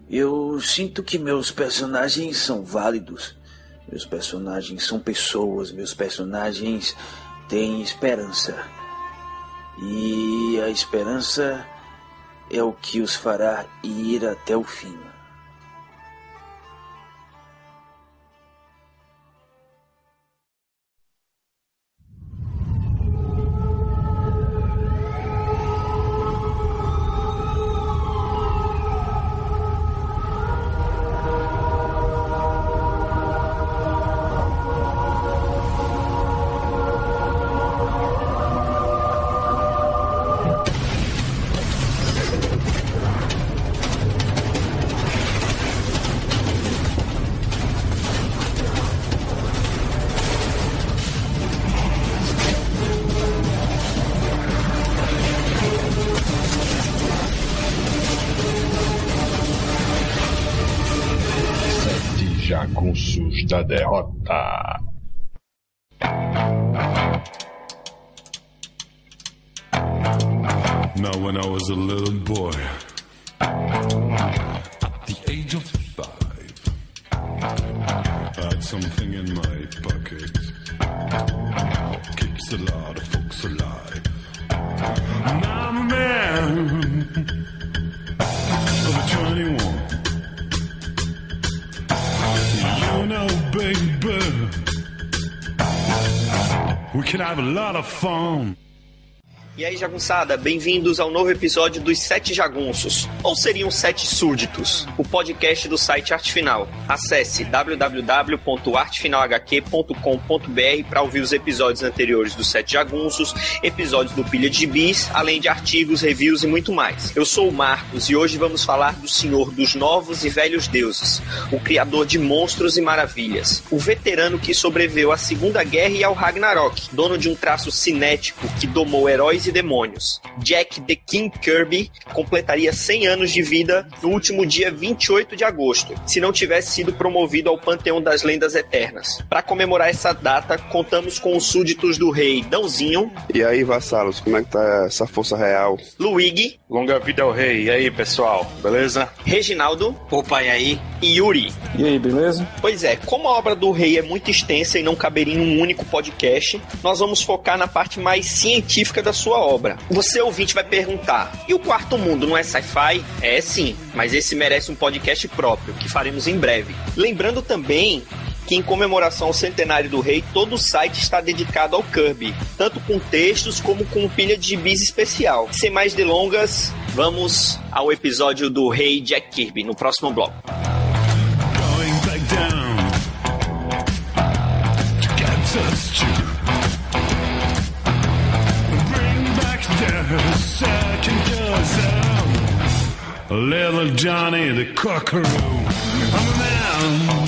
Eu sinto que meus personagens são válidos. Meus personagens são pessoas. Meus personagens têm esperança. E a esperança é o que os fará ir até o fim. Jagunços da derrota. Now when I was a little boy, at the age of 5, I had something in my pocket, keeps a lot of folks alive. Now I'm a man of 21. You know, baby, we can have a lot of fun. E aí, jagunçada, bem-vindos ao novo episódio dos 7 Jagunços, ou seriam 7 Súditos, o podcast do site Arte Final. Acesse www.artefinalhq.com.br para ouvir os episódios anteriores dos 7 Jagunços, episódios do Pilha de Gibis, além de artigos, reviews e muito mais. Eu sou o Marcos e hoje vamos falar do Senhor dos Novos e Velhos Deuses, o criador de monstros e maravilhas, o veterano que sobreviveu à Segunda Guerra e ao Ragnarok, dono de um traço cinético que domou heróis e demônios. Jack the King Kirby completaria 100 anos de vida no último dia 28 de agosto, se não tivesse sido promovido ao Panteão das Lendas Eternas. Para comemorar essa data, contamos com os súditos do rei Dãozinho. E aí, vassalos, como é que tá essa força real? Luigi. Longa vida ao rei. E aí, pessoal, beleza? Reginaldo. Opa, e aí? E Yuri. E aí, beleza? Pois é, como a obra do rei é muito extensa e não caberia em um único podcast, nós vamos focar na parte mais científica da sua obra. Você, ouvinte, vai perguntar, e o Quarto Mundo não é sci-fi? É sim, mas esse merece um podcast próprio, que faremos em breve. Lembrando também que em comemoração ao centenário do rei, todo o site está dedicado ao Kirby, tanto com textos como com pilha de gibis especial. Sem mais delongas, vamos ao episódio do rei Jack Kirby, no próximo bloco. Going back down to Kansas City. Bring back the second cousin, little Johnny the Cockaroo. I'm a man.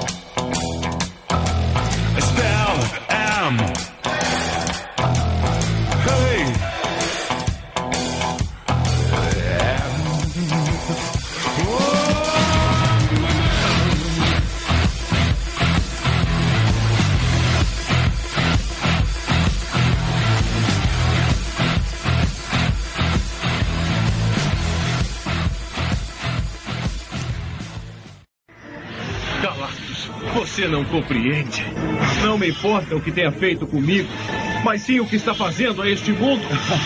I spell M. Hey. Você não compreende. Não me importa o que tenha feito comigo, mas sim o que está fazendo a este mundo.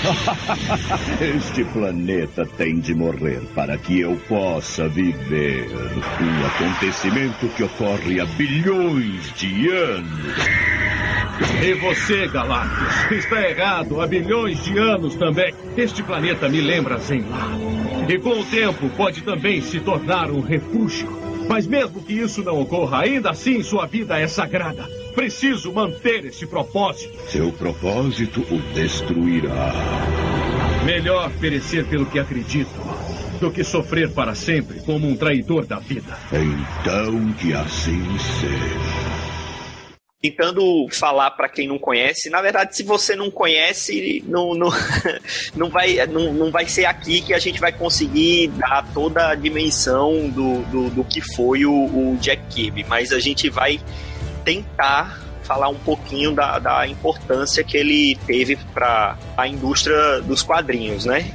Este planeta tem de morrer para que eu possa viver. Um acontecimento que ocorre há bilhões de anos. E você, Galactus, está errado há bilhões de anos também. Este planeta me lembra Zenlar. E com o tempo pode também se tornar um refúgio. Mas mesmo que isso não ocorra, ainda assim sua vida é sagrada. Preciso manter esse propósito. Seu propósito o destruirá. Melhor perecer pelo que acredito do que sofrer para sempre como um traidor da vida. Então que assim seja. Tentando falar para quem não conhece, na verdade, se você não conhece, não vai ser aqui que a gente vai conseguir dar toda a dimensão do que foi o Jack Kirby, mas a gente vai tentar falar um pouquinho da importância que ele teve para a indústria dos quadrinhos, né?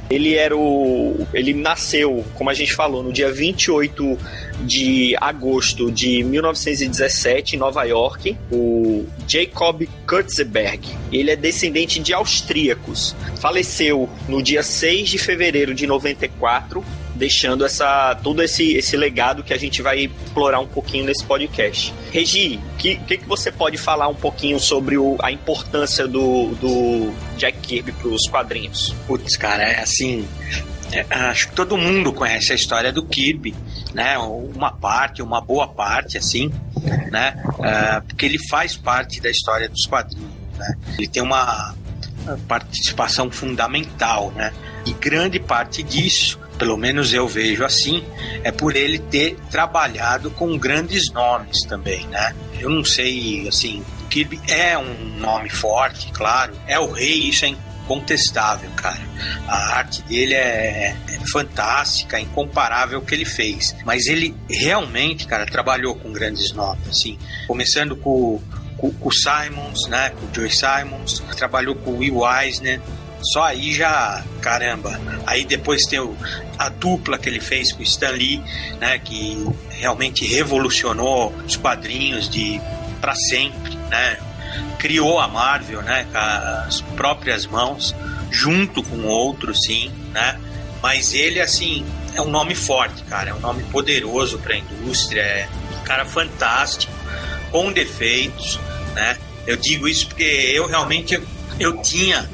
Ele nasceu, como a gente falou, no dia 28 de agosto de 1917 em Nova York, o Jacob Kurtzberg. Ele é descendente de austríacos. Faleceu no dia 6 de fevereiro de 94, deixando todo esse legado que a gente vai explorar um pouquinho nesse podcast. Regi, o que você pode falar um pouquinho sobre a importância do Jack Kirby para os quadrinhos? Putz, cara, acho que todo mundo conhece a história do Kirby, né? Uma boa parte, assim, né? Porque ele faz parte da história dos quadrinhos, né? Ele tem uma participação fundamental, né? E grande parte disso, pelo menos eu vejo assim, é por ele ter trabalhado com grandes nomes também, né? Eu não sei, assim, Kirby é um nome forte, claro, é o rei, isso é incontestável, cara. A arte dele é fantástica, incomparável o que ele fez. Mas ele realmente, cara, trabalhou com grandes nomes, assim, começando com o Simons, né? Com o Joe Simons, trabalhou com o Will Eisner. Só aí já, caramba. Aí depois tem a dupla que ele fez com o Stan Lee, né? Que realmente revolucionou os quadrinhos para sempre, né? Criou a Marvel, né? Com as próprias mãos, junto com outros, sim, né? Mas ele, assim, é um nome forte, cara. É um nome poderoso para a indústria. É um cara fantástico, com defeitos, né? Eu digo isso porque eu realmente eu tinha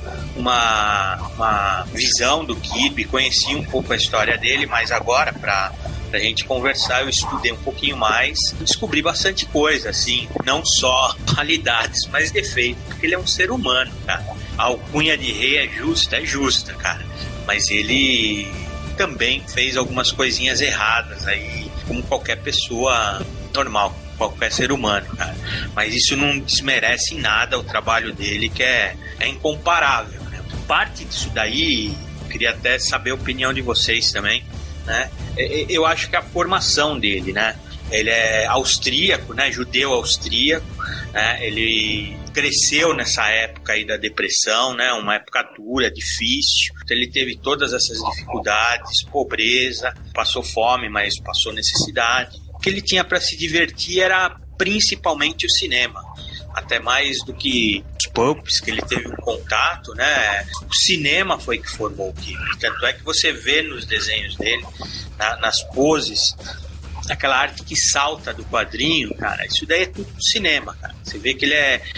uma visão do Kirby, conheci um pouco a história dele, mas agora pra gente conversar eu estudei um pouquinho mais, descobri bastante coisa, assim, não só qualidades, mas defeitos, porque ele é um ser humano, cara. A alcunha de rei é justa, cara, mas ele também fez algumas coisinhas erradas aí, como qualquer pessoa normal, qualquer ser humano, cara. Mas isso não desmerece em nada o trabalho dele, que é incomparável, né? Parte disso daí, eu queria até saber a opinião de vocês também, né? Eu acho que a formação dele, né? Ele é austríaco, né? Judeu austríaco, né? Ele cresceu nessa época aí da depressão, né? Uma época dura, difícil. Então ele teve todas essas dificuldades, pobreza, passou fome, mas passou necessidade. O que ele tinha para se divertir era principalmente o cinema, até mais do que os pulps que ele teve um contato, né? O cinema foi que formou o Kirby. Tanto é que você vê nos desenhos dele, nas poses, aquela arte que salta do quadrinho, cara, isso daí é tudo do cinema, cara. Você vê que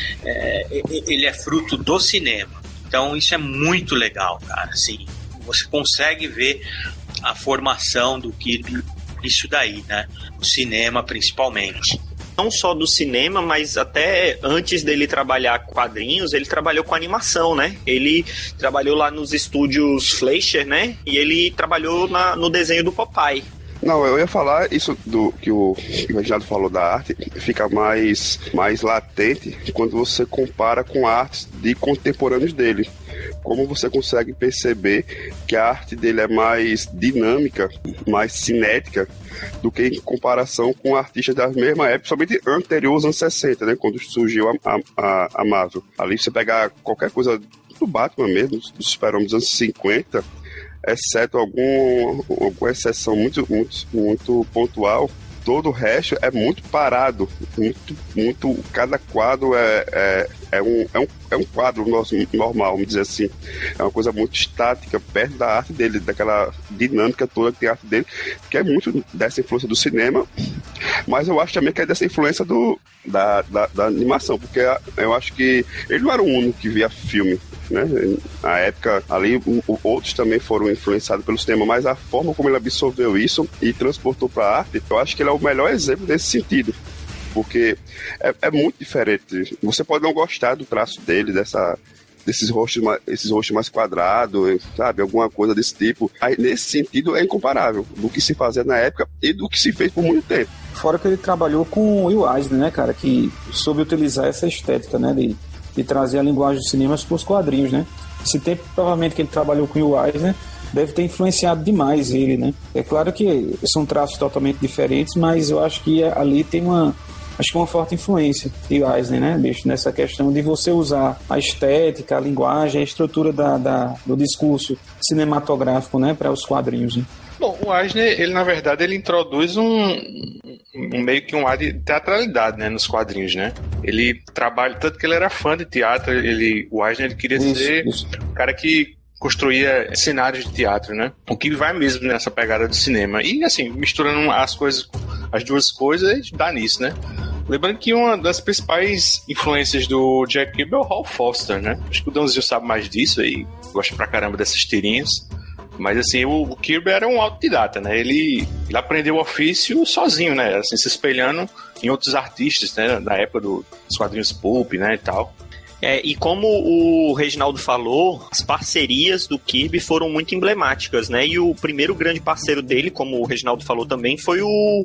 ele é fruto do cinema. Então isso é muito legal, cara. Assim, você consegue ver a formação do Kirby, isso daí, né? O cinema, principalmente. Não só do cinema, mas até antes dele trabalhar com quadrinhos, ele trabalhou com animação, né? Ele trabalhou lá nos estúdios Fleischer, né? E ele trabalhou no desenho do Popeye. Não, eu ia falar isso que o Reginaldo falou da arte, fica mais latente quando você compara com artes de contemporâneos dele. Como você consegue perceber que a arte dele é mais dinâmica, mais cinética, do que em comparação com artistas da mesma época, somente anterior aos anos 60, né, quando surgiu a Marvel. Ali você pegar qualquer coisa do Batman mesmo, do Super-Homem dos anos 50, exceto alguma exceção muito pontual, todo o resto é muito parado, muito cada quadro é um quadro normal, vamos dizer assim. É uma coisa muito estática, perto da arte dele, daquela dinâmica toda que tem a arte dele, que é muito dessa influência do cinema, mas eu acho também que é dessa influência da animação, porque eu acho que ele não era o único que via filme, né? Na época ali, outros também foram influenciados pelo cinema, mas a forma como ele absorveu isso e transportou para a arte, eu acho que ele é o melhor exemplo nesse sentido, porque é muito diferente. Você pode não gostar do traço dele, esses rostos mais quadrados, sabe, alguma coisa desse tipo. Aí, nesse sentido, é incomparável do que se fazia na época e do que se fez por muito tempo. Fora que ele trabalhou com o Will Eisner, né, cara, que soube utilizar essa estética, né, de trazer a linguagem dos cinemas para os quadrinhos, né. Esse tempo, provavelmente, que ele trabalhou com o Will Eisner, deve ter influenciado demais ele, né. É claro que são traços totalmente diferentes, mas eu acho que ali tem uma acho que uma forte influência de Eisner, né, bicho, nessa questão de você usar a estética, a linguagem, a estrutura do discurso cinematográfico, né, para os quadrinhos, né? Bom, o Eisner, ele na verdade ele introduz um meio que um ar de teatralidade, né, nos quadrinhos, né? Ele trabalha, tanto que ele era fã de teatro, o Eisner ele queria ser o cara que construía cenários de teatro, né? O que vai mesmo nessa pegada do cinema. E assim, misturando as duas coisas, dá nisso, né? Lembrando que uma das principais influências do Jack Kirby é o Hal Foster, né? Acho que o Danzio sabe mais disso aí, gosta pra caramba dessas tirinhas. Mas assim, o Kirby era um autodidata, né? Ele aprendeu o ofício sozinho, né? Assim, se espelhando em outros artistas, né? Na época dos quadrinhos pulp, né? E tal. E como o Reginaldo falou, as parcerias do Kirby foram muito emblemáticas, né? E o primeiro grande parceiro dele, como o Reginaldo falou também, foi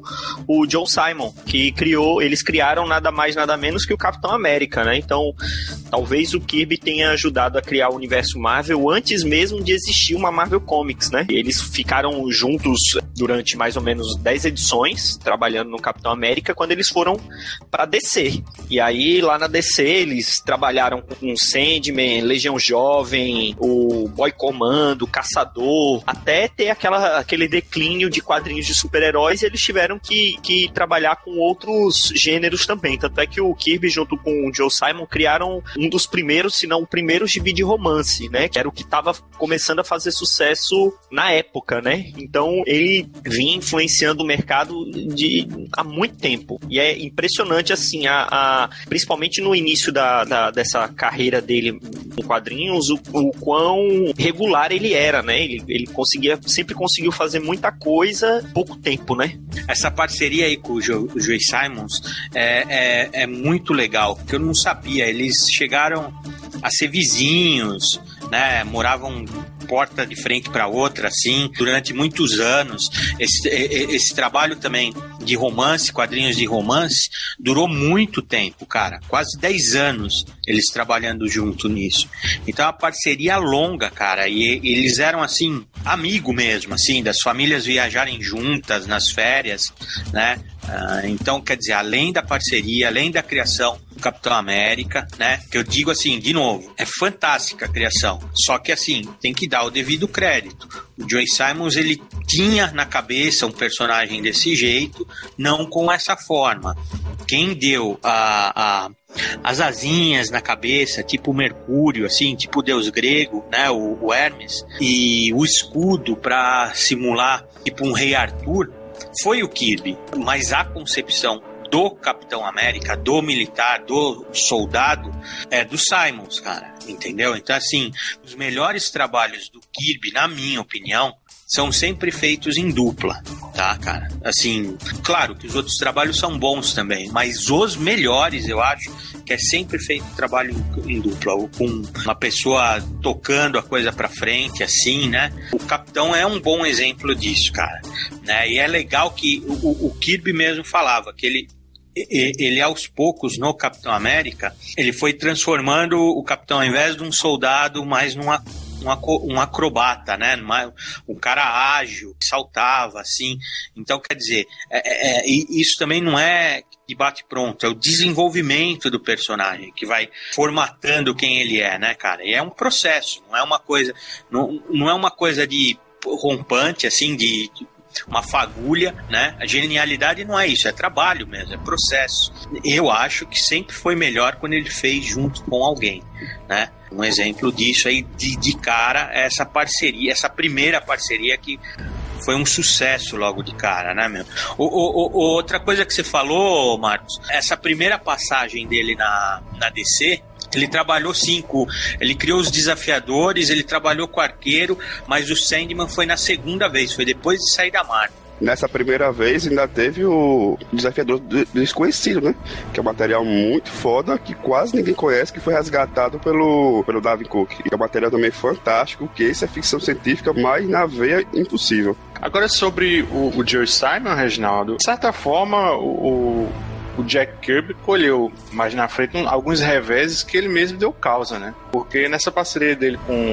o Joe Simon, que eles criaram nada mais, nada menos que o Capitão América, né? Então, talvez o Kirby tenha ajudado a criar o universo Marvel antes mesmo de existir uma Marvel Comics, né? Eles ficaram juntos durante mais ou menos 10 edições, trabalhando no Capitão América, quando eles foram pra DC. E aí, lá na DC, eles trabalharam com Sandman, Legião Jovem, o Boy Commando, o Caçador, até ter aquele declínio de quadrinhos de super-heróis, eles tiveram que trabalhar com outros gêneros também. Tanto é que o Kirby, junto com o Joe Simon, criaram um dos primeiros, se não o primeiro gibi de romance, né? Que era o que estava começando a fazer sucesso na época, né? Então, ele vinha influenciando o mercado há muito tempo. E é impressionante, assim, principalmente no início dessa carreira dele em quadrinhos, o quão regular ele era, né? Ele sempre conseguiu fazer muita coisa em pouco tempo, né? Essa parceria aí com o Joe Simons é muito legal, porque eu não sabia, eles chegaram a ser vizinhos, né? Moravam porta de frente para outra, assim, durante muitos anos. Esse trabalho também de romance, quadrinhos de romance, durou muito tempo, cara. Quase 10 anos eles trabalhando junto nisso. Então, é uma parceria longa, cara. E eles eram, assim, amigo mesmo, assim, das famílias viajarem juntas nas férias, né? Então, quer dizer, além da parceria, além da criação do Capitão América, né? Que eu digo assim, de novo, é fantástica a criação. Só que, assim, tem que dar o devido crédito. O Joe Simons, ele tinha na cabeça um personagem desse jeito, não com essa forma. Quem deu as asinhas na cabeça, tipo o Mercúrio, assim, tipo o deus grego, né? O Hermes, e o escudo para simular tipo um rei Arthur, foi o Kirby, mas a concepção do Capitão América, do militar, do soldado, é do Simons, cara, entendeu? Então, assim, os melhores trabalhos do Kirby, na minha opinião, são sempre feitos em dupla, tá, cara? Assim, claro que os outros trabalhos são bons também, mas os melhores, eu acho, que é sempre feito trabalho em dupla, ou com uma pessoa tocando a coisa pra frente, assim, né? O Capitão é um bom exemplo disso, cara, né? E é legal que o Kirby mesmo falava que ele aos poucos, no Capitão América, ele foi transformando o Capitão, ao invés de um soldado, mais um acrobata, né? Um cara ágil, que saltava, assim. Então, quer dizer, isso também não é de bate-pronto, é o desenvolvimento do personagem que vai formatando quem ele é, né, cara? E é um processo, não é uma coisa de rompante, assim, de uma fagulha, né? A genialidade não é isso, é trabalho mesmo, é processo. Eu acho que sempre foi melhor quando ele fez junto com alguém, né? Um exemplo disso aí, de cara, é essa parceria, essa primeira parceria que foi um sucesso logo de cara, né, meu? Outra coisa que você falou, Marcos, essa primeira passagem dele na DC, ele trabalhou ele criou os Desafiadores, ele trabalhou com o Arqueiro, mas o Sandman foi na segunda vez, foi depois de sair da Marvel. Nessa primeira vez ainda teve o Desafiador Desconhecido, né? Que é um material muito foda, que quase ninguém conhece, que foi resgatado pelo Davin Cook. E é um material também fantástico, que esse é ficção científica, mas na veia impossível. Agora sobre o Joe Simon, Reginaldo, de certa forma o Jack Kirby colheu mais na frente alguns reveses que ele mesmo deu causa, né? Porque nessa parceria dele com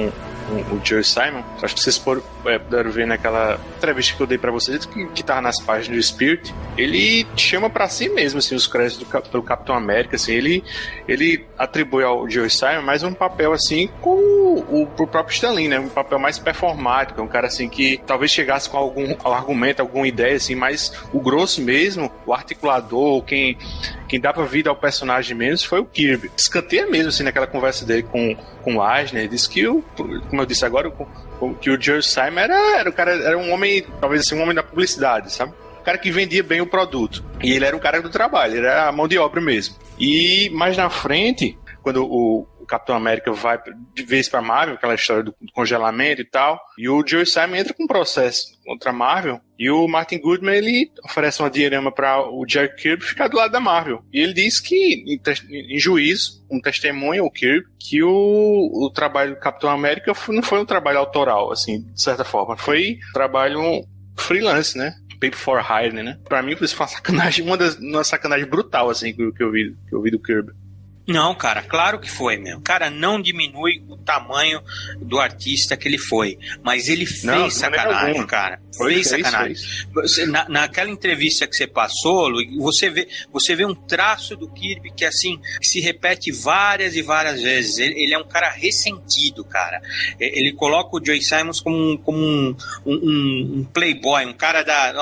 o Joe Simon. Acho que vocês puderam ver naquela entrevista que eu dei pra vocês, que tava nas páginas do Spirit. Ele chama pra si mesmo, assim, os créditos pelo Capitão América, assim, ele atribui ao Joe Simon mais um papel, assim, com o próprio Stan Lee, né? Um papel mais performático, um cara, assim, que talvez chegasse com algum argumento, alguma ideia, assim, mas o grosso mesmo, o articulador, quem dava vida ao personagem mesmo foi o Kirby. Escanteia mesmo, assim, naquela conversa dele com o Eisner, disse que, como eu disse agora, que o Joe Simon era o cara, era um homem, talvez assim, um homem da publicidade, sabe? Um cara que vendia bem o produto. E ele era um cara do trabalho, ele era a mão de obra mesmo. E mais na frente, quando o Capitão América vai de vez pra Marvel, aquela história do congelamento e tal, e o Joe Simon entra com um processo contra a Marvel, e o Martin Goodman, ele oferece uma diorama para o Jack Kirby ficar do lado da Marvel. E ele diz que, em juízo, um testemunho ao Kirby, que o trabalho do Capitão América não foi um trabalho autoral, assim, de certa forma. Foi um trabalho freelance, né? Paper for hire, né? Pra mim, isso foi uma sacanagem, uma sacanagem brutal, assim, que eu vi do Kirby. Não, cara, claro que foi, meu. Cara, não diminui o tamanho do artista que ele foi. Mas ele fez sacanagem, cara. Fez sacanagem. Naquela entrevista que você passou, Luiz, você vê um traço do Kirby que, assim, se repete várias e várias vezes. Ele é um cara ressentido, cara. Ele coloca o Joe Simons como um playboy, um cara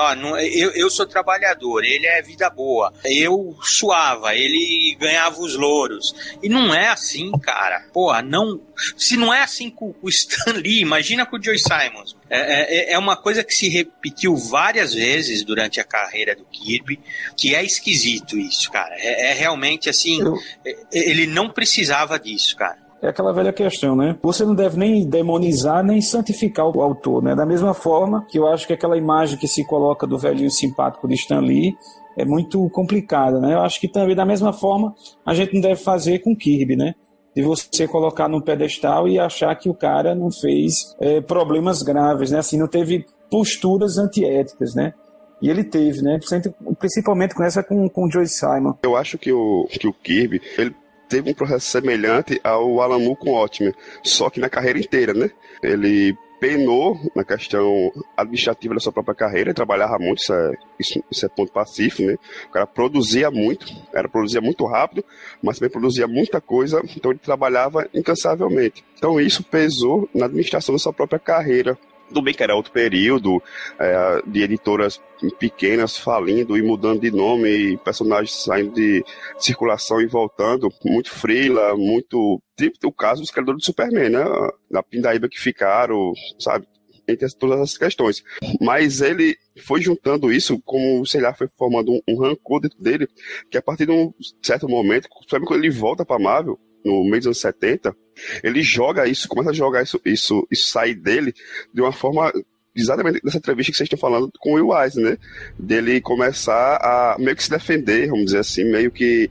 eu sou trabalhador, ele é vida boa. Eu suava, ele ganhava os louros. E não é assim, cara. Porra, não. Se não é assim com o Stan Lee, imagina com o Joe Simons. É uma coisa que se repetiu várias vezes durante a carreira do Kirby, que é esquisito isso, cara. É realmente assim. Ele não precisava disso, cara. É aquela velha questão, né? Você não deve nem demonizar, nem santificar o autor, né? Da mesma forma que eu acho que aquela imagem que se coloca do velhinho simpático de Stan Lee é muito complicada, né? Eu acho que também, da mesma forma, a gente não deve fazer com Kirby, né? De você colocar num pedestal e achar que o cara não fez problemas graves, né? Assim, não teve posturas antiéticas, né? E ele teve, né? Principalmente com essa com o Joe Simon. Eu acho que o Kirby, ele teve um processo semelhante ao Alan Moore com Watchmen, só que na carreira inteira, né? Ele penou na questão administrativa da sua própria carreira, ele trabalhava muito, isso é ponto pacífico, né? O cara produzia muito rápido, mas também produzia muita coisa, então ele trabalhava incansavelmente. Então isso pesou na administração da sua própria carreira. Tudo bem que era outro período, de editoras pequenas falindo e mudando de nome, e personagens saindo de circulação e voltando, muito freela, muito... Tipo o caso dos criadores do Superman, né? Na pindaíba que ficaram, sabe? Entre todas essas questões. Mas ele foi juntando isso, como, sei lá, foi formando um rancor dentro dele, que a partir de um certo momento, sabe quando ele volta pra Marvel, no meio dos anos 70, ele joga isso, começa a jogar isso sair dele de uma forma, exatamente nessa entrevista que vocês estão falando com o Will Eisner, né? Dele começar a meio que se defender, vamos dizer assim, meio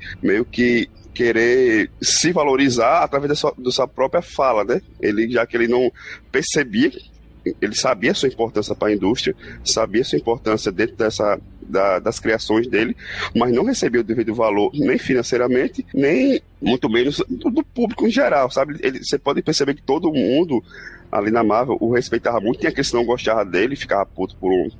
que querer se valorizar através da sua própria fala, né? Já que ele não percebia, ele sabia a sua importância para a indústria, sabia a sua importância dentro das criações dele, mas não recebeu o devido valor nem financeiramente, nem muito menos do público em geral, sabe? Você pode perceber que todo mundo ali na Marvel o respeitava muito, tinha aqueles que não gostava dele, ficava puto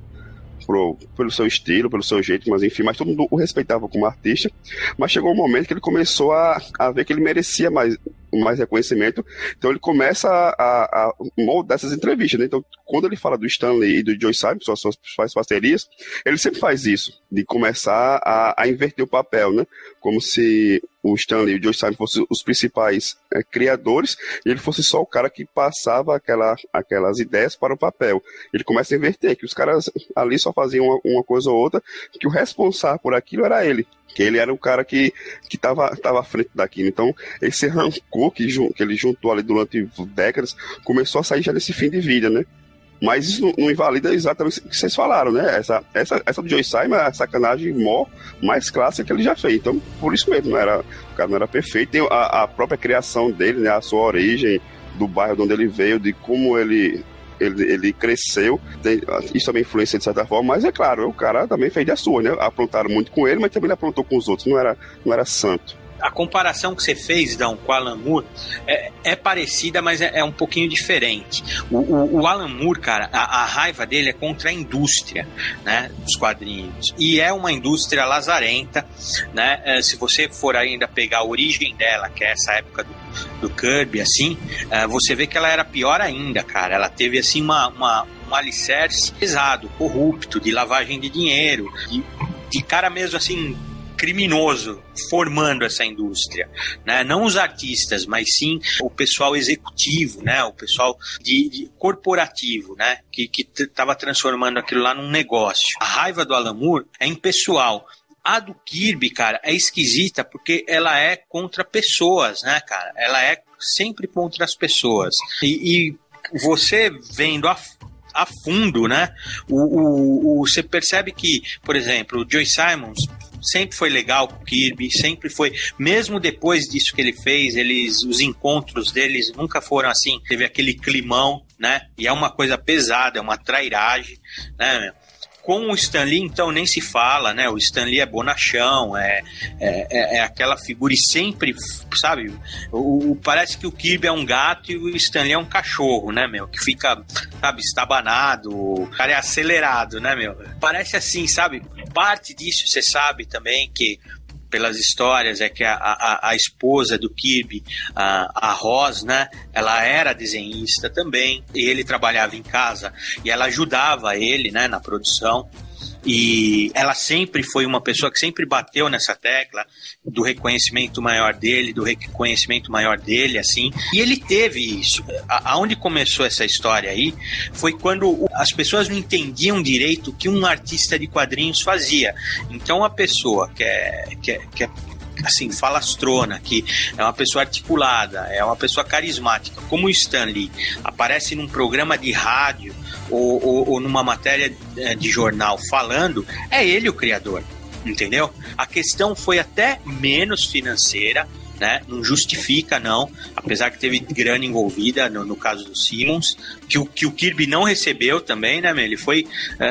pelo seu estilo, pelo seu jeito, mas enfim, mas todo mundo o respeitava como artista. Mas chegou um momento que ele começou a ver que ele merecia mais reconhecimento, então ele começa a moldar essas entrevistas, né? Então, quando ele fala do Stan Lee e do Joe Simon, que são as suas principais parcerias, ele sempre faz isso, de começar a inverter o papel, né? Como se o Stan Lee e o Joe Simon fossem os principais criadores, e ele fosse só o cara que passava aquelas ideias para o papel. Ele começa a inverter, que os caras ali só faziam uma coisa ou outra, que o responsável por aquilo era ele, que ele era o cara que estava à frente daquilo. Então, esse rancor que ele juntou ali durante décadas, começou a sair já nesse fim de vida, né? Mas isso não invalida exatamente o que vocês falaram, né? Essa do Joe Simon é a sacanagem mais clássica que ele já fez. Então, por isso mesmo, o cara não era perfeito. Tem a própria criação dele, né? A sua origem, do bairro de onde ele veio, de como ele cresceu, isso também influencia de certa forma, mas é claro, o cara também fez a sua, né? Aprontaram muito com ele, mas também ele aprontou com os outros, não era santo. A comparação que você fez, Dão, com o Alan Moore é parecida, mas é um pouquinho diferente. O Alan Moore, cara, a raiva dele é contra a indústria, né, dos quadrinhos. E é uma indústria lazarenta, né? Se você for ainda pegar a origem dela, que é essa época do Kirby, assim, você vê que ela era pior ainda, cara. Ela teve, assim, um alicerce pesado, corrupto, de lavagem de dinheiro, de cara mesmo, assim, criminoso, formando essa indústria, né? Não os artistas, mas sim o pessoal executivo, né? O pessoal de corporativo, né? Que estava transformando aquilo lá num negócio. A raiva do Alan Moore é impessoal. A do Kirby, cara, é esquisita porque ela é contra pessoas, né, cara? Ela é sempre contra as pessoas. E você vendo a fundo, né? Você percebe que, por exemplo, o Joe Simons sempre foi legal com o Kirby, sempre foi, mesmo depois disso que ele fez, os encontros deles nunca foram assim, teve aquele climão, né? E é uma coisa pesada, é uma trairagem, né, meu? Com o Stan Lee, então, nem se fala, né? O Stan Lee é bonachão, é aquela figura e sempre, sabe? Parece que o Kirby é um gato e o Stan Lee é um cachorro, né, meu? Que fica, sabe, estabanado, o cara é acelerado, né, meu? Parece assim, sabe? Parte disso, você sabe também que, pelas histórias, é que a esposa do Kirby, a Roz, né, ela era desenhista também, e ele trabalhava em casa, e ela ajudava ele, né, na produção, e ela sempre foi uma pessoa que sempre bateu nessa tecla do reconhecimento maior dele, assim, e ele teve isso. Aonde começou essa história aí foi quando as pessoas não entendiam direito o que um artista de quadrinhos fazia. Então a pessoa que é assim, falastrona, que é uma pessoa articulada, é uma pessoa carismática, como o Stan Lee, aparece num programa de rádio ou numa matéria de jornal falando, é ele o criador, entendeu? A questão foi até menos financeira, né? Não justifica, não, apesar que teve grana envolvida no caso do Simmons, que o Kirby não recebeu também, né, ele foi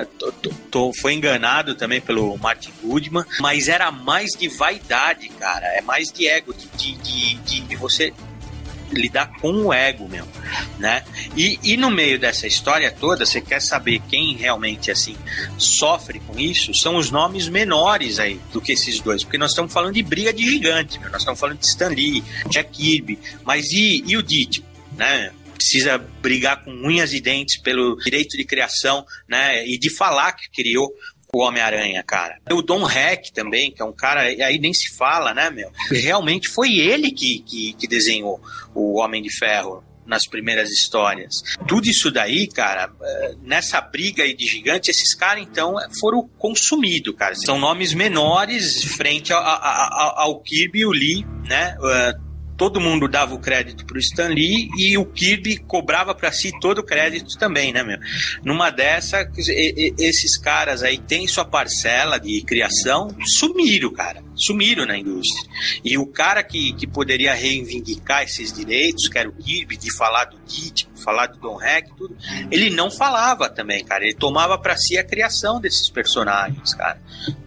enganado também pelo Martin Goodman, mas era mais de vaidade, cara, é mais de ego, de você lidar com o ego mesmo, né? E no meio dessa história toda, você quer saber quem realmente, assim, sofre com isso? São os nomes menores aí do que esses dois, porque nós estamos falando de briga de gigante, nós estamos falando de Stan Lee, Jack Kirby, mas e o Ditko, né? Precisa brigar com unhas e dentes pelo direito de criação, né? E de falar que criou o Homem-Aranha, cara. O Don Heck também, que é um cara, aí nem se fala, né, meu? Realmente foi ele que desenhou o Homem de Ferro nas primeiras histórias. Tudo isso daí, cara, nessa briga aí de gigante, esses caras, então, foram consumidos, cara. São nomes menores frente ao Kirby e o Lee, né? Todo mundo dava o crédito pro Stan Lee e o Kirby cobrava para si todo o crédito também, né, meu? Numa dessa, esses caras aí têm sua parcela de criação, sumiram, cara. Sumiram na indústria. E o cara que poderia reivindicar esses direitos, que era o Kirby, de falar do Ditko, falar do Don Heck, tudo, ele não falava também, cara. Ele tomava para si a criação desses personagens, cara.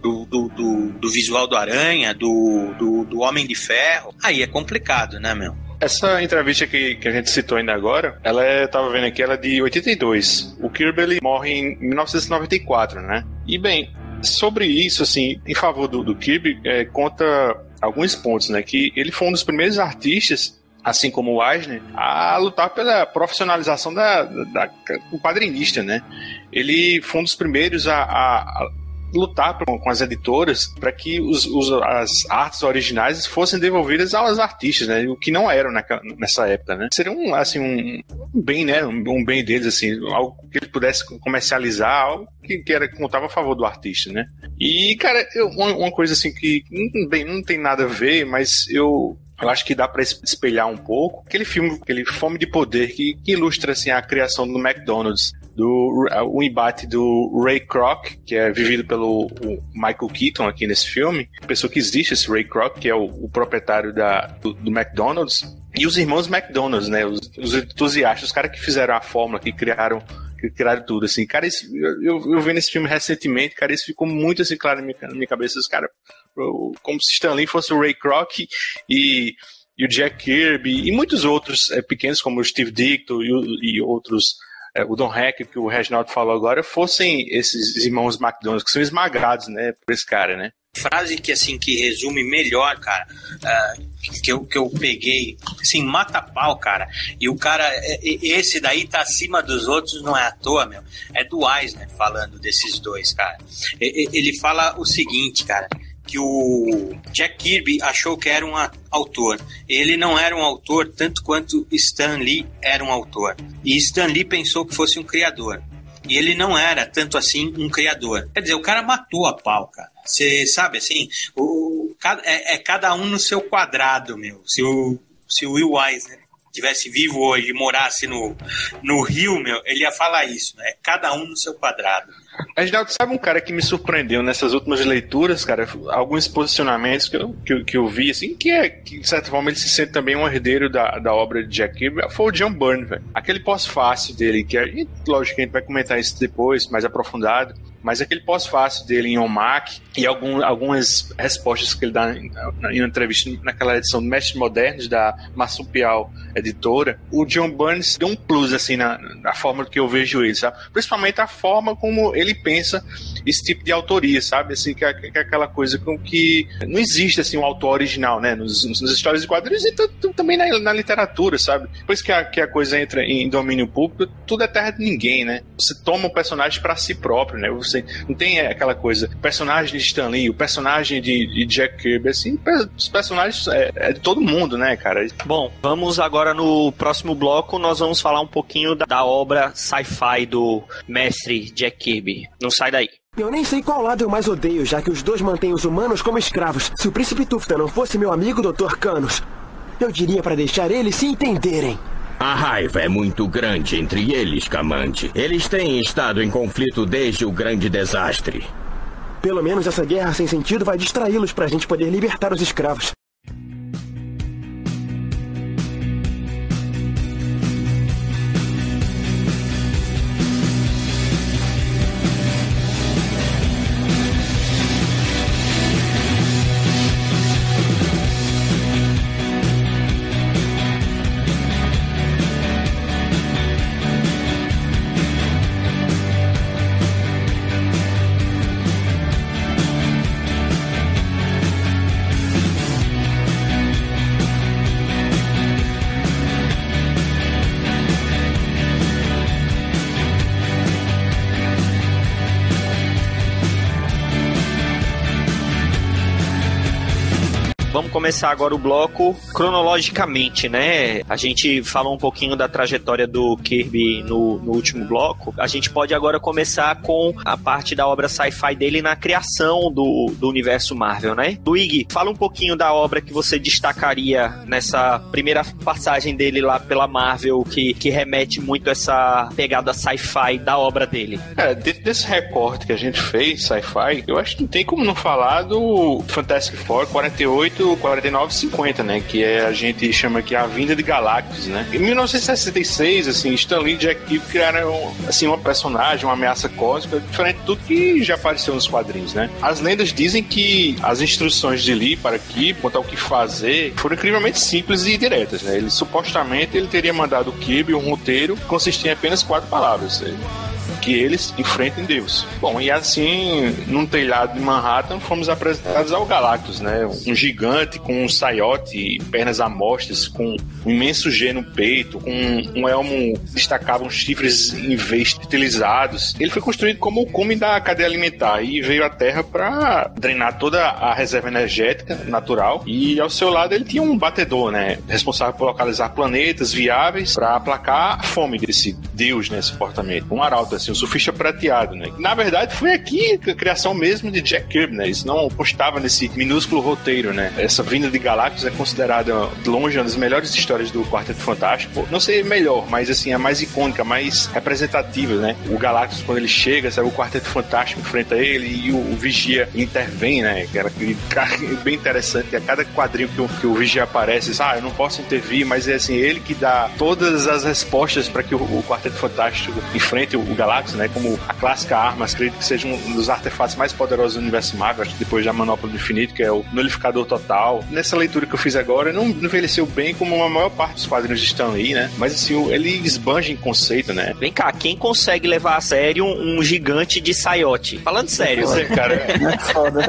Do visual do Aranha, do Homem de Ferro. Aí é complicado, né, meu? Essa entrevista que a gente citou ainda agora, tava vendo aqui, ela é de 82. O Kirby, ele morre em 1994, né? E, bem, sobre isso, assim, em favor do Kirby, conta alguns pontos, né? Que ele foi um dos primeiros artistas, assim como o Eisner, a lutar pela profissionalização do quadrinista, né? Ele foi um dos primeiros a lutar com as editoras para que as artes originais fossem devolvidas aos artistas, né? O que não eram nessa época, né? Seria um bem, né? Um bem deles, assim, algo que ele pudesse comercializar, algo que contava a favor do artista, né? E, cara, uma coisa assim que, bem, não tem nada a ver, mas eu acho que dá pra espelhar um pouco aquele filme, aquele Fome de Poder, que ilustra, assim, a criação do McDonald's, o embate do Ray Kroc, que é vivido pelo Michael Keaton aqui nesse filme, a pessoa que existe, esse Ray Kroc, que é o proprietário do McDonald's, e os irmãos McDonald's, né, os entusiastas, os caras que fizeram a fórmula, que criaram tudo, assim, cara, eu vendo esse filme recentemente, cara, isso ficou muito, assim, claro na minha cabeça, os caras, Como se Stan Lee fosse o Ray Kroc e o Jack Kirby e muitos outros pequenos, como o Steve Ditko e outros, o Don Heck, que o Reginaldo falou agora, fossem esses irmãos McDonald, que são esmagados, né, por esse cara, né? Frase que, assim, que resume melhor, cara, que eu peguei, assim, mata pau, cara, e o cara, esse daí tá acima dos outros, não é à toa, meu, é do Eisner falando desses dois, cara. Ele fala o seguinte, cara, que o Jack Kirby achou que era um autor. Ele não era um autor tanto quanto Stan Lee era um autor. E Stan Lee pensou que fosse um criador. E ele não era tanto assim um criador. Quer dizer, o cara matou a pau, cara. Você sabe, assim, cada um no seu quadrado, meu. Se o Will Eisner estivesse vivo hoje e morasse no Rio, meu, ele ia falar isso, né? Cada um no seu quadrado. Reginaldo, sabe um cara que me surpreendeu nessas últimas leituras, cara? Alguns posicionamentos que eu vi, assim, que de certa forma ele se sente também um herdeiro da obra de Jack Kirby, foi o John Byrne, velho. Aquele pós-fácil dele, e lógico que a gente vai comentar isso depois, mais aprofundado, mas aquele pós-fácil dele em OMAC e algumas respostas que ele dá em uma entrevista naquela edição do Mestres Modernos da Marsupial Editora, o John Burns deu um plus assim na forma que eu vejo ele, sabe? Principalmente a forma como ele pensa esse tipo de autoria, sabe? Assim, que é aquela coisa com que não existe assim um autor original, né? Nas histórias de quadrinhos e também na literatura, sabe? Depois que a coisa entra em domínio público, tudo é terra de ninguém, né? Você toma um personagem para si próprio, né? Você não tem aquela coisa, o personagem de Stan Lee, o personagem de Jack Kirby, assim, os personagens é de todo mundo, né, cara? Bom, vamos agora no próximo bloco, nós vamos falar um pouquinho da obra sci-fi do mestre Jack Kirby. Não sai daí. Eu nem sei qual lado eu mais odeio, já que os dois mantêm os humanos como escravos. Se o Príncipe Tufta não fosse meu amigo Dr. Canos, eu diria para deixar eles se entenderem. A raiva é muito grande entre eles, Camante. Eles têm estado em conflito desde o grande desastre. Pelo menos essa guerra sem sentido vai distraí-los pra gente poder libertar os escravos. Vamos começar agora o bloco cronologicamente, né? A gente falou um pouquinho da trajetória do Kirby no último bloco. A gente pode agora começar com a parte da obra sci-fi dele na criação do universo Marvel, né? Luigi, fala um pouquinho da obra que você destacaria nessa primeira passagem dele lá pela Marvel, que remete muito a essa pegada sci-fi da obra dele. Dentro desse recorte que a gente fez, sci-fi, eu acho que não tem como não falar do Fantastic Four 48, 49 e 50, né? Que a gente chama aqui a vinda de Galactus, né? Em 1966, assim, Stan Lee e Jack Kirby criaram, assim, uma personagem, uma ameaça cósmica, diferente de tudo que já apareceu nos quadrinhos, né? As lendas dizem que as instruções de Lee para Kirby, quanto ao que fazer, foram incrivelmente simples e diretas, né? Supostamente ele teria mandado o Kirby um roteiro que consistia em apenas 4 palavras, que eles enfrentem Deus. Bom, e assim, num telhado de Manhattan, fomos apresentados ao Galactus, né? Um gigante com um saiote e pernas amostras, com um imenso G no peito, com um elmo que destacava uns chifres em vez utilizados. Ele foi construído como o cume da cadeia alimentar e veio à Terra para drenar toda a reserva energética natural, e ao seu lado ele tinha um batedor, né? Responsável por localizar planetas viáveis para aplacar a fome desse Deus, né? Supostamente. Um arauto, assim, um surfista prateado, né? Na verdade, foi aqui a criação mesmo de Jack Kirby, né? Isso não constava nesse minúsculo roteiro, né? Essa vinda de Galactus é considerada, de longe, uma das melhores histórias do Quarteto Fantástico. Não sei melhor, mas, assim, a mais icônica, a mais representativa, né? O Galactus, quando ele chega, sabe? O Quarteto Fantástico enfrenta ele e o Vigia intervém, né? Que era bem interessante. A cada quadrinho que o Vigia aparece, eu não posso intervir, mas é, assim, ele que dá todas as respostas para que o Quarteto Fantástico enfrente o Galactus. Galactus, né, como a clássica arma, acredito que seja um dos artefatos mais poderosos do universo Marvel, acho que depois da Manopla do Infinito, que é o Nulificador Total. Nessa leitura que eu fiz agora, não envelheceu bem como a maior parte dos quadrinhos de Stan Lee, né, mas assim, ele esbanja em conceito, né. Vem cá, quem consegue levar a sério um gigante de saiote? Falando sério. Cara. É foda.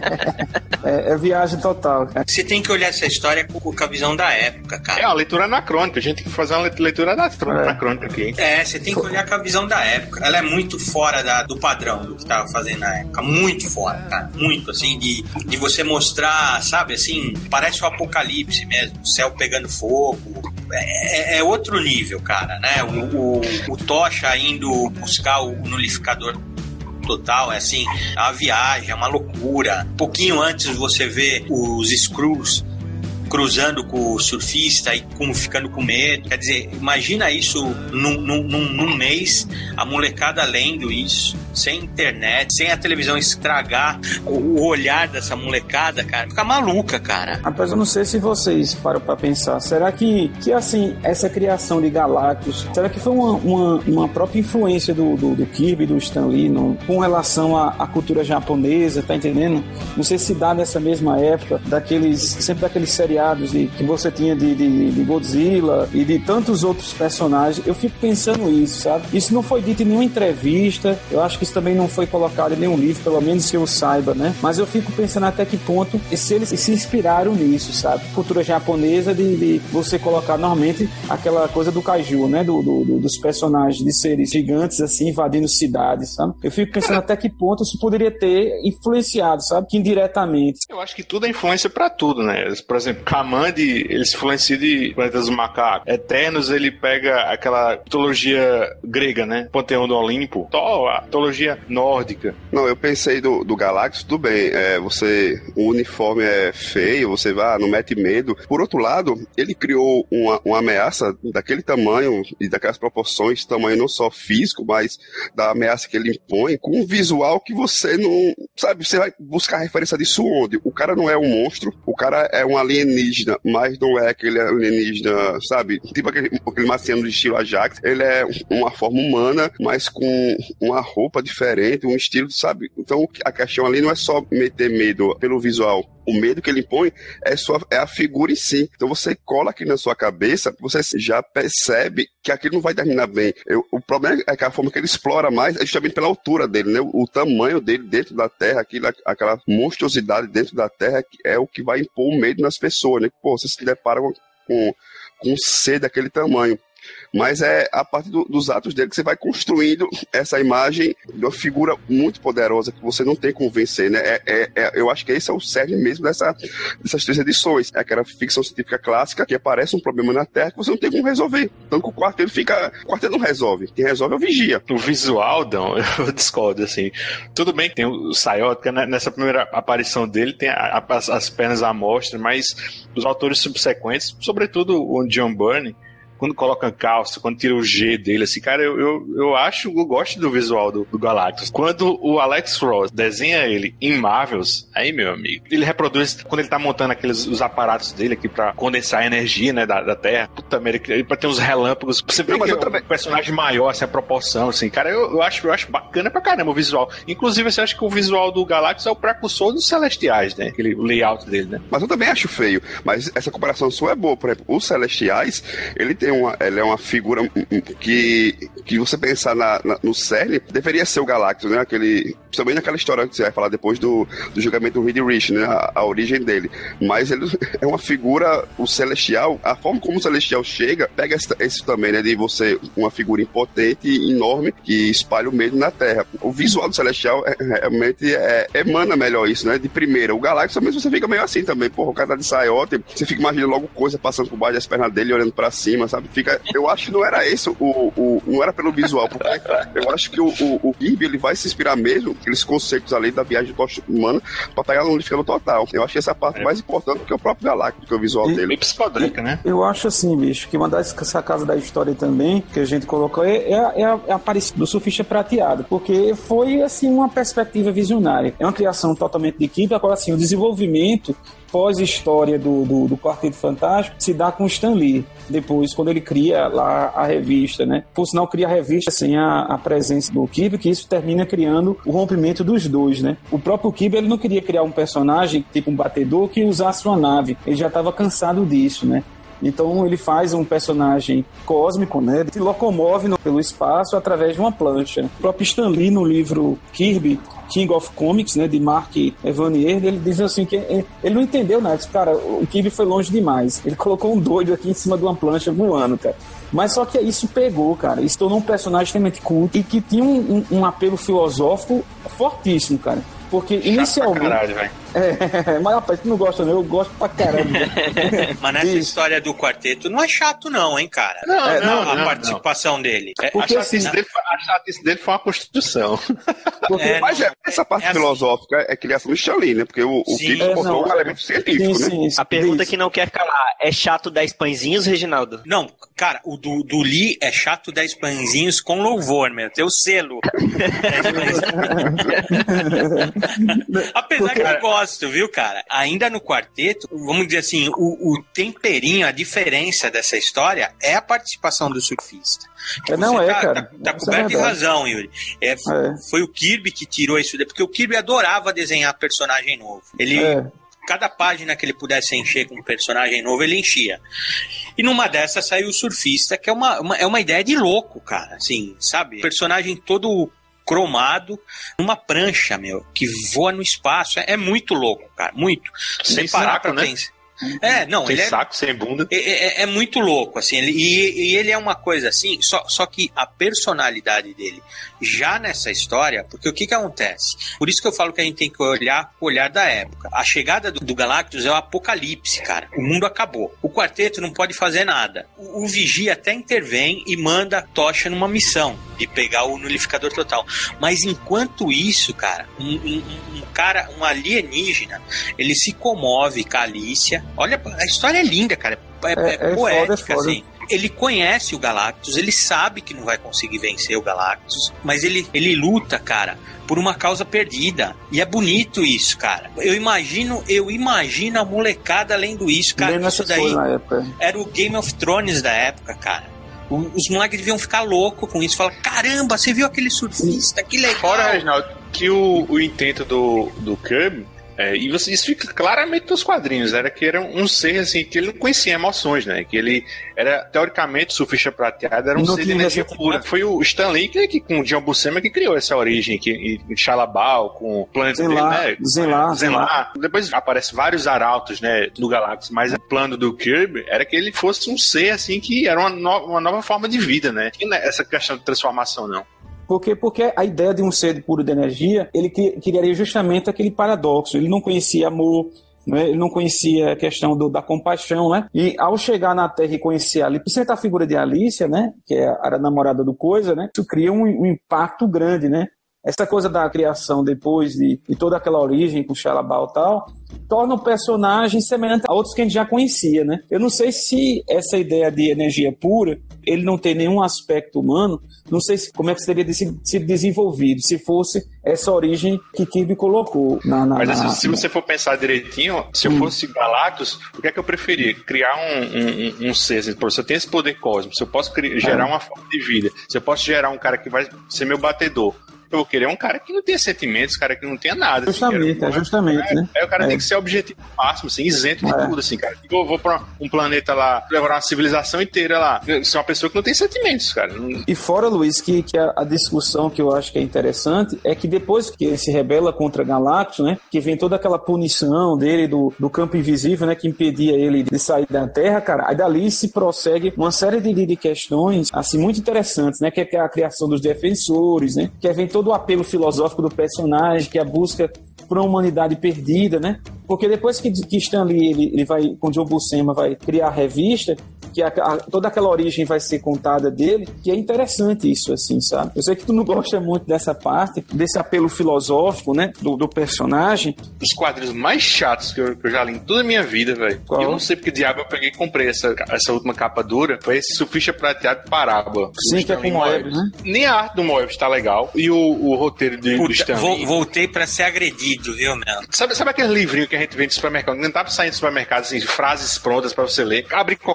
É viagem total, cara. Você tem que olhar essa história com a visão da época, cara. É uma leitura anacrônica, a gente tem que fazer uma leitura anacrônica aqui, hein? Você tem que olhar com a visão da época. Ela é muito fora do padrão do que tava fazendo na época. Muito fora, cara. Muito, assim, de você mostrar, sabe, assim, parece o apocalipse mesmo, o céu pegando fogo. É outro nível, cara, né? O Tocha indo buscar o nulificador total, é assim, é uma viagem, é uma loucura. Um pouquinho antes você vê os Skrulls cruzando com o surfista e ficando com medo. Quer dizer, imagina isso num mês, a molecada lendo isso, sem internet, sem a televisão estragar o olhar dessa molecada, cara. Fica maluca, cara. Rapaz, eu não sei se vocês param pra pensar. Será que assim, essa criação de Galactus, será que foi uma própria influência do Kirby, do Stan Lee, com relação à cultura japonesa, tá entendendo? Não sei se dá nessa mesma época, sempre daqueles seriados que você tinha de Godzilla e de tantos outros personagens. Eu fico pensando isso, sabe? Isso não foi dito em nenhuma entrevista, eu acho que isso também não foi colocado em nenhum livro, pelo menos que eu saiba, né? Mas eu fico pensando até que ponto se eles se inspiraram nisso, sabe? Cultura japonesa de você colocar normalmente aquela coisa do kaiju, né? Dos personagens de seres gigantes, assim, invadindo cidades, sabe? Eu fico pensando até que ponto isso poderia ter influenciado, sabe? Que indiretamente. Eu acho que tudo é influência pra tudo, né? Por exemplo, Kamandi, ele se influencia de Planetas dos Macacos. Eternos, ele pega aquela mitologia grega, né? Panteão do Olimpo. A mitologia nórdica. Não, eu pensei do Galactus, tudo bem. O uniforme é feio, você não mete medo. Por outro lado, ele criou uma ameaça daquele tamanho e daquelas proporções, tamanho não só físico, mas da ameaça que ele impõe, com um visual que você não... Sabe, você vai buscar referência disso onde? O cara não é um monstro, o cara é um alienígena, mas não é aquele alienígena, sabe? Tipo aquele marciano de estilo Ajax. Ele é uma forma humana, mas com uma roupa diferente, um estilo, sabe? Então a questão ali não é só meter medo pelo visual. O medo que ele impõe é a figura em si. Então você cola aqui na sua cabeça, você já percebe que aquilo não vai terminar bem. O problema é que a forma que ele explora mais é justamente pela altura dele, né? O tamanho dele dentro da Terra, aquela monstruosidade dentro da Terra é o que vai impor o medo nas pessoas, né? Pô, você se depara com um ser daquele tamanho. Mas é a partir dos atos dele que você vai construindo essa imagem de uma figura muito poderosa que você não tem como vencer, né? Eu acho que esse é o cerne mesmo dessas 3 edições. É aquela ficção científica clássica que aparece um problema na Terra que você não tem como resolver. Então o quarteto não resolve. Quem resolve é o Vigia. O visual, não, eu discordo, assim. Tudo bem que tem o Sayot, nessa primeira aparição dele tem as pernas à mostra, mas os autores subsequentes, sobretudo o John Byrne, quando coloca calça, quando tira o G dele, assim, cara, eu gosto do visual do Galactus. Quando o Alex Ross desenha ele em Marvels, aí, meu amigo, ele reproduz, quando ele tá montando os aparatos dele aqui pra condensar a energia, né, da Terra, puta merda, pra ter uns relâmpagos, você vê que é um personagem maior, assim, a proporção, assim, cara, eu acho bacana pra caramba o visual. Inclusive, você acha que o visual do Galactus é o precursor dos Celestiais, né, aquele layout dele, né? Mas eu também acho feio, mas essa comparação sua é boa, por exemplo, os Celestiais, ele é uma figura que você pensar no cerne, deveria ser o Galactus, né? Também naquela história que você vai falar depois do julgamento do Reed Richards, né? A origem dele. Mas ele é uma figura, o Celestial, a forma como o Celestial chega, pega esse também, né? De você, uma figura impotente e enorme que espalha o medo na Terra. O visual do Celestial realmente emana melhor isso, né? De primeira. O Galactus também você fica meio assim também. Porra, o cara tá de saiote, você fica imaginando logo coisa passando por baixo das pernas dele, olhando pra cima, sabe? Eu acho que não era isso, não era pelo visual, porque eu acho que o Kirby, ele vai se inspirar mesmo, aqueles conceitos ali da viagem humana, pra pegar no Nulificador Total. Eu acho que essa parte mais importante do que o próprio Galactus, que é o visual dele. Meio psicodélica, né? Eu acho assim, bicho, que uma das sacadas da história também, que a gente colocou, é a aparição do Surfista Prateado, porque foi, assim, uma perspectiva visionária. É uma criação totalmente de Kirby, agora, assim, o desenvolvimento pós-história do Quarteto Fantástico se dá com o Stan Lee. depois, quando ele cria lá a revista, né? Por sinal, cria a revista sem a presença do Kirby, que isso termina criando o rompimento dos dois, né? O próprio Kirby, ele não queria criar um personagem, tipo um batedor, que usasse uma nave. Ele já estava cansado disso, né? Então ele faz um personagem cósmico, né? Ele se locomove pelo espaço através de uma plancha. O próprio Stan Lee, no livro Kirby, King of Comics, né, de Mark Evanier, ele diz assim que ele não entendeu nada. Cara, o Kirby foi longe demais. Ele colocou um doido aqui em cima de uma plancha voando, cara. Mas só que isso pegou, cara. Isso tornou um personagem extremamente culto e que tinha um apelo filosófico fortíssimo, cara. Porque inicialmente... Caralho, velho. Mas rapaz, tu não gosta não, eu gosto pra caramba. Mas nessa história do quarteto não é chato não, hein, cara? Não, a participação dele. A chatice dele foi uma construção. Mas essa parte filosófica é criação do Stan Lee, né? Porque o Kirby botou um elemento científico, né? A pergunta que não quer calar, é chato 10 pãezinhos, Reginaldo? Não, cara, o do Lee é chato 10 pãezinhos com louvor, meu. Tem o selo. Apesar que eu gosto, viu, cara? Ainda no quarteto, vamos dizer assim, o temperinho, a diferença dessa história é a participação do surfista. Cara. Tá coberto de razão, Yuri. Foi o Kirby que tirou isso, porque o Kirby adorava desenhar personagem novo. Cada página que ele pudesse encher com um personagem novo, ele enchia. E numa dessas saiu o surfista, que é uma ideia de louco, cara. Assim, sabe? Personagem todo cromado numa prancha, meu, que voa no espaço. É muito louco, cara, muito. Sem saco, né? Sem saco, sem bunda. É muito louco, assim, ele é uma coisa assim, só que a personalidade dele, já nessa história, porque o que acontece? Por isso que eu falo que a gente tem que olhar com o olhar da época. A chegada do Galactus é o apocalipse, cara. O mundo acabou. O quarteto não pode fazer nada. O Vigia até intervém e manda Tocha numa missão de pegar o nulificador total. Mas enquanto isso, cara, um alienígena, ele se comove com a Alicia. Olha, a história é linda, cara. É poética, foda. Assim. Ele conhece o Galactus, ele sabe que não vai conseguir vencer o Galactus, mas ele luta, cara, por uma causa perdida. E é bonito isso, cara. Eu imagino a molecada lendo isso, cara. Isso daí era o Game of Thrones da época, cara. Os moleques deviam ficar loucos com isso. Falar, caramba, você viu aquele surfista? Que legal. Fora, Reginaldo, que o intento do Kirby, e isso fica claramente nos quadrinhos, era que era um ser assim, que ele não conhecia emoções, né? Que ele era, teoricamente, surfista prateado, era um ser de energia pura. Foi o Stan Lee que com o John Buscema que criou essa origem, em Xalabal, com o planeta dele, né? Zenlar. Depois aparecem vários arautos, né, do Galactus, mas o plano do Kirby era que ele fosse um ser assim, que era uma nova forma de vida, né? E não é essa questão de transformação, não. Porque a ideia de um ser puro de energia, ele criaria justamente aquele paradoxo. Ele não conhecia amor, né? Ele não conhecia a questão da compaixão, né? E ao chegar na Terra e conhecer ali, principalmente a figura de Alicia, né? Que era a namorada do Coisa, né? Isso cria um impacto grande, né? Essa coisa da criação depois de toda aquela origem com Xalabal e tal, torna o personagem semelhante a outros que a gente já conhecia, né? Eu não sei se essa ideia de energia pura, ele não tem nenhum aspecto humano, não sei como é que teria sido desenvolvido, se fosse essa origem que Kirby colocou. Mas se você for pensar direitinho, se eu fosse Galactus, o que é que eu preferia? Criar um ser, assim, se eu tenho esse poder cósmico, se eu posso gerar uma forma de vida, se eu posso gerar um cara que vai ser meu batedor, eu vou querer um cara que não tenha sentimentos, cara que não tenha nada. Justamente, assim, justamente, né? Aí o cara tem que ser objetivo máximo, assim, isento de tudo, assim, cara. Eu vou pra um planeta lá, levar uma civilização inteira lá. Ser uma pessoa que não tem sentimentos, cara. E fora, Luiz, que a discussão que eu acho que é interessante é que depois que ele se rebela contra Galactus, né? Que vem toda aquela punição dele do campo invisível, né? Que impedia ele de sair da Terra, cara. Aí dali se prossegue uma série de questões, assim, muito interessantes, né? Que é a criação dos defensores, né? Que vem todo o apelo filosófico do personagem, que é a busca por uma humanidade perdida, né? Porque depois que Stan Lee, ele vai, com John Buscema, vai criar a revista, que toda aquela origem vai ser contada dele, que é interessante isso, assim, sabe? Eu sei que tu não gosta muito dessa parte, desse apelo filosófico, né? Do personagem. Os quadrinhos mais chatos que eu já li em toda a minha vida, velho. E eu não sei porque diabo eu peguei e comprei essa última capa dura, foi esse Surfista Prateado Parábola. Sim, que é com o Moebius, né? Nem a arte do Moebius tá legal, e o roteiro do Stan Lee. Voltei pra ser agredido, viu, meu? Sabe aquele livrinho que a gente vende no supermercado? Não tá saindo do supermercado, assim, frases prontas pra você ler. Abre qualquer página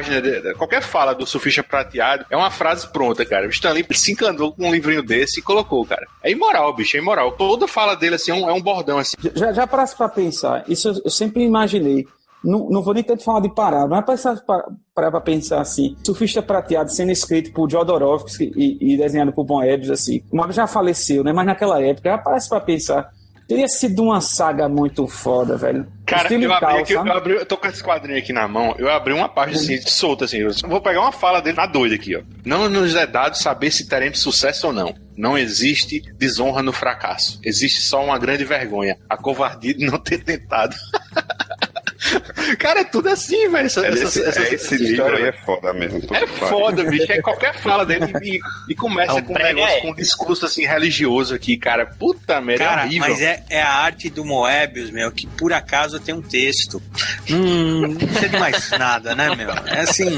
página, qualquer fala do Surfista Prateado é uma frase pronta, cara. O Stan Lee se encantou com um livrinho desse e colocou, cara. É imoral, bicho, é imoral. Toda fala dele, assim, é um bordão, assim. Já parasse pra pensar, isso eu sempre imaginei. Não vou nem tanto falar de parar, mas parar pra pensar assim, Surfista Prateado sendo escrito por Jodorowsky e desenhado por Moebius, assim. O Moebius já faleceu, né? Mas naquela época, já parece pra pensar, teria sido uma saga muito foda, velho. Cara, eu tô com esse quadrinho aqui na mão, eu abri uma página assim, solta assim, eu vou pegar uma fala dele na doida aqui, ó. Não nos é dado saber se teremos sucesso ou não. Não existe desonra no fracasso. Existe só uma grande vergonha, a covardia de não ter tentado. Cara, é tudo assim, velho. Esse livro aí é foda mesmo. É foda, bicho. É qualquer fala dele e começa com um negócio, com um discurso assim religioso aqui, cara. Puta merda, cara, é horrível. Mas é a arte do Moebius, meu, que por acaso tem um texto. Não precisa de mais nada, né, meu? É assim.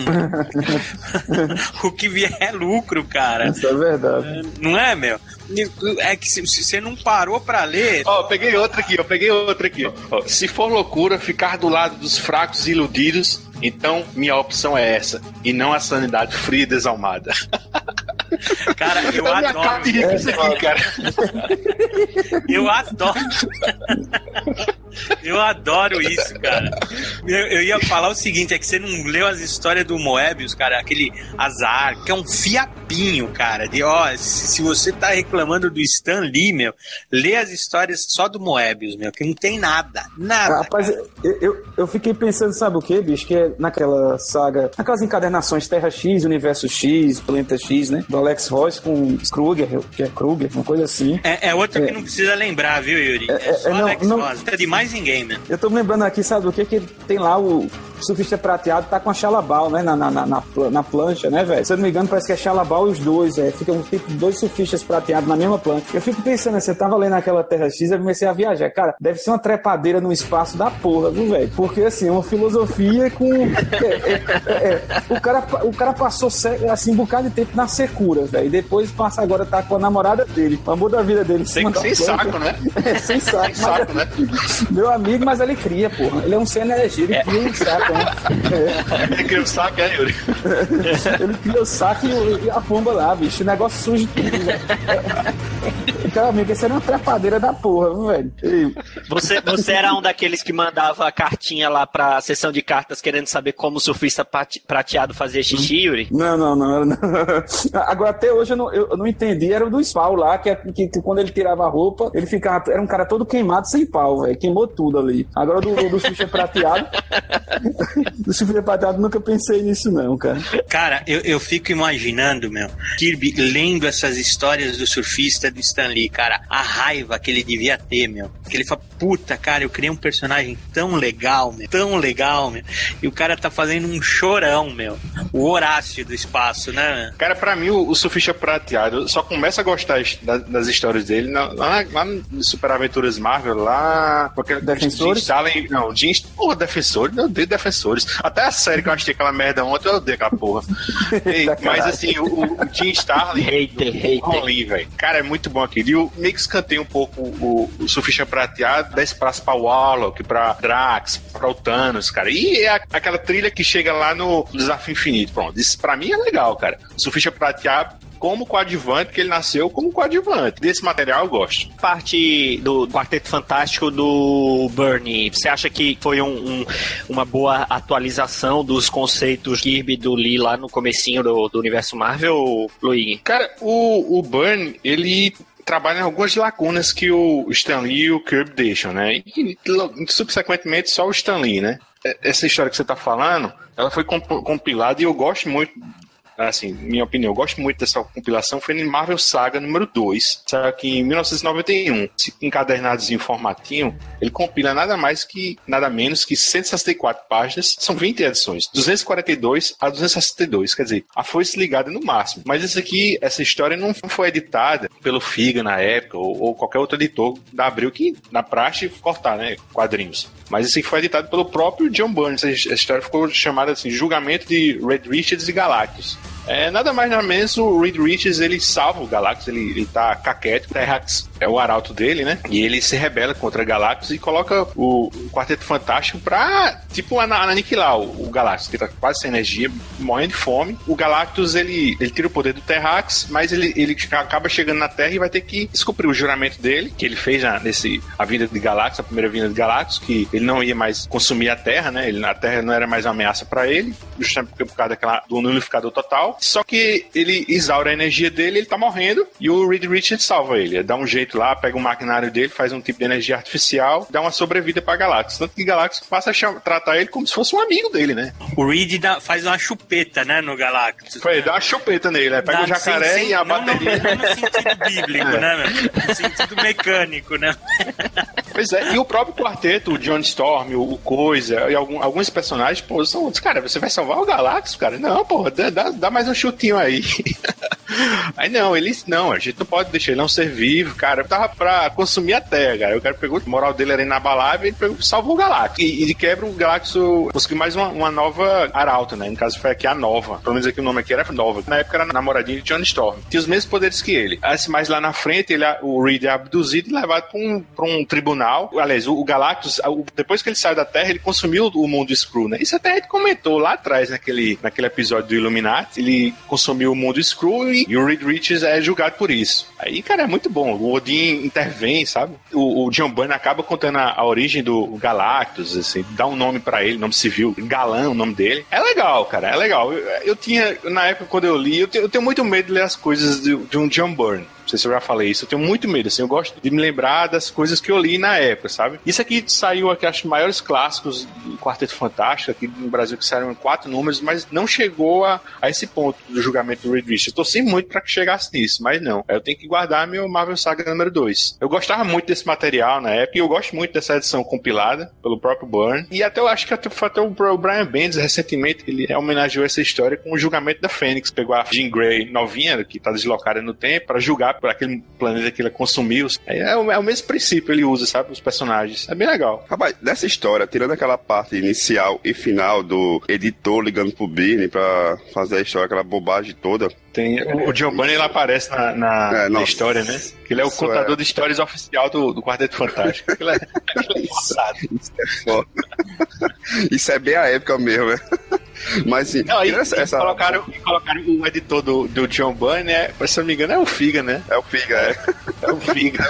O que vier é lucro, cara. Isso é verdade. Não é, meu? É que se você não parou pra ler... Ó, peguei outra aqui. Ó, se for loucura ficar do lado dos fracos e iludidos, então minha opção é essa, e não a sanidade fria e desalmada. Cara, eu adoro isso aqui, cara. Eu adoro isso, cara. Eu ia falar o seguinte, é que você não leu as histórias do Moebius, cara, aquele azar, que é um fiapinho, cara, de se você tá reclamando do Stan Lee, meu, lê as histórias só do Moebius, meu, que não tem nada. Rapaz, eu fiquei pensando, sabe o que, bicho? Que é naquela saga, aquelas encadernações Terra X, Universo X, Planeta X, né? Do Alex Ross com Kruger, que é Kruger, uma coisa assim. É outra que não precisa lembrar, viu, Yuri? Só Alex Ross, não é de mais ninguém, né? Eu tô me lembrando aqui, sabe o que? Que tem lá o Surfista Prateado, tá com a Xalabal, né? Na plancha, né, velho? Se eu não me engano, parece que é Xalabal e os dois, ficam tipo dois surfistas prateados na mesma plancha. Eu fico pensando, você tava lendo aquela Terra X, eu comecei a viajar. Cara, deve ser uma trepadeira no espaço da porra, viu, velho? Porque, assim, é uma filosofia com... O cara passou, assim, um bocado de tempo na secura, velho. E depois passa agora, tá com a namorada dele. O amor da vida dele. Sem saco, né? Sem saco, né? Meu amigo, mas ele cria, porra. Ele é um ser energia, ele cria um saco, né? Ele cria o saco, Yuri? Ele cria o saco e a pomba lá, bicho. O negócio surge tudo, velho. Cara, amigo, esse era uma trepadeira da porra, viu, velho? Você era um daqueles que mandava a cartinha lá pra sessão de cartas querendo saber como o surfista prateado fazia xixi, Yuri? Não. Agora, até hoje eu não entendi. Era o do Spal lá, que quando ele tirava a roupa, ele ficava... Era um cara todo queimado sem pau, velho. Queimou tudo ali. Agora, do surfista prateado... do surfista prateado, nunca pensei nisso, não, cara. Cara, eu fico imaginando, meu, Kirby lendo essas histórias do surfista do Stan Lee, cara, a raiva que ele devia ter, meu. Que ele fala, puta, cara, eu criei um personagem tão legal, meu. E o cara tá fazendo um chorão, meu. O Horácio do espaço, né? Cara, pra mim, o surfista prateado só começa a gostar das histórias dele lá no Super Aventuras Marvel, lá... Defensores? Defensores? Eu odeio Defensores. Até a série que eu achei aquela merda ontem, eu odeio aquela porra. Mas assim, o Jim Starlin... Hater. Velho. Cara, é muito bom aquilo. E eu meio que escantei um pouco o surfista prateado, dá espaço pra Warlock, pra Drax, pra o Thanos, cara. E é aquela trilha que chega lá no Desafio Infinito. Pronto, isso pra mim é legal, cara. O surfista prateado como coadjuvante, que ele nasceu como coadjuvante. Desse material eu gosto. Parte do Quarteto Fantástico do Byrne, você acha que foi uma boa atualização dos conceitos Kirby do Lee lá no comecinho do universo Marvel, Luigi? Cara, o Byrne, ele trabalha em algumas lacunas que o Stan Lee e o Kirby deixam, né? E subsequentemente só o Stan Lee, né? Essa história que você tá falando, ela foi compilada e eu gosto muito. Assim, minha opinião, eu gosto muito dessa compilação, foi no Marvel Saga número 2, saiu aqui em 1991. Encadernados em formatinho, ele compila nada menos que 164 páginas, são 20 edições, 242 a 262, quer dizer, a foice ligada no máximo. Mas essa história não foi editada pelo Figa na época, ou qualquer outro editor da Abril, que na praxe cortar, né, quadrinhos. Mas esse aqui foi editado pelo próprio John Byrne. Essa história ficou chamada assim, Julgamento de Reed Richards e Galactus. Nada mais nada menos, o Reed Richards, ele salva o Galactus, ele tá caquético, o Terrax é o arauto dele, né? E ele se rebela contra o Galactus e coloca o Quarteto Fantástico pra, tipo, aniquilar o Galactus, que tá quase sem energia, morrendo de fome. O Galactus, ele tira o poder do Terrax, mas ele acaba chegando na Terra e vai ter que descumprir o juramento dele, que ele fez a vinda de Galactus, a primeira vinda de Galactus, que ele não ia mais consumir a Terra, né? A Terra não era mais uma ameaça pra ele, justamente por causa do nulificador total. Só que ele exaure a energia dele, ele tá morrendo, e o Reed Richards salva ele. Dá um jeito lá, pega o maquinário dele, faz um tipo de energia artificial, dá uma sobrevida pra Galactus. Tanto que Galactus passa a tratar ele como se fosse um amigo dele, né? O Reed faz uma chupeta, né, no Galactus. Dá uma chupeta nele, né? Pega o jacaré e a bateria. Não no sentido bíblico, né, meu? No sentido mecânico, né? Pois é, e o próprio quarteto, o John Storm, o Coisa, e alguns personagens, pô, são outros. Cara, você vai salvar o Galactus, cara? Não, pô, dá mais um chutinho aí. Aí não, a gente não pode deixar ele não ser vivo, cara. Eu tava pra consumir a Terra, cara. O cara pegou, a moral dele era inabalável, ele salvou o Galactus. E quebra o Galactus, conseguiu mais uma nova arauta, né? No caso foi aqui a Nova. Pelo menos aqui o nome aqui era Nova. Na época era namoradinho de John Storm. Tinha os mesmos poderes que ele. Mas lá na frente, o Reed é abduzido e levado pra um tribunal. Aliás, o Galactus, depois que ele saiu da Terra, ele consumiu o mundo Skrull, né? Isso até a gente comentou lá atrás, naquele episódio do Illuminati. Ele consumiu o mundo Skrull e o Reed Richards é julgado por isso. Aí, cara, é muito bom. O Odin intervém, sabe? O John Byrne acaba contando a origem do Galactus, assim, dá um nome pra ele, nome civil, Galã, o nome dele. É legal, cara, é legal. Eu tinha, na época, quando eu li, eu tenho muito medo de ler as coisas de um John Byrne. Não sei se eu já falei isso, eu tenho muito medo, assim, eu gosto de me lembrar das coisas que eu li na época, sabe? Isso aqui saiu, aqui, acho, maiores clássicos do Quarteto Fantástico, aqui no Brasil, que saíram em 4 números, mas não chegou a esse ponto do julgamento do Reed Richards. Eu torci muito pra que chegasse nisso, mas não. Eu tenho que guardar meu Marvel Saga número 2. Eu gostava muito desse material na época, e eu gosto muito dessa edição compilada pelo próprio Byrne, e até eu acho que até o Brian Bendis, recentemente, ele homenageou essa história com o julgamento da Fênix, pegou a Jean Grey novinha, que tá deslocada no tempo, pra julgar por aquele planeta que ele consumiu. É o mesmo princípio, ele usa, sabe, os personagens. É bem legal. Rapaz, dessa história, tirando aquela parte inicial e final do editor ligando pro Byrne pra fazer a história, aquela bobagem toda. Tem, o John Byrne, ele aparece na história, né? Que ele é o contador de histórias oficial do Quarteto Fantástico. Aquilo é engraçado. Isso é foda. Isso é bem a época mesmo, né? Mas sim, colocaram o editor do John Byrne, se eu não me engano, é o Figa, né? É o Figa, É o Figa.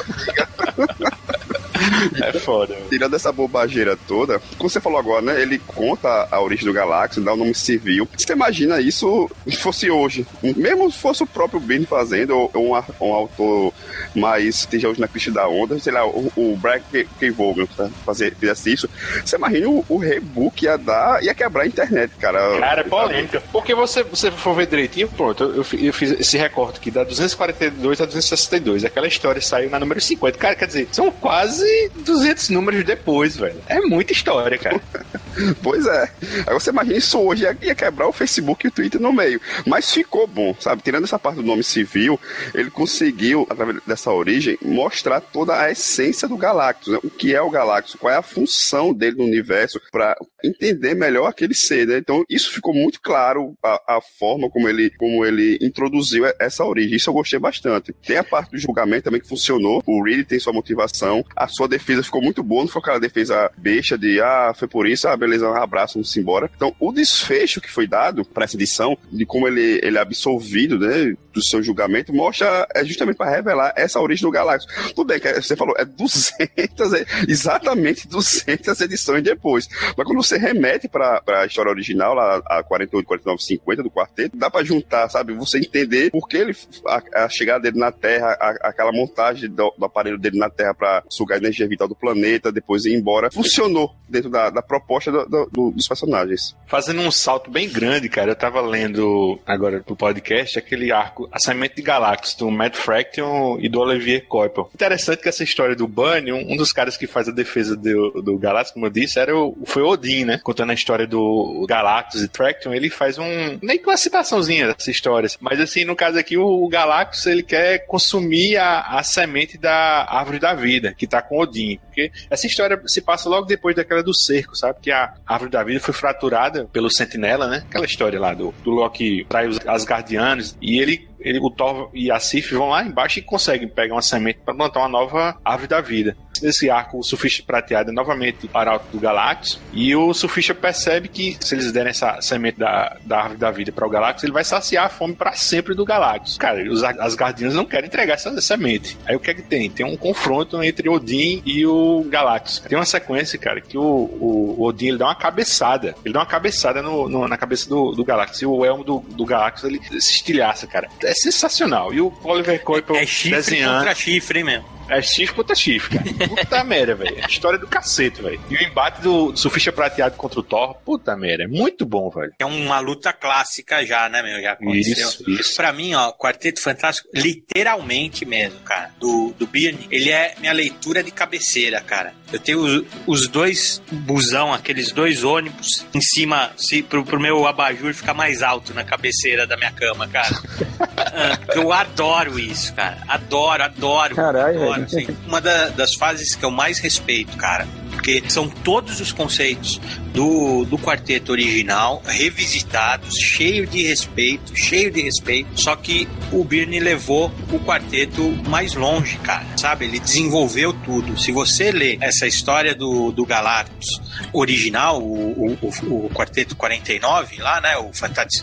É foda. Tirando essa bobageira toda, como você falou agora, né? Ele conta a origem do Galactus, dá o nome civil. Você imagina isso fosse hoje? Mesmo se fosse o próprio Byrne fazendo, ou um autor mais que esteja hoje na crista da onda, sei lá, o Brian K. Vaughan fizesse isso, você imagina o rebook ia quebrar a internet, cara. Cara, é polêmica. Porque você for ver direitinho, pronto, eu fiz esse recorte aqui, da 242 a 262. Aquela história saiu na número 50. Cara, quer dizer, são quase 200 números depois, velho. É muita história, cara. Pois é. Aí você imagina isso hoje, ia quebrar o Facebook e o Twitter no meio. Mas ficou bom, sabe? Tirando essa parte do nome civil, ele conseguiu, através dessa origem, mostrar toda a essência do Galactus, né? O que é o Galactus, qual é a função dele no universo, pra entender melhor aquele ser, né? Então, isso ficou muito claro, a forma como ele introduziu essa origem. Isso eu gostei bastante. Tem a parte do julgamento também que funcionou. O Reed tem sua motivação. A sua defesa ficou muito boa, não foi aquela defesa besta de, foi por isso, beleza, um abraço, vamos embora. Então, o desfecho que foi dado para essa edição, de como ele é absolvido, né, do seu julgamento, mostra justamente para revelar essa origem do Galactus. Tudo bem, que você falou, exatamente 200 edições depois. Mas quando você remete para a história original, lá, a 48, 49, 50 do quarteto, dá para juntar, sabe? Você entender por que a chegada dele na Terra, aquela montagem do aparelho dele na Terra para sugar a energia vital do planeta, depois ir embora, funcionou dentro da proposta dos personagens. Fazendo um salto bem grande, cara, eu tava lendo agora pro podcast aquele arco Ascendente de Galactus, do Matt Fraction e do Olivier Coipel. Interessante que essa história do Byrne, um dos caras que faz a defesa do Galactus, como eu disse, foi Odin, né? Contando a história do Galactus e Fraction, ele faz nem com uma citaçãozinha dessa história, mas assim, no caso aqui, o Galactus, ele quer consumir a semente da árvore da vida, que tá com com Odin, porque essa história se passa logo depois daquela do cerco, sabe? Que a árvore da vida foi fraturada pelo Sentinela, né? Aquela história lá do Loki trai os Asgardianos e o Thor e a Sif vão lá embaixo e conseguem pegar uma semente para plantar uma nova árvore da vida. Nesse arco, o Surfista Prateado é novamente o Arauto do Galactus, e o Surfista percebe que se eles derem essa semente da árvore da vida para o Galactus, ele vai saciar a fome para sempre do Galactus. Cara, os Asgardianos não querem entregar essa semente. Aí o que é que tem? Tem um confronto entre Odin e o Galactus. Tem uma sequência, cara, que o Odin ele dá uma cabeçada. Ele dá uma cabeçada na cabeça do Galactus, e o elmo do Galactus ele se estilhaça, cara. É sensacional. E o Oliver Coipel chifre desenhando. Contra chifre, hein, mesmo? É chifre contra chifre, cara. Puta merda, velho. História do cacete, velho. E o embate do Surfista Prateado contra o Thor, puta merda. É muito bom, velho. É uma luta clássica já, né, meu? Já aconteceu. Isso. Pra mim, ó, Quarteto Fantástico, literalmente mesmo, cara, do Byrne, ele é minha leitura de cabeceira, cara. Eu tenho os dois busão, aqueles dois ônibus em cima, pro meu abajur ficar mais alto na cabeceira da minha cama, cara. Eu adoro isso, cara. Adoro. Caralho, assim. Uma das fases que eu mais respeito, cara, porque são todos os conceitos do quarteto original revisitados, cheio de respeito, só que o Byrne levou o quarteto mais longe, cara, sabe? Ele desenvolveu tudo. Se você lê essa história do Galactus original, o quarteto 49 lá, né, o Fantastic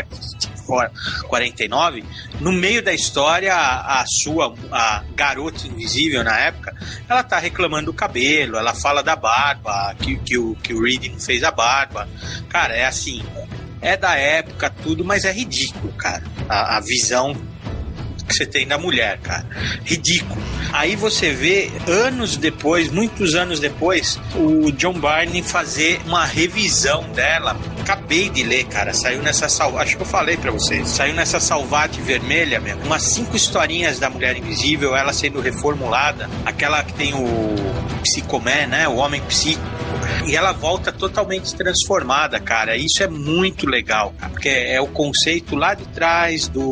49, no meio da história a garota invisível na época, ela tá reclamando do cabelo, ela fala da barba, que o Reed não fez a barba. Cara, é assim, é da época tudo, mas é ridículo, cara, a visão que você tem da mulher, cara. Ridículo. Aí você vê, muitos anos depois, o John Byrne fazer uma revisão dela. Acabei de ler, cara. Saiu nessa acho que eu falei pra vocês. Saiu nessa Salvate Vermelha mesmo. Umas 5 historinhas da Mulher Invisível, ela sendo reformulada. Aquela que tem o Psicomé, né? O Homem Psíquico. E ela volta totalmente transformada, cara. Isso é muito legal, cara, porque é o conceito lá de trás do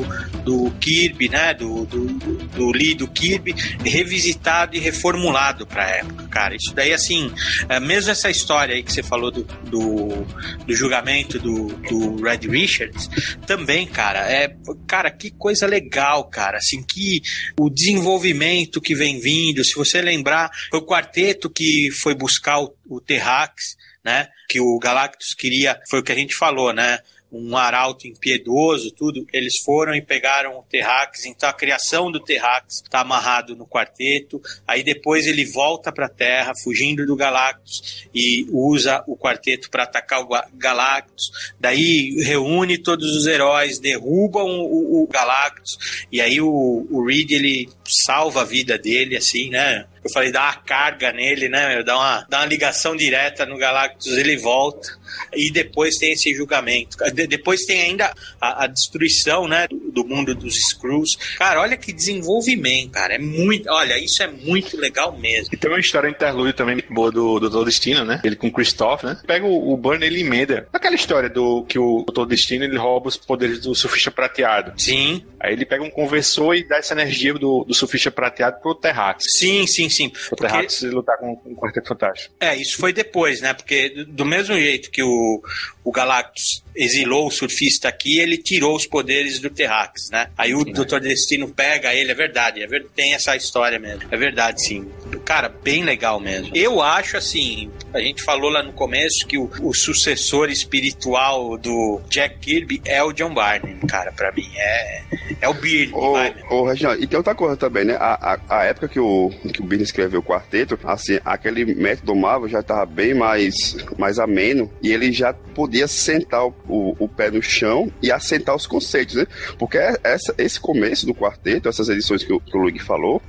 Kirby, né? Do Lee, do Kirby, revisitado e reformulado pra época, cara. Isso daí, assim, mesmo essa história aí que você falou do julgamento do Red Richards, também, cara, cara, que coisa legal, cara, assim, que o desenvolvimento que vem vindo, se você lembrar, foi o quarteto que foi buscar o Terrax, né, que o Galactus queria, foi o que a gente falou, né, um arauto impiedoso, tudo, eles foram e pegaram o Terrax, então a criação do Terrax está amarrado no quarteto, aí depois ele volta para a Terra, fugindo do Galactus, e usa o quarteto para atacar o Galactus, daí reúne todos os heróis, derrubam o Galactus, e aí o Reed, ele salva a vida dele, assim, né? Eu falei, dá uma carga nele, né? Dá uma ligação direta no Galactus, ele volta, e depois tem esse julgamento. Depois tem ainda a destruição, né, do mundo dos Skrulls. Cara, olha que desenvolvimento, cara. Olha, isso é muito legal mesmo. E tem uma história interlúdio também boa do Dr. Destino, né? Ele com o Christoph, né? Pega o Byrne, ele emenda. Aquela história que o Dr. Destino, ele rouba os poderes do Surfista Prateado. Sim. Aí ele pega um conversor e dá essa energia do Surfista Prateado pro Terrax. Sim. O Terrax lutar com o Quarteto Fantástico. Isso foi depois, né? Porque do mesmo jeito que o Galactus exilou o surfista aqui, ele tirou os poderes do Terrax, né? Aí o Dr. Destino pega ele, é verdade, tem essa história mesmo. É verdade, sim. Cara, bem legal mesmo. Eu acho, assim, a gente falou lá no começo que o sucessor espiritual do Jack Kirby é o John Byrne, cara, pra mim. É o Byrne. Reginaldo, e tem outra coisa também, né? A época que o Byrne escreveu o quarteto, assim, aquele método Marvel já tava bem mais ameno, e ele já podia sentar o pé no chão e assentar os conceitos, né? Porque esse começo do quarteto, essas edições que o Luigi falou,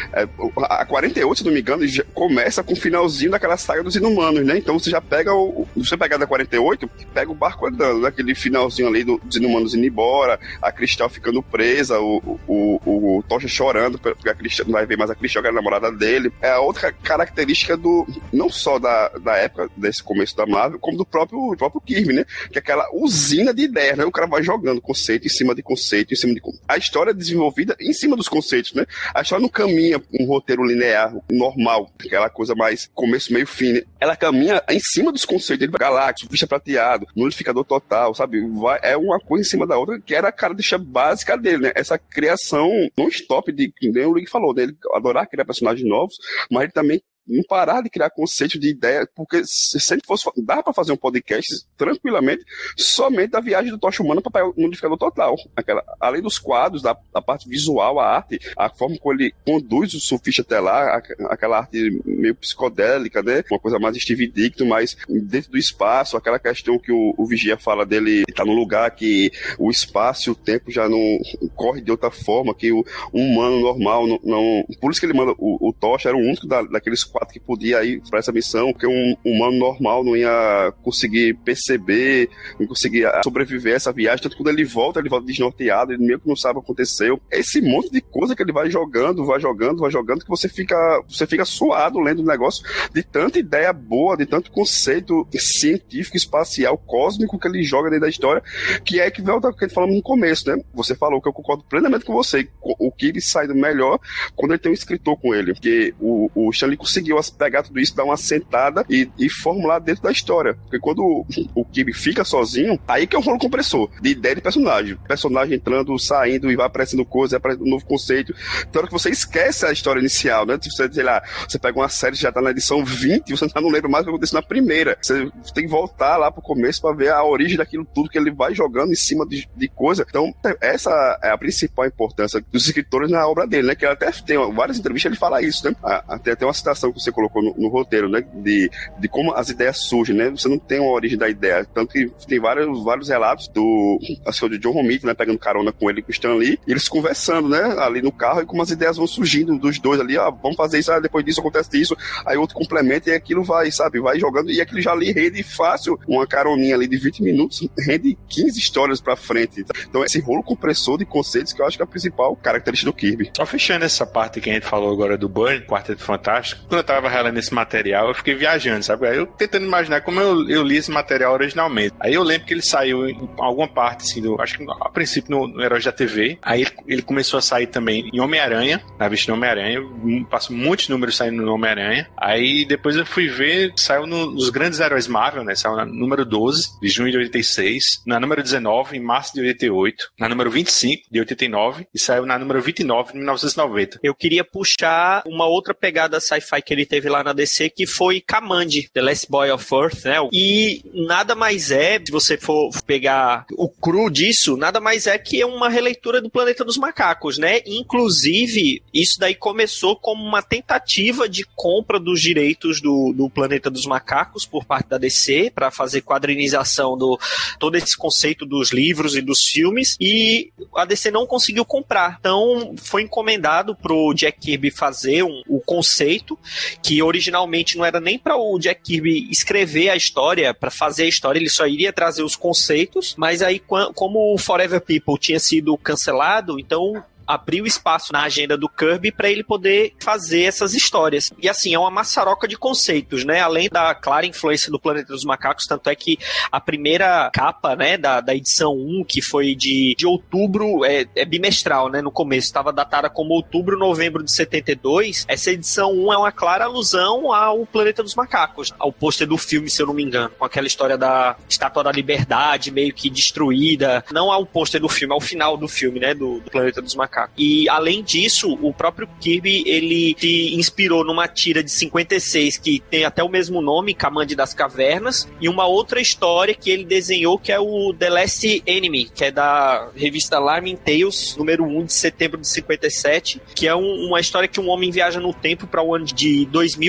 a 48, se não me engano, já começa com o finalzinho daquela saga dos Inumanos, né? Então você já pega você pegar da 48, pega o barco andando, né? Aquele finalzinho ali dos Inumanos indo embora, a Cristal ficando presa, o Tocha chorando, porque a Cristal não vai ver mais a Cristal, que era a namorada dele. É a outra característica não só da época desse começo da Marvel, como do próprio Kirby, né? Que é aquela usina de ideias, né? O cara vai jogando conceito em cima de conceito, a história é desenvolvida em cima dos conceitos, né? A história não caminha um roteiro linear, normal, aquela coisa mais começo, meio, fim, né? Ela caminha em cima dos conceitos dele, Galactus, Surfista Prateado, Nulificador Total, sabe? É uma coisa em cima da outra, que era a característica básica dele, né? Essa criação non-stop, de, nem o Luigi falou, dele adorar criar personagens novos, mas ele também não parar de criar conceito de ideia, porque se sempre fosse, dá pra fazer um podcast tranquilamente, somente da viagem do Tocha Humana para o Nulificador Total. Além dos quadros, da parte visual, a arte, a forma como ele conduz o surfista até lá, aquela arte meio psicodélica, né? Uma coisa mais Steve Ditko, mas dentro do espaço, aquela questão que o Vigia fala dele, tá num lugar que o espaço e o tempo já não corre de outra forma, que o humano normal não... Por isso que ele manda o Tocha, era o único daqueles que podia ir para essa missão, porque um humano normal não ia conseguir perceber, não conseguia sobreviver a essa viagem, tanto que quando ele volta desnorteado, ele meio que não sabe o que aconteceu. Esse monte de coisa que ele vai jogando, que você fica suado lendo o negócio, de tanta ideia boa, de tanto conceito científico, espacial, cósmico que ele joga dentro da história, que é que volta ao que ele falou no começo, né? Você falou que eu concordo plenamente com você, o que ele sai do melhor quando ele tem um escritor com ele, porque o Stanley conseguiu pegar tudo isso, dar uma sentada e formular dentro da história. Porque quando o Kirby fica sozinho, aí que é um rolo compressor de ideia de personagem. Personagem entrando, saindo e vai aparecendo coisa, aparece um novo conceito. Então, hora que você esquece a história inicial, né? Você, sei lá, você pega uma série que já tá na edição 20 e você já não lembra mais o que aconteceu na primeira. Você tem que voltar lá pro começo pra ver a origem daquilo tudo que ele vai jogando em cima de coisa. Então, essa é a principal importância dos escritores na obra dele, né? Que até tem várias entrevistas ele fala isso, né? Até tem uma citação que você colocou no roteiro, né? De como as ideias surgem, né? Você não tem uma origem da ideia. Tanto que tem vários relatos acho que é do John Romita, né? Pegando carona com ele e com o Stan Lee, e eles conversando, né? Ali no carro, e como as ideias vão surgindo dos dois ali, vamos fazer isso, depois disso acontece isso, aí outro complementa, e aquilo vai jogando, e aquilo já ali rende fácil, uma caroninha ali de 20 minutos, rende 15 histórias pra frente. Então, esse rolo compressor de conceitos que eu acho que é a principal característica do Kirby. Só fechando essa parte que a gente falou agora do Burn, Quarteto Fantástico, quando eu tava relendo esse material, eu fiquei viajando, sabe? Aí eu tentando imaginar como eu li esse material originalmente. Aí eu lembro que ele saiu em alguma parte, assim, acho que a princípio no Heróis da TV. Aí ele começou a sair também em Homem-Aranha, na vista do Homem-Aranha. Passou muitos números saindo no Homem-Aranha. Aí depois eu fui ver, saiu nos Grandes Heróis Marvel, né? Saiu na número 12, de junho de 86, na número 19, em março de 88, na número 25, de 89, e saiu na número 29, de 1990. Eu queria puxar uma outra pegada sci-fi que ele teve lá na DC, que foi Kamandi, The Last Boy of Earth, né? E nada mais é, se você for pegar o cru disso, nada mais é que uma releitura do Planeta dos Macacos, né? Inclusive, isso daí começou como uma tentativa de compra dos direitos do Planeta dos Macacos por parte da DC, para fazer quadrinização todo esse conceito dos livros e dos filmes, e a DC não conseguiu comprar. Então, foi encomendado pro Jack Kirby fazer o conceito, que originalmente não era nem para o Jack Kirby escrever a história, para fazer a história, ele só iria trazer os conceitos, mas aí como o Forever People tinha sido cancelado, então abriu espaço na agenda do Kirby para ele poder fazer essas histórias. E assim, é uma maçaroca de conceitos, né? Além da clara influência do Planeta dos Macacos, tanto é que a primeira capa, né, da edição 1, que foi de outubro, é bimestral, né? No começo, estava datada como outubro, novembro de 72. Essa edição 1 é uma clara alusão ao Planeta dos Macacos, ao pôster do filme, se eu não me engano, com aquela história da Estátua da Liberdade meio que destruída. Não ao pôster do filme, ao final do filme, né? Do Planeta dos Macacos. E, além disso, o próprio Kirby, ele se inspirou numa tira de 56, que tem até o mesmo nome, Kamandi das Cavernas, e uma outra história que ele desenhou, que é o The Last Enemy, que é da revista Alarming Tales, número 1 de setembro de 57, que é uma história que um homem viaja no tempo para o ano de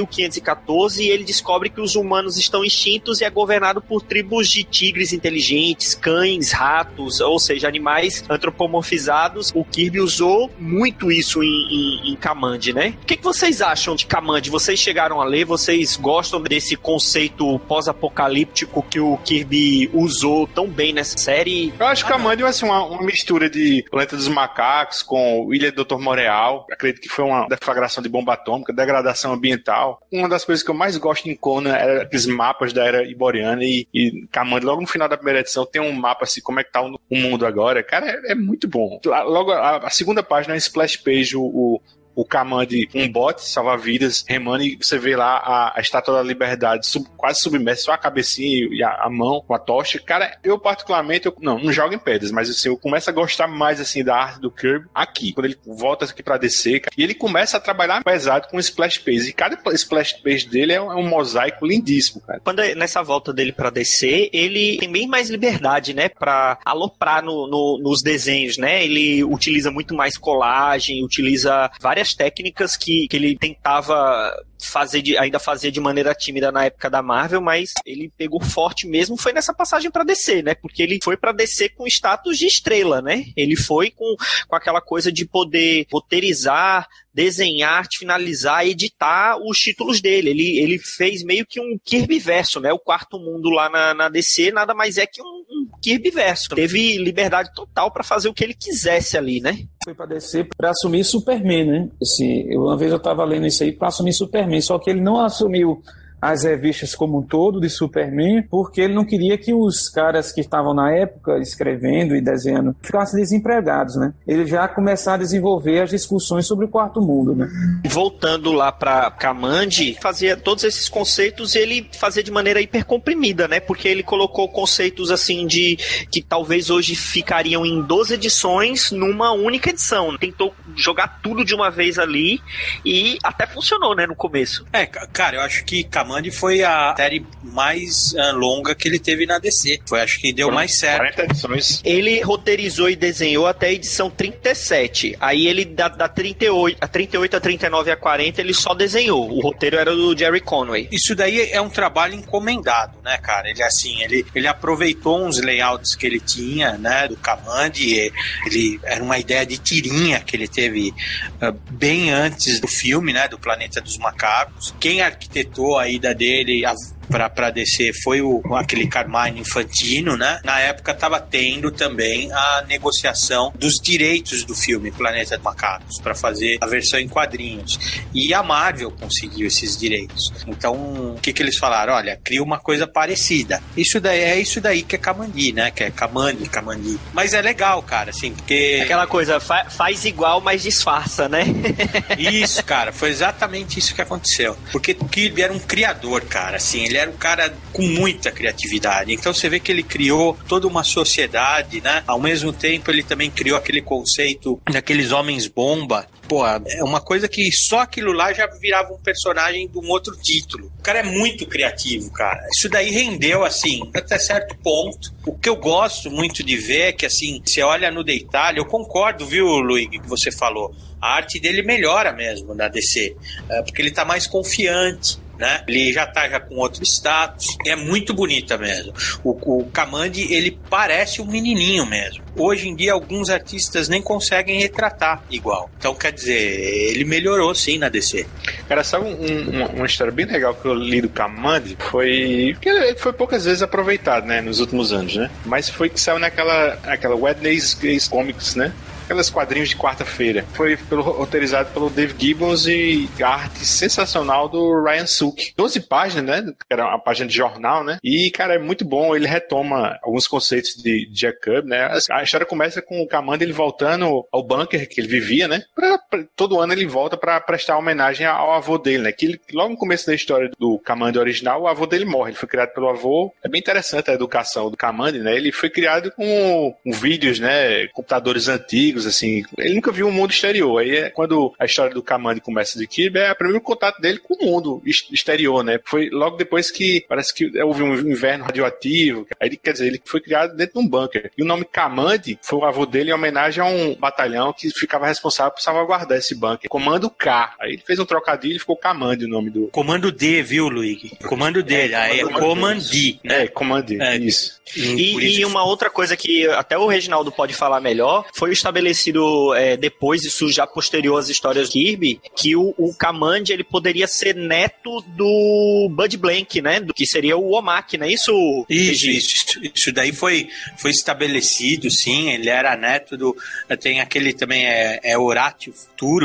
2514, e ele descobre que os humanos estão extintos e é governado por tribos de tigres inteligentes, cães, ratos, ou seja, animais antropomorfizados. O Kirby usou muito isso em Kamandi, né? O que vocês acham de Kamandi? Vocês chegaram a ler? Vocês gostam desse conceito pós-apocalíptico que o Kirby usou tão bem nessa série? Eu acho que Kamandi vai ser uma mistura de Planeta dos Macacos com Ilha do Dr. Moreal. Acredito que foi uma deflagração de bomba atômica, degradação ambiental. Uma das coisas que eu mais gosto em Conan era aqueles mapas da era iboriana, e Kamandi, logo no final da primeira edição, tem um mapa assim, como é que tá o mundo agora. Cara, é muito bom. Logo, a segunda página é Splash Page, o o Kamandi, um bote, salva-vidas, remando, e você vê lá a Estátua da Liberdade quase submersa, só a cabecinha e a mão com a tocha. Cara, eu particularmente, não jogo em pedras, mas assim, eu começo a gostar mais assim da arte do Kirby aqui, quando ele volta aqui pra DC, e ele começa a trabalhar pesado com o splash page, e cada splash page dele é um mosaico lindíssimo, cara. Quando nessa volta dele pra DC, ele tem bem mais liberdade, né, pra aloprar nos desenhos, né, ele utiliza muito mais colagem, utiliza várias técnicas que ele tentava ainda fazia de maneira tímida na época da Marvel, mas ele pegou forte mesmo, foi nessa passagem pra DC, né, porque ele foi pra DC com status de estrela, né, ele foi com aquela coisa de poder roteirizar, desenhar, finalizar, editar os títulos dele. Ele fez meio que um Kirby-verso, né? O Quarto Mundo lá na DC nada mais é que um Kirby-verso. Teve liberdade total pra fazer o que ele quisesse ali, né? Foi pra DC pra assumir Superman, né? Uma vez eu tava lendo isso aí pra assumir Superman, só que ele não assumiu as revistas como um todo de Superman, porque ele não queria que os caras que estavam na época escrevendo e desenhando ficassem desempregados, né? Ele já começou a desenvolver as discussões sobre o Quarto Mundo, né? Voltando lá pra Kamandi, fazia todos esses conceitos e ele fazia de maneira hipercomprimida, né? Porque ele colocou conceitos assim que talvez hoje ficariam em 12 edições numa única edição. Tentou jogar tudo de uma vez ali e até funcionou, né, no começo. Cara, eu acho que Kamandi foi a série mais longa que ele teve na DC. Acho que deu mais certo. 40 edições. Ele roteirizou e desenhou até a edição 37. Aí ele, da 38 a 39 e a 40, ele só desenhou. O roteiro era do Jerry Conway. Isso daí é um trabalho encomendado, né, cara? Ele aproveitou uns layouts que ele tinha, né, do Kamandi. Ele era uma ideia de tirinha que ele teve bem antes do filme, né, do Planeta dos Macacos. Quem arquitetou a ida dele pra DC foi aquele Carmine Infantino, né? Na época tava tendo também a negociação dos direitos do filme Planeta dos Macacos para fazer a versão em quadrinhos. E a Marvel conseguiu esses direitos. Então, o que eles falaram? Olha, cria uma coisa parecida. Isso daí que é Kamandi, né? Que é Kamandi. Mas é legal, cara, assim, porque... Aquela coisa, faz igual, mas disfarça, né? Isso, cara, foi exatamente isso que aconteceu. Porque o Kirby era um criador, cara, assim, ele era um cara com muita criatividade. Então você vê que ele criou toda uma sociedade, né? Ao mesmo tempo ele também criou aquele conceito daqueles homens bomba. Pô, é uma coisa que só aquilo lá já virava um personagem de um outro título. O cara é muito criativo, cara. Isso daí rendeu, assim, até certo ponto. O que eu gosto muito de ver é que, assim, você olha no detalhe, eu concordo, viu, Luigi, que você falou. A arte dele melhora mesmo na DC, porque ele tá mais confiante, né? Ele já tá com outro status. É muito bonita mesmo. O Kamandi, ele parece um menininho mesmo. Hoje em dia, alguns artistas nem conseguem retratar igual. Então, quer dizer, ele melhorou sim na DC. Cara, sabe uma história bem legal que eu li do Kamandi? Foi que ele foi poucas vezes aproveitado, né, nos últimos anos, né? Mas foi que saiu naquela Wednesday Comics, né? Aqueles quadrinhos de quarta-feira. Foi roteirizado pelo Dave Gibbons e a arte sensacional do Ryan Suk. 12 páginas, né? Era uma página de jornal, né? E, cara, é muito bom. Ele retoma alguns conceitos de Jack Kirby, né? A história começa com o Kamandi ele voltando ao bunker que ele vivia, né? Todo ano ele volta pra prestar homenagem ao avô dele, né? Que ele, logo no começo da história do Kamandi original, o avô dele morre. Ele foi criado pelo avô. É bem interessante a educação do Kamandi, né? Ele foi criado com vídeos, né? Computadores antigos, assim, ele nunca viu um mundo exterior. Aí quando a história do Kamandi começa de Kirby, é o primeiro contato dele com o mundo exterior, né? Foi logo depois que parece que houve um inverno radioativo. Aí, quer dizer, ele foi criado dentro de um bunker. E o nome Kamandi foi o avô dele em homenagem a um batalhão que ficava responsável por salvaguardar esse bunker. Comando K. Aí ele fez um trocadilho e ficou Kamandi o nome do... Comando D, viu, Luigi? Comando D. Aí é Comandi, né? É, Comandi, isso. E uma outra coisa que até o Reginaldo pode falar melhor, foi o estabelecido depois, isso já posterior às histórias do Kirby, que o Kamandi, ele poderia ser neto do Bud Blank, né? Do que seria o Omaki, né? Isso daí foi estabelecido, sim. Ele era neto do... Tem aquele também, Horatio Futuro, né?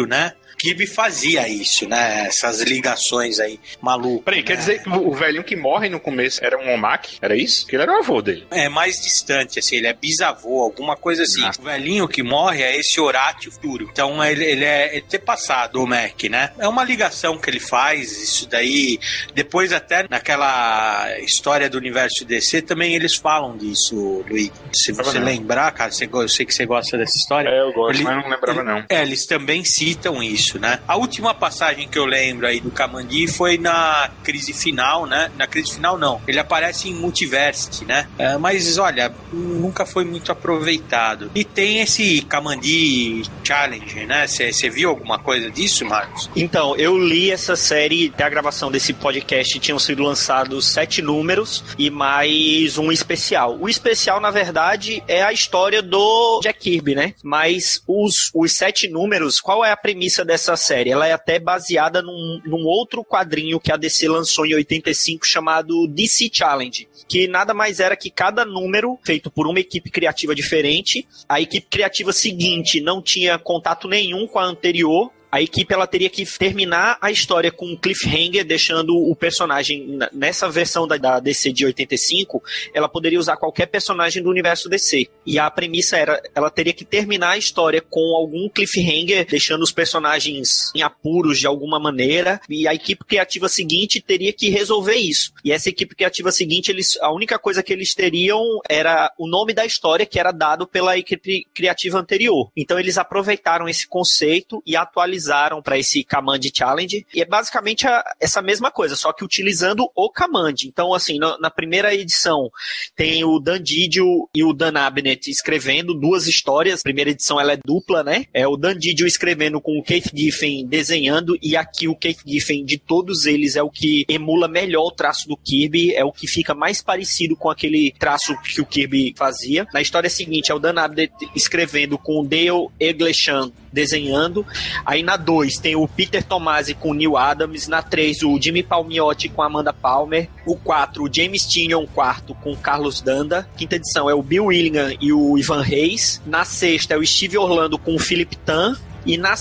Kirby fazia isso, né? Essas ligações aí, maluco. Peraí, quer dizer que o velhinho que morre no começo era um Omaki? Era isso? Que ele era o avô dele. É mais distante, assim, ele é bisavô, alguma coisa assim. O velhinho que morre é esse Horatio Futuro. Então ele é ter passado o Mac, né? É uma ligação que ele faz, isso daí. Depois até naquela história do universo DC também eles falam disso, Luiz. Se você lembrar, cara, eu sei que você gosta dessa história. Eu gosto, mas não lembrava não. Eles também citam isso, né? A última passagem que eu lembro aí do Kamandi foi na crise final, né? Na crise final não, ele aparece em Multiversity, né? Mas olha, nunca foi muito aproveitado. E tem esse Kamandi Challenge, né? Você viu alguma coisa disso, Marcos? Então, eu li essa série, até a gravação desse podcast tinham sido lançados 7 números e mais um especial. O especial, na verdade, é a história do Jack Kirby, né? Mas os 7 números, qual é a premissa dessa série? Ela é até baseada num outro quadrinho que a DC lançou em 85 chamado DC Challenge, que nada mais era que cada número feito por uma equipe criativa diferente. A equipe criativa seguinte não tinha contato nenhum com a anterior. A equipe ela teria que terminar a história com um cliffhanger, deixando o personagem, nessa versão da DC de 85, ela poderia usar qualquer personagem do universo DC. E a premissa era, ela teria que terminar a história com algum cliffhanger, deixando os personagens em apuros de alguma maneira, e a equipe criativa seguinte teria que resolver isso. E essa equipe criativa seguinte, a única coisa que eles teriam era o nome da história, que era dado pela equipe criativa anterior. Então eles aproveitaram esse conceito e atualizaram para esse Kamandi Challenge, e é basicamente essa mesma coisa, só que utilizando o Kamandi. Então, assim, na primeira edição tem o Dan Didio e o Dan Abnett escrevendo 2 histórias. A primeira edição ela é dupla, né? É o Dan Didio escrevendo com o Keith Giffen desenhando, e aqui o Keith Giffen de todos eles é o que emula melhor o traço do Kirby, é o que fica mais parecido com aquele traço que o Kirby fazia. Na história seguinte é o Dan Abnett escrevendo com o Dale Egleshan desenhando. Aí na 2 tem o Peter Tomasi com o Neil Adams. Na 3 o Jimmy Palmiotti com a Amanda Palmer. O 4 o James Tynion quarto com o Carlos Danda. Quinta edição é o Bill Willingham e o Ivan Reis. Na 6ª é o Steve Orlando com o Philip Tan. E na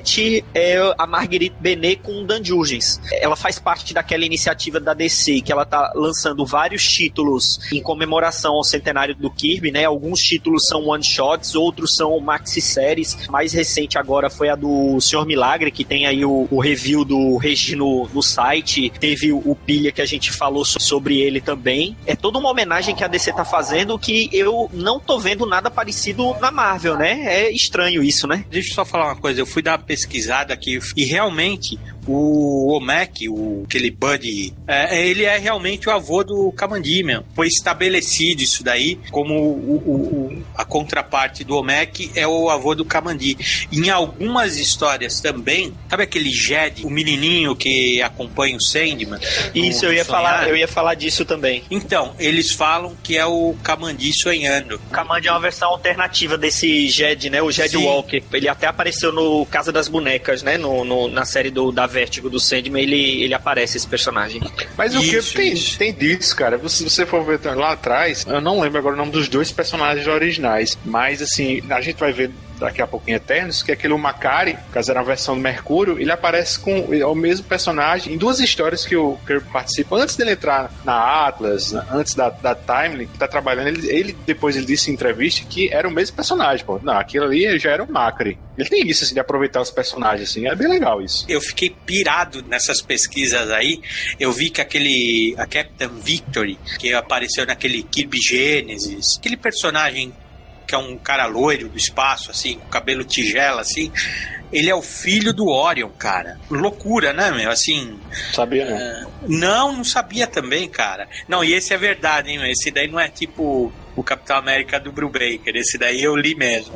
7 é a Marguerite Benet com o Dan Jurgens. Ela faz parte daquela iniciativa da DC, que ela tá lançando vários títulos em comemoração ao centenário do Kirby, né? Alguns títulos são one-shots, outros são maxi-séries. Mais recente agora foi a do Senhor Milagre, que tem aí o review do Regino no site. Teve o Pilha, que a gente falou sobre ele também. É toda uma homenagem que a DC tá fazendo, que eu não tô vendo nada parecido na Marvel, né? É estranho isso, né? Deixa eu só falar uma coisa, eu fui dar uma pesquisada aqui e realmente o Omek, aquele Buddy, ele é realmente o avô do Kamandi mesmo. Foi estabelecido isso daí como a contraparte do Omek é o avô do Kamandi. Em algumas histórias também, sabe aquele Jed, o menininho que acompanha o Sandman? Isso, eu ia falar disso também. Então, eles falam que é o Kamandi sonhando. O Kamandi é uma versão alternativa desse Jed, né? O Jed Walker. Ele até apareceu no Casa das Bonecas, né? Na série da Vértigo do Sandman, ele aparece esse personagem. Mas o que tem disso, cara? Se você for ver lá atrás, eu não lembro agora o nome dos 2 personagens originais, mas assim, a gente vai ver daqui a pouquinho Eternos, que aquele Macari, caso era uma versão do Mercúrio, ele aparece com o mesmo personagem em 2 histórias que o Kirby participa. Antes dele entrar na Atlas, antes da Timely, que tá trabalhando, depois ele disse em entrevista que era o mesmo personagem, pô. Não, aquilo ali já era o Macari. Ele tem isso, assim, de aproveitar os personagens, assim, é bem legal isso. Eu fiquei pirado nessas pesquisas aí, eu vi que a Captain Victory, que apareceu naquele Kirby Genesis, aquele personagem que é um cara loiro do espaço, assim, com cabelo tigela, assim, ele é o filho do Orion, cara. Loucura, né, meu? Assim... Sabia, né? Não sabia também, cara. Não, e esse é verdade, hein, meu? Esse daí não é tipo o Capitão América do Brubaker. Esse daí eu li mesmo.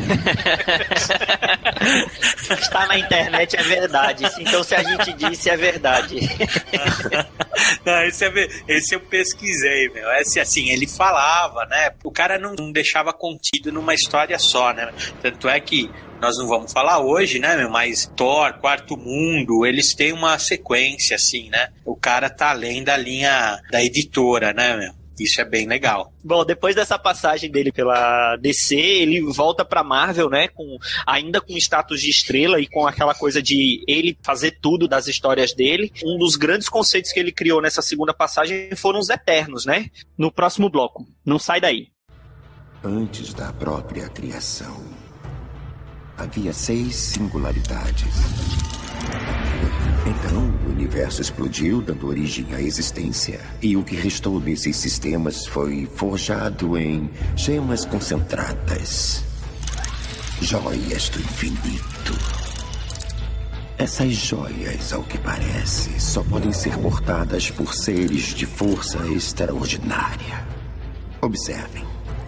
Está na internet, é verdade. Então, se a gente disse, é verdade. Não, esse eu pesquisei, meu. Esse, assim, ele falava, né? O cara não deixava contido numa história só, né? Tanto é que nós não vamos falar hoje, né, meu? Mas Thor, Quarto Mundo, eles têm uma sequência, assim, né? O cara tá além da linha da editora, né, meu? Isso é bem legal. Bom, depois dessa passagem dele pela DC, ele volta pra Marvel, né, ainda com status de estrela e com aquela coisa de ele fazer tudo das histórias dele. Um dos grandes conceitos que ele criou nessa segunda passagem foram os Eternos, né? No próximo bloco. Não sai daí. Antes da própria criação, havia 6 singularidades. Então, o universo explodiu, dando origem à existência. E o que restou desses sistemas foi forjado em gemas concentradas. Joias do infinito. Essas joias, ao que parece, só podem ser portadas por seres de força extraordinária. Observem.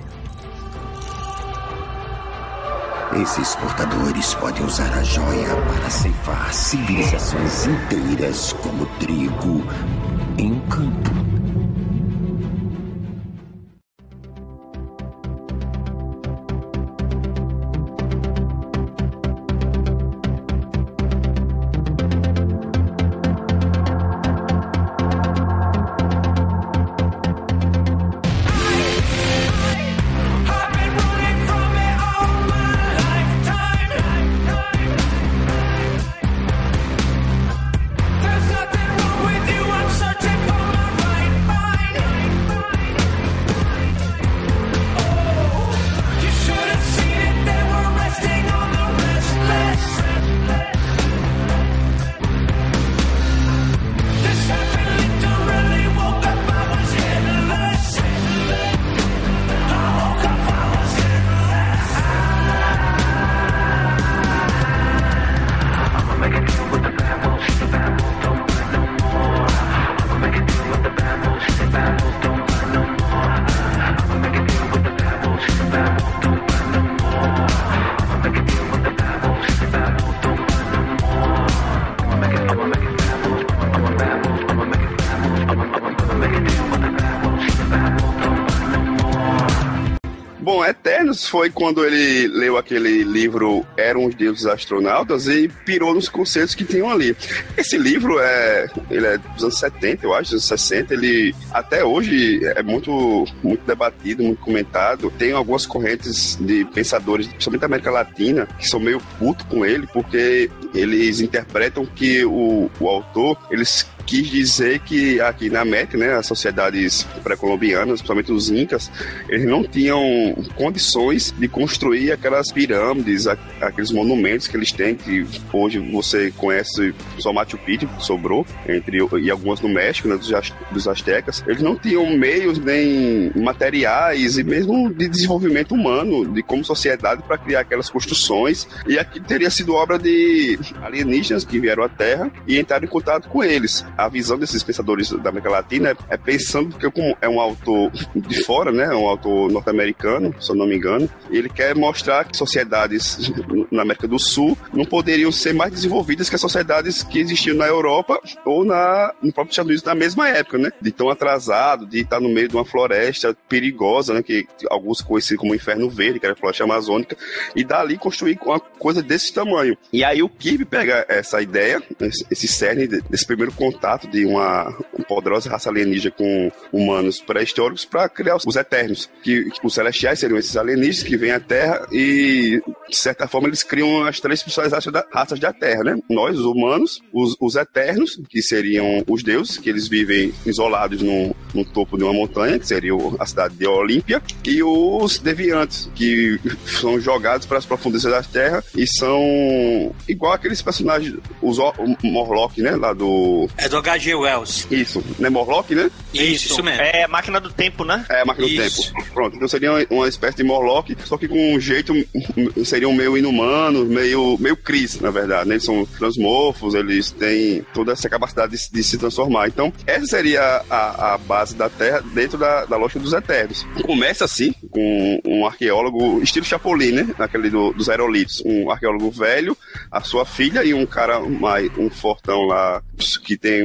Esses portadores podem usar a joia para ceifar civilizações inteiras como trigo em um campo. Bom, Eternos foi quando ele leu aquele livro Eram os Deuses Astronautas e pirou nos conceitos que tinham ali. Esse livro ele é dos anos 70, eu acho, dos anos 60. Ele até hoje é muito debatido, muito comentado. Tem algumas correntes de pensadores, principalmente da América Latina, que são meio putos com ele, porque eles interpretam que o autor, eles quis dizer que aqui na América, né, as sociedades pré-colombianas, principalmente os incas, eles não tinham condições de construir aquelas pirâmides, aqueles monumentos que eles têm, que hoje você conhece só Machu Picchu, que sobrou, e algumas no México, né, dos astecas. Eles não tinham meios nem materiais e mesmo de desenvolvimento humano, de como sociedade, para criar aquelas construções. E aqui teria sido obra de alienígenas que vieram à Terra e entraram em contato com eles. A visão desses pensadores da América Latina é pensando que, como é um autor de fora, né, um autor norte-americano, se eu não me engano, ele quer mostrar que sociedades na América do Sul não poderiam ser mais desenvolvidas que as sociedades que existiam na Europa ou no próprio Estados Unidos na mesma época, né, de tão atrasado, de estar no meio de uma floresta perigosa, né, que alguns conhecem como Inferno Verde, que era a floresta amazônica, e dali construir uma coisa desse tamanho. E aí o Kirby pega essa ideia, esse cerne desse primeiro contato de uma poderosa raça alienígena com humanos pré-históricos para criar os Eternos, que os Celestiais seriam esses alienígenas que vêm à Terra e, de certa forma, eles criam as 3 principais raças da Terra, né? Nós, os humanos, os Eternos, que seriam os deuses, que eles vivem isolados no topo de uma montanha, que seria a cidade de Olímpia, e os Deviantes, que são jogados para as profundezas da Terra e são igual aqueles personagens, o Morlock, né? Lá do... É do H.G. Wells. Isso, né? Morlock, né? Isso mesmo. É a Máquina do Tempo, né? É a Máquina do Tempo. Pronto, então seria uma espécie de Morlock, só que com um jeito, seriam meio inumanos, meio Cris, na verdade, né? Eles são transmorfos, eles têm toda essa capacidade de se transformar. Então, essa seria a base da Terra dentro da lógica dos Eternos. Começa assim, com um arqueólogo, estilo Chapolin, né? Naquele dos aerolitos. Um arqueólogo velho, a sua filha e um cara um fortão lá, que tem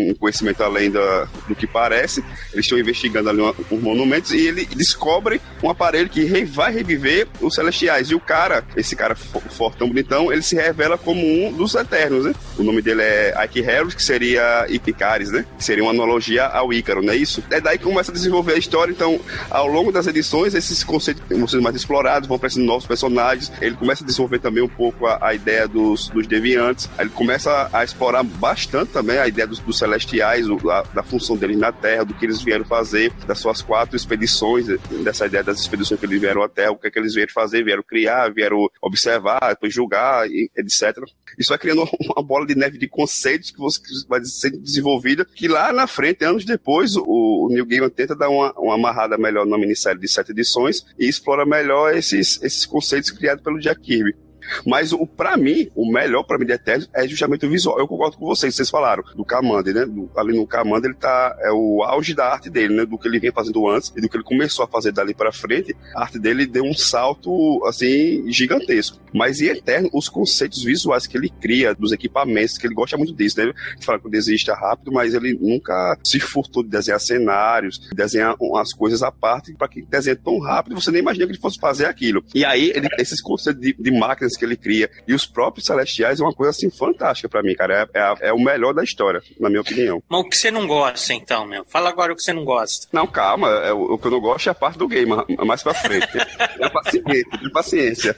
um conhecimento além do que parece. Eles estão investigando ali uns monumentos e ele descobre um aparelho que vai reviver os Celestiais. E o cara, esse cara fortão, bonitão, ele se revela como um dos Eternos, né? O nome dele é Ike Harris, que seria Ipicaris, né? Que seria uma analogia ao Ícaro, não é isso? É daí que começa a desenvolver a história. Então, ao longo das edições, esses conceitos vão sendo mais explorados, vão aparecendo novos personagens. Ele começa a desenvolver também um pouco a ideia dos deviantes. Aí ele começa a explorar bastante também a ideia dos Celestiais, da função deles na Terra, do que eles vieram fazer, das suas 4 expedições, dessa ideia das expedições que eles vieram à Terra, o que é que eles vieram fazer, vieram criar, vieram observar, depois julgar, etc. Isso vai criando uma bola de neve de conceitos que vai sendo desenvolvida, que lá na frente, anos depois, o Neil Gaiman tenta dar uma amarrada melhor na minissérie de 7 edições e explora melhor esses conceitos criados pelo Jack Kirby. Mas pra mim, o melhor pra mim de Eternos é justamente o visual. Eu concordo com vocês falaram do Kamandi, né? Ali no Kamandi ele é o auge da arte dele, né? Do que ele vinha fazendo antes e do que ele começou a fazer dali pra frente. A arte dele deu um salto, assim, gigantesco. Mas em Eterno, os conceitos visuais que ele cria, dos equipamentos, que ele gosta muito disso, né? Ele fala que o desenho está rápido, mas ele nunca se furtou de desenhar cenários, desenhar as coisas à parte, pra que desenhe tão rápido, você nem imagina que ele fosse fazer aquilo. E aí, esses conceitos de máquinas que ele cria e os próprios Celestiais é uma coisa assim fantástica pra mim, cara. É o melhor da história, na minha opinião. Mas o que você não gosta, então, meu? Fala agora o que você não gosta. Não, calma. O que eu não gosto é a parte do game, mais pra frente. Tem paciência.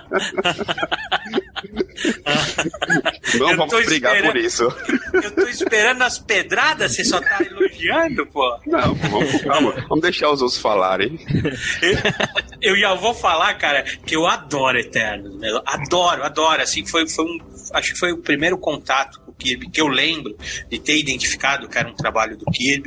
Não vamos brigar por isso. Eu tô esperando as pedradas, você só tá elogiando, pô. Não, calma. Vamos deixar os outros falarem. Eu já vou falar, cara, que eu adoro Eternos. Adoro. Assim, acho que foi o primeiro contato com o Kirby que eu lembro de ter identificado que era um trabalho do Kirby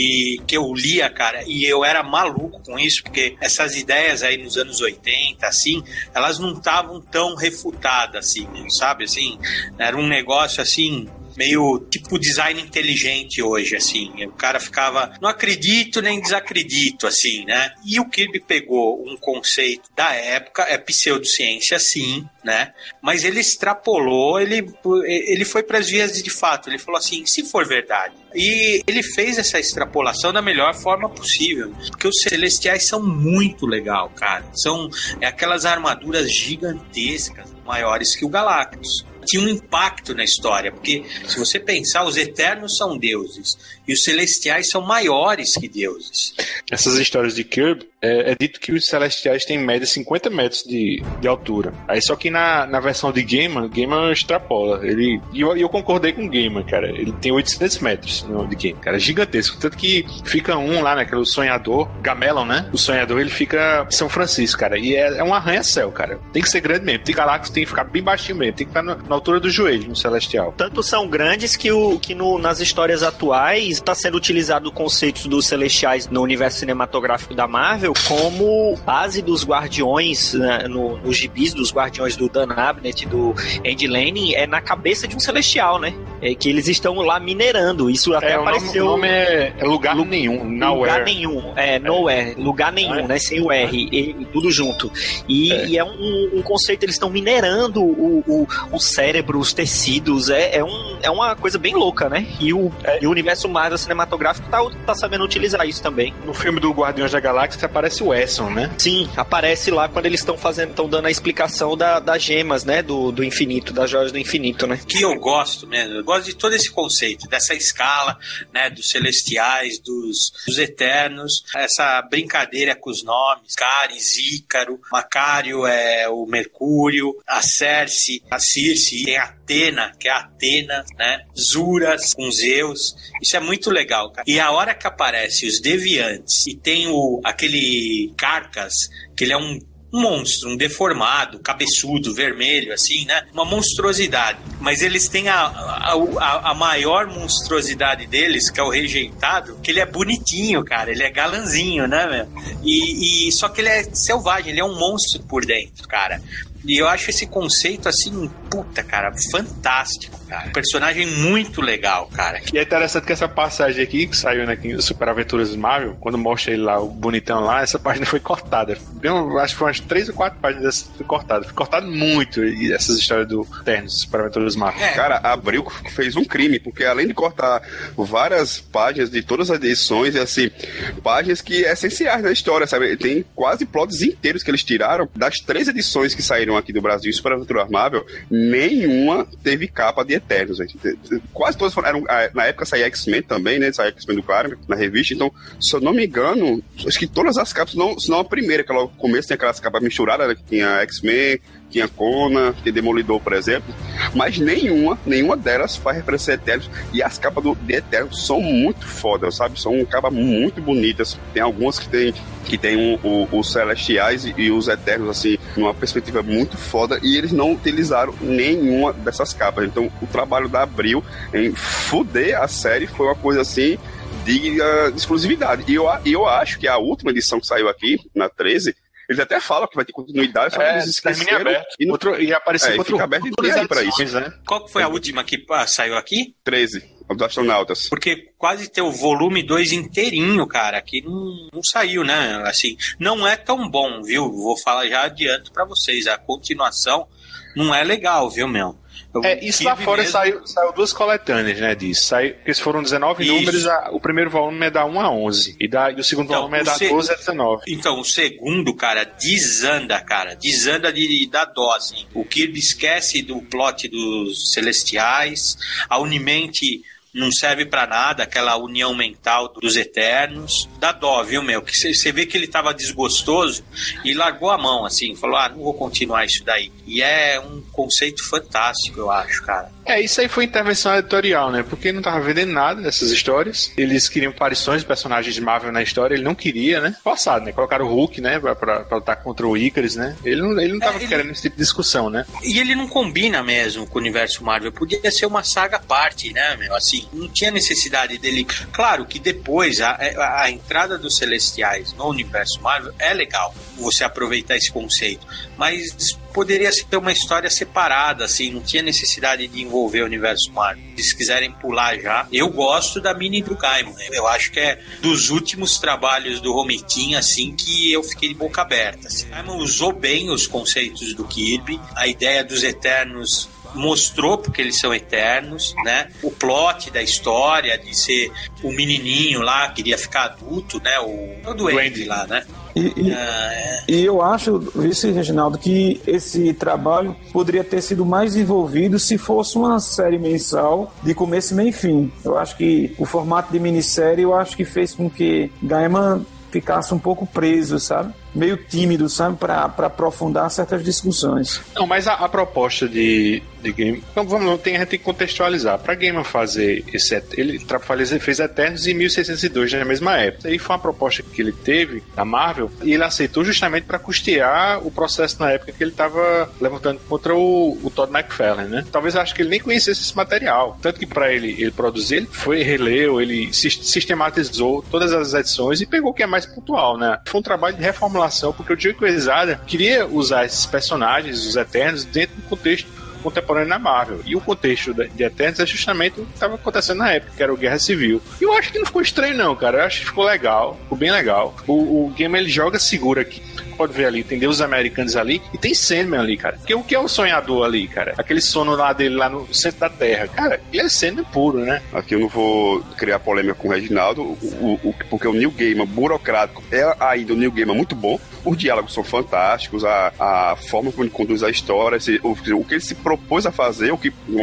e que eu lia, cara, e eu era maluco com isso, porque essas ideias aí nos anos 80, assim, elas não estavam tão refutadas, assim, sabe? Assim, era um negócio, assim, meio tipo design inteligente hoje, assim. O cara ficava, não acredito nem desacredito, assim, né? E o Kirby pegou um conceito da época, é pseudociência, sim, né? Mas ele extrapolou, ele foi para as vias de fato. Ele falou assim, se for verdade. E ele fez essa extrapolação da melhor forma possível, porque os Celestiais são muito legal, cara. São aquelas armaduras gigantescas, maiores que o Galactus. Tinha um impacto na história, porque se você pensar, os Eternos são deuses e os Celestiais são maiores que deuses. Essas histórias de Kirby, é dito que os Celestiais têm em média 50 metros de altura. Aí só que na versão de Gaiman extrapola. E eu concordei com o Gaiman, cara. Ele tem 800 metros de Gaiman, cara, gigantesco. Tanto que fica um lá, né, que é o Sonhador, Gamelon, né? O Sonhador, ele fica em São Francisco, cara. E é um arranha-céu, cara. Tem que ser grande mesmo. Tem Galactus, tem que ficar bem baixinho mesmo. Tem que ficar na altura do joelho, no Celestial. Tanto são grandes que nas histórias atuais está sendo utilizado o conceito dos Celestiais no universo cinematográfico da Marvel como base dos Guardiões, né, nos gibis dos Guardiões do Dan Abnett e do Andy Lanning, é na cabeça de um Celestial, né? É que eles estão lá minerando. Isso até apareceu... O nome é lugar nenhum. Lugar nenhum. Nowhere. Lugar nenhum, né? Sem o R. E tudo junto. E é um conceito, eles estão minerando o cérebro, os tecidos. É uma coisa bem louca, né? E o universo Marvel cinematográfico tá sabendo utilizar isso também. No filme do Guardiões da Galáxia aparece o Esson, né? Sim, aparece lá quando eles estão dando a explicação das gemas, né? Do infinito, das joias do infinito, né? Que eu gosto mesmo. Eu gosto de todo esse conceito, dessa escala, né? Dos Celestiais, dos Eternos. Essa brincadeira com os nomes. Caris, Ícaro, Macário é o Mercúrio, a Circe, tem a Atena, que é a Atena, né? Zuras com Zeus. Isso é muito legal, cara. E a hora que aparece os Deviantes e tem aquele Carcas, que ele é um monstro, um deformado, cabeçudo, vermelho, assim, né? Uma monstruosidade. Mas eles têm a maior monstruosidade deles, que é o Rejeitado, que ele é bonitinho, cara. Ele é galanzinho, né, meu? Só que ele é selvagem, ele é um monstro por dentro, cara. E eu acho esse conceito, assim, puta, cara, fantástico, cara. Personagem muito legal, cara. E é interessante que essa passagem aqui, que saiu, né, aqui no Super Aventuras Marvel, quando mostra ele lá, o bonitão lá, essa página foi cortada. acho que foi umas 3 ou 4 páginas dessas foi cortado. Foi cortado muito essas histórias do Ternos para Aventuras Marvel. Cara, a Abril fez um crime, porque além de cortar várias páginas de todas as edições, e assim, páginas que essenciais na história, sabe? Tem quase plots inteiros que eles tiraram. Das 3 edições que saíram aqui do Brasil, Super Aventuras Marvel, nenhuma teve capa de Eternos. Quase todas foram. Na época saía X-Men também, né? Saía X-Men do Claremont na revista. Então, se eu não me engano, acho que todas as capas, se não a primeira, que no começo tem aquelas capas misturadas, né? Que tinha X-Men, tinha Conan, tinha Demolidor, por exemplo, mas nenhuma delas faz referência a Eternos, e as capas de Eternos são muito fodas, sabe? São capas muito bonitas. Tem algumas que tem os Celestiais e os Eternos, assim, numa perspectiva muito foda, e eles não utilizaram nenhuma dessas capas. Então, o trabalho da Abril em fuder a série foi uma coisa, assim, de exclusividade. E eu acho que a última edição que saiu aqui, na 13, eles até falam que vai ter continuidade, só que eles esqueceram. E apareceu outro aberto e para isso. Né? Qual que foi a última que saiu aqui? 13, dos astronautas. Porque quase tem o volume 2 inteirinho, cara, que não saiu, né? Assim, não é tão bom, viu? Vou falar já adianto pra vocês. A continuação não é legal, viu, meu? Isso lá fora mesmo... saiu 2 coletâneas, né, disso. Porque foram 19 números, o primeiro volume é da 1 a 11. E o segundo volume é da 12 a 19. Então, o segundo, cara, desanda, de dar dó, assim. O Kirby esquece do plot dos Celestiais, a Unimente não serve pra nada, aquela união mental dos Eternos. Dá dó, viu, meu? Que você vê que ele tava desgostoso e largou a mão, assim, falou, não vou continuar isso daí. E é um conceito fantástico, eu acho, cara. Isso aí foi intervenção editorial, né? Porque ele não tava vendendo nada dessas histórias. Eles queriam aparições de personagens de Marvel na história, ele não queria, né? Forçado, né? Colocaram o Hulk, né? Pra lutar contra o Icarus, né? Ele não tava querendo esse tipo de discussão, né? E ele não combina mesmo com o universo Marvel. Podia ser uma saga à parte, né, meu? Assim, não tinha necessidade dele. Claro que depois a entrada dos Celestiais no universo Marvel é legal, você aproveitar esse conceito, mas poderia ser uma história separada, assim, não tinha necessidade de envolver o universo Marvel. Se eles quiserem pular já, eu gosto da mini do Gaiman, eu acho que é dos últimos trabalhos do Romitinho, assim, que eu fiquei de boca aberta, assim. O Gaiman usou bem os conceitos do Kirby, a ideia dos Eternos mostrou porque eles são eternos, né? O plot da história de ser o menininho lá, queria ficar adulto, né? O Duende lá, né? E eu acho, vice Reginaldo, que esse trabalho poderia ter sido mais envolvido se fosse uma série mensal de começo, meio e fim. Eu acho que o formato de minissérie, eu acho que fez com que Gaiman ficasse um pouco preso, sabe? Meio tímido, sabe? Para aprofundar certas discussões. Não, mas a proposta de Gaiman... Então, a gente tem que contextualizar. Para Gaiman fazer ele fez Eternos em 1602, na mesma época. Aí foi uma proposta que ele teve, da Marvel, e ele aceitou justamente para custear o processo na época que ele estava levantando contra o Todd McFarlane, né? Talvez eu acho que ele nem conhecesse esse material. Tanto que para ele produzir, ele foi, releu, ele sistematizou todas as edições e pegou o que é mais pontual, né? Foi um trabalho de reformulação, porque o Joe Quesada queria usar esses personagens, os Eternos, dentro do contexto contemporâneo na Marvel. E o contexto de Eternos é justamente o que estava acontecendo na época, que era o Guerra Civil. E eu acho que não ficou estranho não, cara. Eu acho que ficou legal, ficou bem legal. O game, ele joga seguro aqui. Pode ver ali, tem deuses americanos ali e tem Sandman ali, cara. Porque o que é o sonhador ali, cara? Aquele sono lá dele, lá no centro da Terra. Cara, ele é Sandman puro, né? Aqui eu não vou criar polêmica com o Reginaldo, porque o Neil Gaiman, burocrático, é ainda o Neil Gaiman muito bom. Os diálogos são fantásticos, a forma como ele conduz a história, o que ele se propôs a fazer,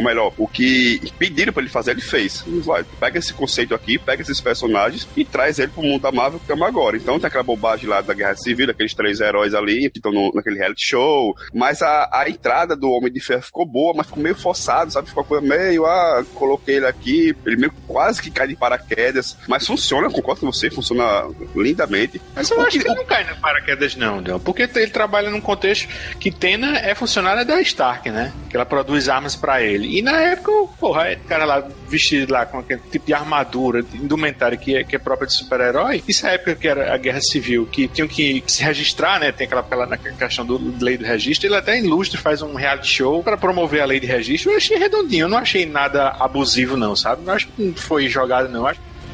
o que pediram pra ele fazer, ele fez. Vai, pega esse conceito aqui, pega esses personagens e traz ele pro mundo da Marvel que estamos agora. Então tem aquela bobagem lá da Guerra Civil, daqueles 3 heróis ali que estão naquele reality show, mas a entrada do Homem de Ferro ficou boa, mas ficou meio forçado, sabe? Ficou uma coisa meio, coloquei ele aqui, ele meio quase que cai de paraquedas, mas funciona, concordo com você, funciona lindamente. Mas eu acho que ele não cai de paraquedas não, Del, porque ele trabalha num contexto que Tena é funcionária da Stark, né? Que ela produz armas pra ele. E na época, porra, o cara lá vestido lá com aquele tipo de armadura, de indumentária que é própria de super-herói, isso é a época que era a Guerra Civil, que tinham que se registrar, né? Tem aquela questão da lei do registro. Ele até ilustre, faz um reality show para promover a lei de registro. Eu achei redondinho, eu não achei nada abusivo não, sabe? Não acho que não foi jogado não, acho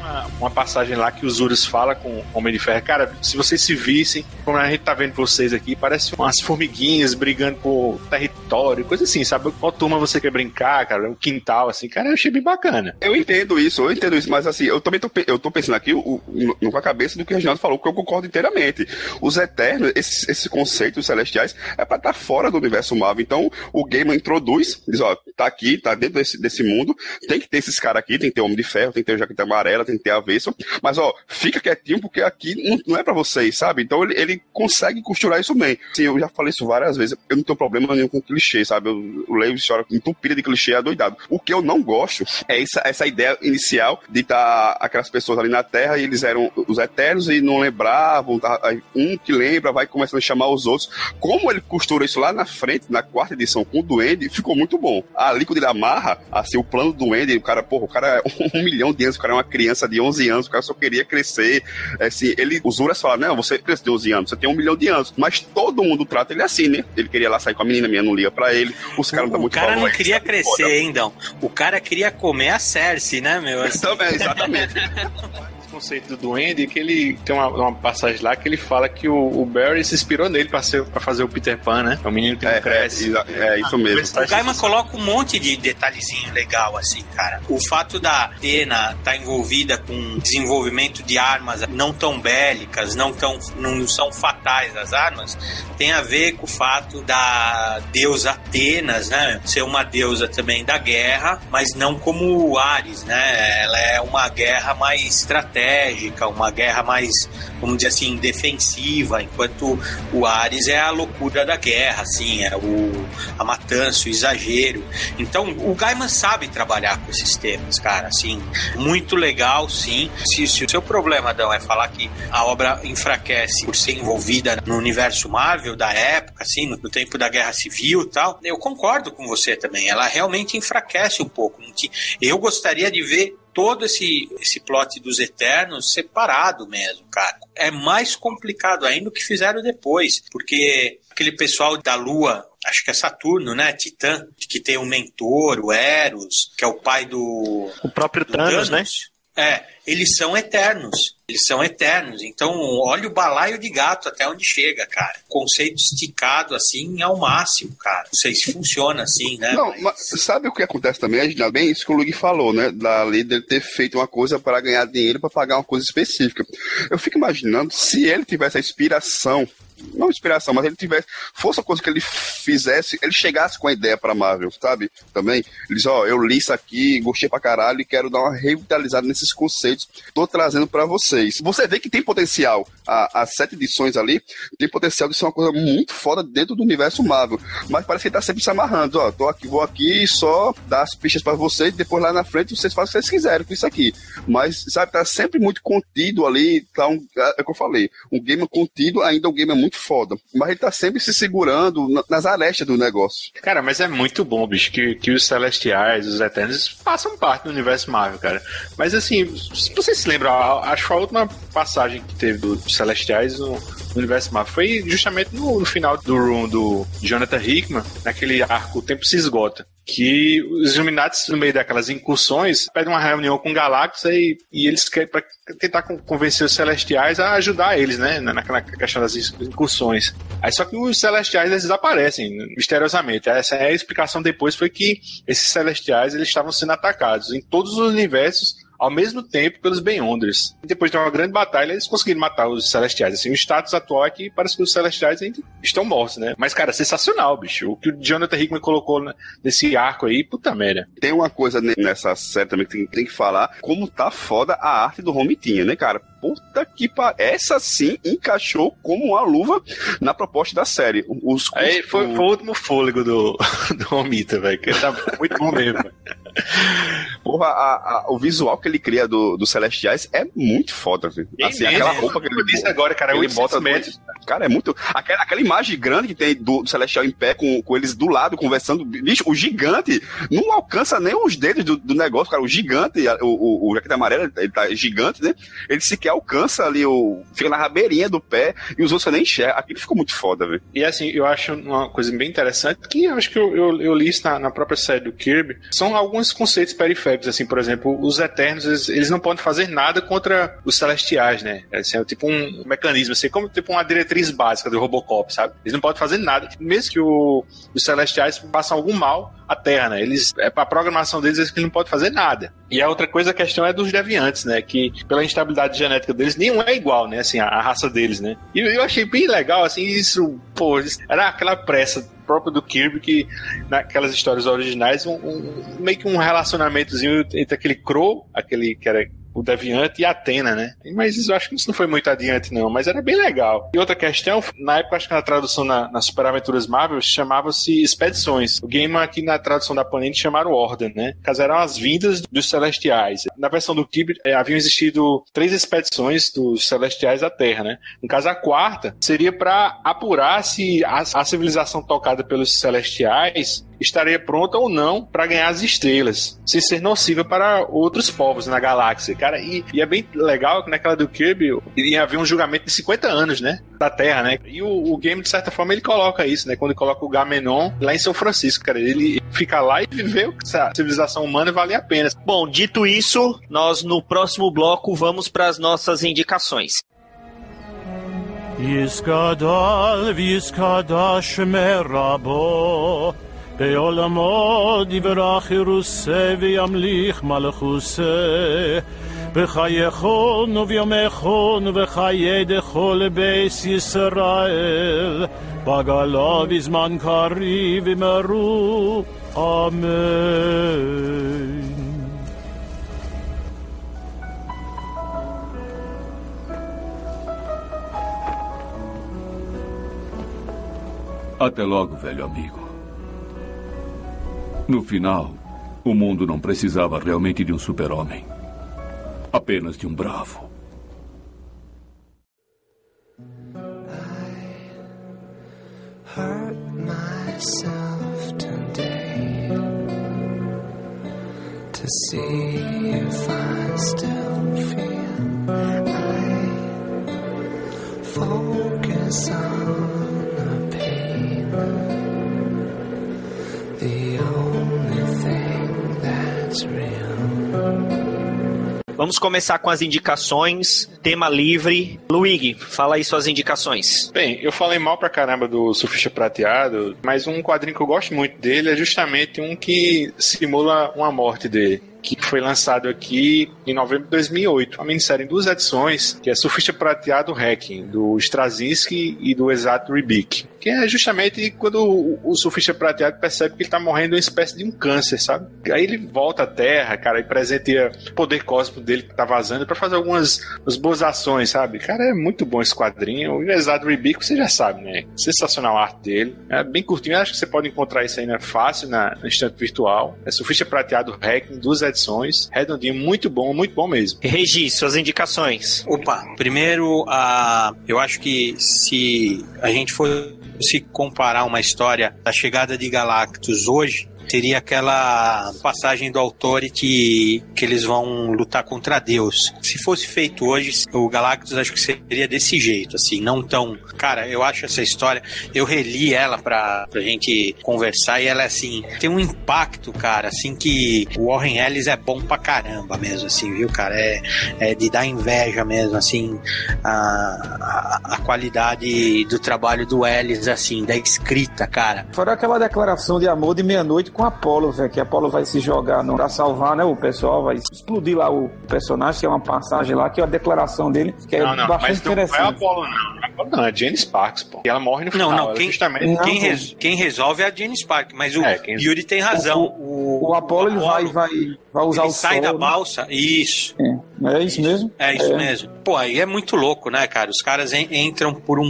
uma passagem lá que os Urus fala com o Homem de Ferro. Cara, se vocês se vissem, como a gente tá vendo pra vocês aqui, parece umas formiguinhas brigando por território, coisa assim, sabe? Qual turma você quer brincar, cara? Um quintal, assim, cara, eu achei bem bacana. Eu entendo isso, mas assim, eu também tô pensando aqui com a cabeça do que o Reginaldo falou, que eu concordo inteiramente. Os Eternos, esse conceito dos Celestiais, é pra estar fora do universo Marvel. Então, o Gaiman introduz, diz, ó, tá aqui, tá dentro desse mundo, tem que ter esses caras aqui, tem que ter o Homem de Ferro, tem que ter o Jaqueta Amarela, tem que ter a Avesso, mas, ó, fica quietinho, porque aqui não é pra vocês, sabe? Então, ele consegue costurar isso bem. Sim, eu já falei isso várias vezes, eu não tenho problema nenhum com clichê, sabe? Eu leio história entupida de clichê, adoidado. O que eu não gosto é essa ideia inicial de estar aquelas pessoas ali na Terra e eles eram os Eternos e não lembravam, um que lembra vai começando a chamar os outros. Como ele costura isso lá na frente, na quarta edição com o Duende, ficou muito bom. Ali quando ele amarra, assim, o plano do Duende, o cara é 1 milhão de anos, o cara é uma criança de 11 anos, o cara só queria crescer, assim, os Uras falam, não, você cresce de 11 anos, você tem 1 milhão de anos, mas todo mundo trata ele assim, né? Ele queria lá sair com a menina não liga pra ele, os caras não dão muito valor. O cara não queria crescer, hein, Dão? O cara queria comer a Cersei, né, meu? Assim. Também, exatamente. Conceito do Duende, que ele tem uma passagem lá que ele fala que o Barry se inspirou nele pra fazer o Peter Pan, né? É um menino que não cresce. É isso mesmo. O Gaiman coloca um monte de detalhezinho legal, assim, cara. O fato da Athena estar envolvida com desenvolvimento de armas não tão bélicas, não são fatais as armas, tem a ver com o fato da deusa Atenas, né? Ser uma deusa também da guerra, mas não como o Ares, né? Ela é uma guerra mais estratégica, uma guerra mais, vamos dizer assim, defensiva, enquanto o Ares é a loucura da guerra, assim, é a matança, o exagero. Então, o Gaiman sabe trabalhar com esses temas, cara, assim, muito legal, sim. Se o seu problema, Adão, é falar que a obra enfraquece por ser envolvida no universo Marvel da época, assim, no tempo da Guerra Civil e tal, eu concordo com você também. Ela realmente enfraquece um pouco. Eu gostaria de ver todo esse plot dos Eternos separado mesmo, cara. É mais complicado ainda o que fizeram depois, porque aquele pessoal da Lua, acho que é Saturno, né? Titã, que tem um mentor, o Eros, que é o pai do... O próprio Thanos, né? Eles são eternos. Eles são eternos. Então, olha o balaio de gato até onde chega, cara. Conceito esticado, assim, ao máximo, cara. Não sei se funciona assim, né? Não, mas sabe o que acontece também? É bem isso que o Luigi falou, né? Da lei dele ter feito uma coisa para ganhar dinheiro, para pagar uma coisa específica. Eu fico imaginando se ele tivesse a inspiração, não inspiração, mas ele fosse a coisa que ele fizesse, ele chegasse com a ideia pra Marvel, sabe? Também, ele diz, eu li isso aqui, gostei pra caralho e quero dar uma revitalizada nesses conceitos, tô trazendo pra vocês. Você vê que tem potencial, as 7 edições ali, tem potencial de ser uma coisa muito foda dentro do universo Marvel, mas parece que ele tá sempre se amarrando, vou aqui só dar as pistas pra vocês, depois lá na frente vocês fazem o que vocês quiserem com isso aqui. Mas, sabe, tá sempre muito contido ali, tá é o que eu falei, um game contido, ainda um game é muito foda, mas ele tá sempre se segurando nas arestas do negócio. Cara, mas é muito bom, bicho, que os Celestiais, os Eternos façam parte do universo Marvel, cara. Mas assim, se vocês se lembram, acho que a última passagem que teve dos Celestiais no universo Marvel foi justamente no final do run do Jonathan Hickman, naquele arco O Tempo Se Esgota, que os Illuminatis, no meio daquelas incursões, pedem uma reunião com Galactus e eles querem pra tentar convencer os Celestiais a ajudar eles, né, naquela questão das incursões. Aí só que os Celestiais, eles desaparecem misteriosamente. Essa é a explicação depois, foi que esses Celestiais, eles estavam sendo atacados em todos os universos ao mesmo tempo pelos Beyonders. Depois de uma grande batalha, eles conseguiram matar os Celestiais. Assim, o status atual é que parece que os Celestiais ainda estão mortos, né? Mas, cara, sensacional, bicho. O que o Jonathan Hickman colocou nesse arco aí, puta merda. Tem uma coisa nessa série também que tem que falar, como tá foda a arte do Romitinha, né, cara? Puta que pariu. Essa sim encaixou como uma luva na proposta da série. Aí foi o último fôlego do Romita, velho. Que tá muito bom mesmo, velho. Porra, o visual que ele cria dos Celestiais é muito foda, velho. Assim, aquela roupa que ele disse agora, cara, ele bota Cara, é muito... Aquela imagem grande que tem do Celestial em pé com eles do lado conversando. Bicho, o gigante não alcança nem os dedos do negócio, cara. O gigante, o jaqueta amarela, ele tá gigante, né? Ele sequer alcança ali, fica na rabeirinha do pé e os outros você nem enxerga. Aquilo ficou muito foda, velho. E assim, eu acho uma coisa bem interessante, que eu acho que eu li isso na própria série do Kirby, são alguns conceitos periféricos, assim, por exemplo, os Eternos, eles não podem fazer nada contra os Celestiais, né? Assim, é tipo um mecanismo, assim, como tipo uma diretriz básica do Robocop, sabe? Eles não podem fazer nada, mesmo que os Celestiais façam algum mal à Terra, né? A programação deles é que eles não podem fazer nada. E a outra coisa, a questão é dos deviantes, né? Que pela instabilidade genética deles, nenhum é igual, né? Assim, a raça deles, né? E eu achei bem legal, assim, isso, pô, era aquela pressa própria do Kirby que naquelas histórias originais, meio que um relacionamentozinho entre aquele Crow, aquele que era o Deviante e a Athena, né? Mas eu acho que isso não foi muito adiante, não. Mas era bem legal. E outra questão, na época, acho que na tradução na Super Aventuras Marvel, chamava-se Expedições. O game aqui na tradução da Panini chamaram Ordem, né? Caso eram as vindas dos Celestiais. Na versão do Kirby, haviam existido 3 expedições dos Celestiais à Terra, né? No caso, a quarta seria para apurar se a civilização tocada pelos Celestiais estaria pronta ou não para ganhar as estrelas, sem ser nociva para outros povos na galáxia, cara. E é bem legal que naquela do Kirby ia haver um julgamento de 50 anos, né? Da Terra, né? E o game, de certa forma, ele coloca isso, né? Quando ele coloca o Gamenon lá em São Francisco, cara. Ele fica lá e viveu que a civilização humana valia a pena. Bom, dito isso, nós no próximo bloco vamos para as nossas indicações. Yiskadal v'yiskadash merabo בעולמו דברך ירוסה וימליך מלכוסה בחייכון וביומכון וחיי דכל בית ישראל בגלה בזמן קריב ומרו אמן. Até logo, velho amigo. No final, o mundo não precisava realmente de um super-homem. Apenas de um bravo. I hurt myself today to see if I still feel. I focus on the pain. The only thing that's real. Vamos começar com as indicações, tema livre. Luigi, fala aí suas indicações. Bem, eu falei mal pra caramba do Surfista Prateado, mas um quadrinho que eu gosto muito dele é justamente um que simula uma morte dele, que foi lançado aqui em novembro de 2008. Uma minissérie em 2 edições, que é Surfista Prateado Hacking, do Straczynski e do Esat Ribic. Que é justamente quando o surfista prateado percebe que ele tá morrendo de uma espécie de um câncer, sabe? Aí ele volta à Terra, cara, e presenteia o poder cósmico dele que tá vazando pra fazer algumas boas ações, sabe? Cara, é muito bom esse quadrinho. O Esat Ribic, você já sabe, né? Sensacional a arte dele. É bem curtinho. Eu acho que você pode encontrar isso aí, né? Fácil, na estante virtual. É Surfista Prateado Hacking, 2 edições. Redondinho, muito bom mesmo. Regi, suas indicações. Opa, primeiro, eu acho que se a gente for se comparar uma história da chegada de Galactus hoje, teria aquela passagem do Authority que eles vão lutar contra Deus. Se fosse feito hoje, o Galactus acho que seria desse jeito, assim, não tão... Cara, eu acho essa história, eu reli ela pra gente conversar e ela, assim, tem um impacto, cara, assim, que o Warren Ellis é bom pra caramba mesmo, assim, viu, cara? É de dar inveja mesmo, assim, a qualidade do trabalho do Ellis, assim, da escrita, cara. Fora aquela declaração de amor de meia-noite com Apollo, velho, que Apollo vai se jogar pra salvar, né, o pessoal, vai explodir lá o personagem, que é uma passagem lá, que é a declaração dele, que é bastante interessante. Não é Apollo, não, é Jane Sparks, pô. E ela morre no final. Quem resolve é a Jane Sparks, mas o Yuri tem razão. O Apollo, ele vai usar ele o sai sol, da né? balsa, isso. É isso mesmo? É isso mesmo. Pô, aí é muito louco, né, cara? Os caras entram por um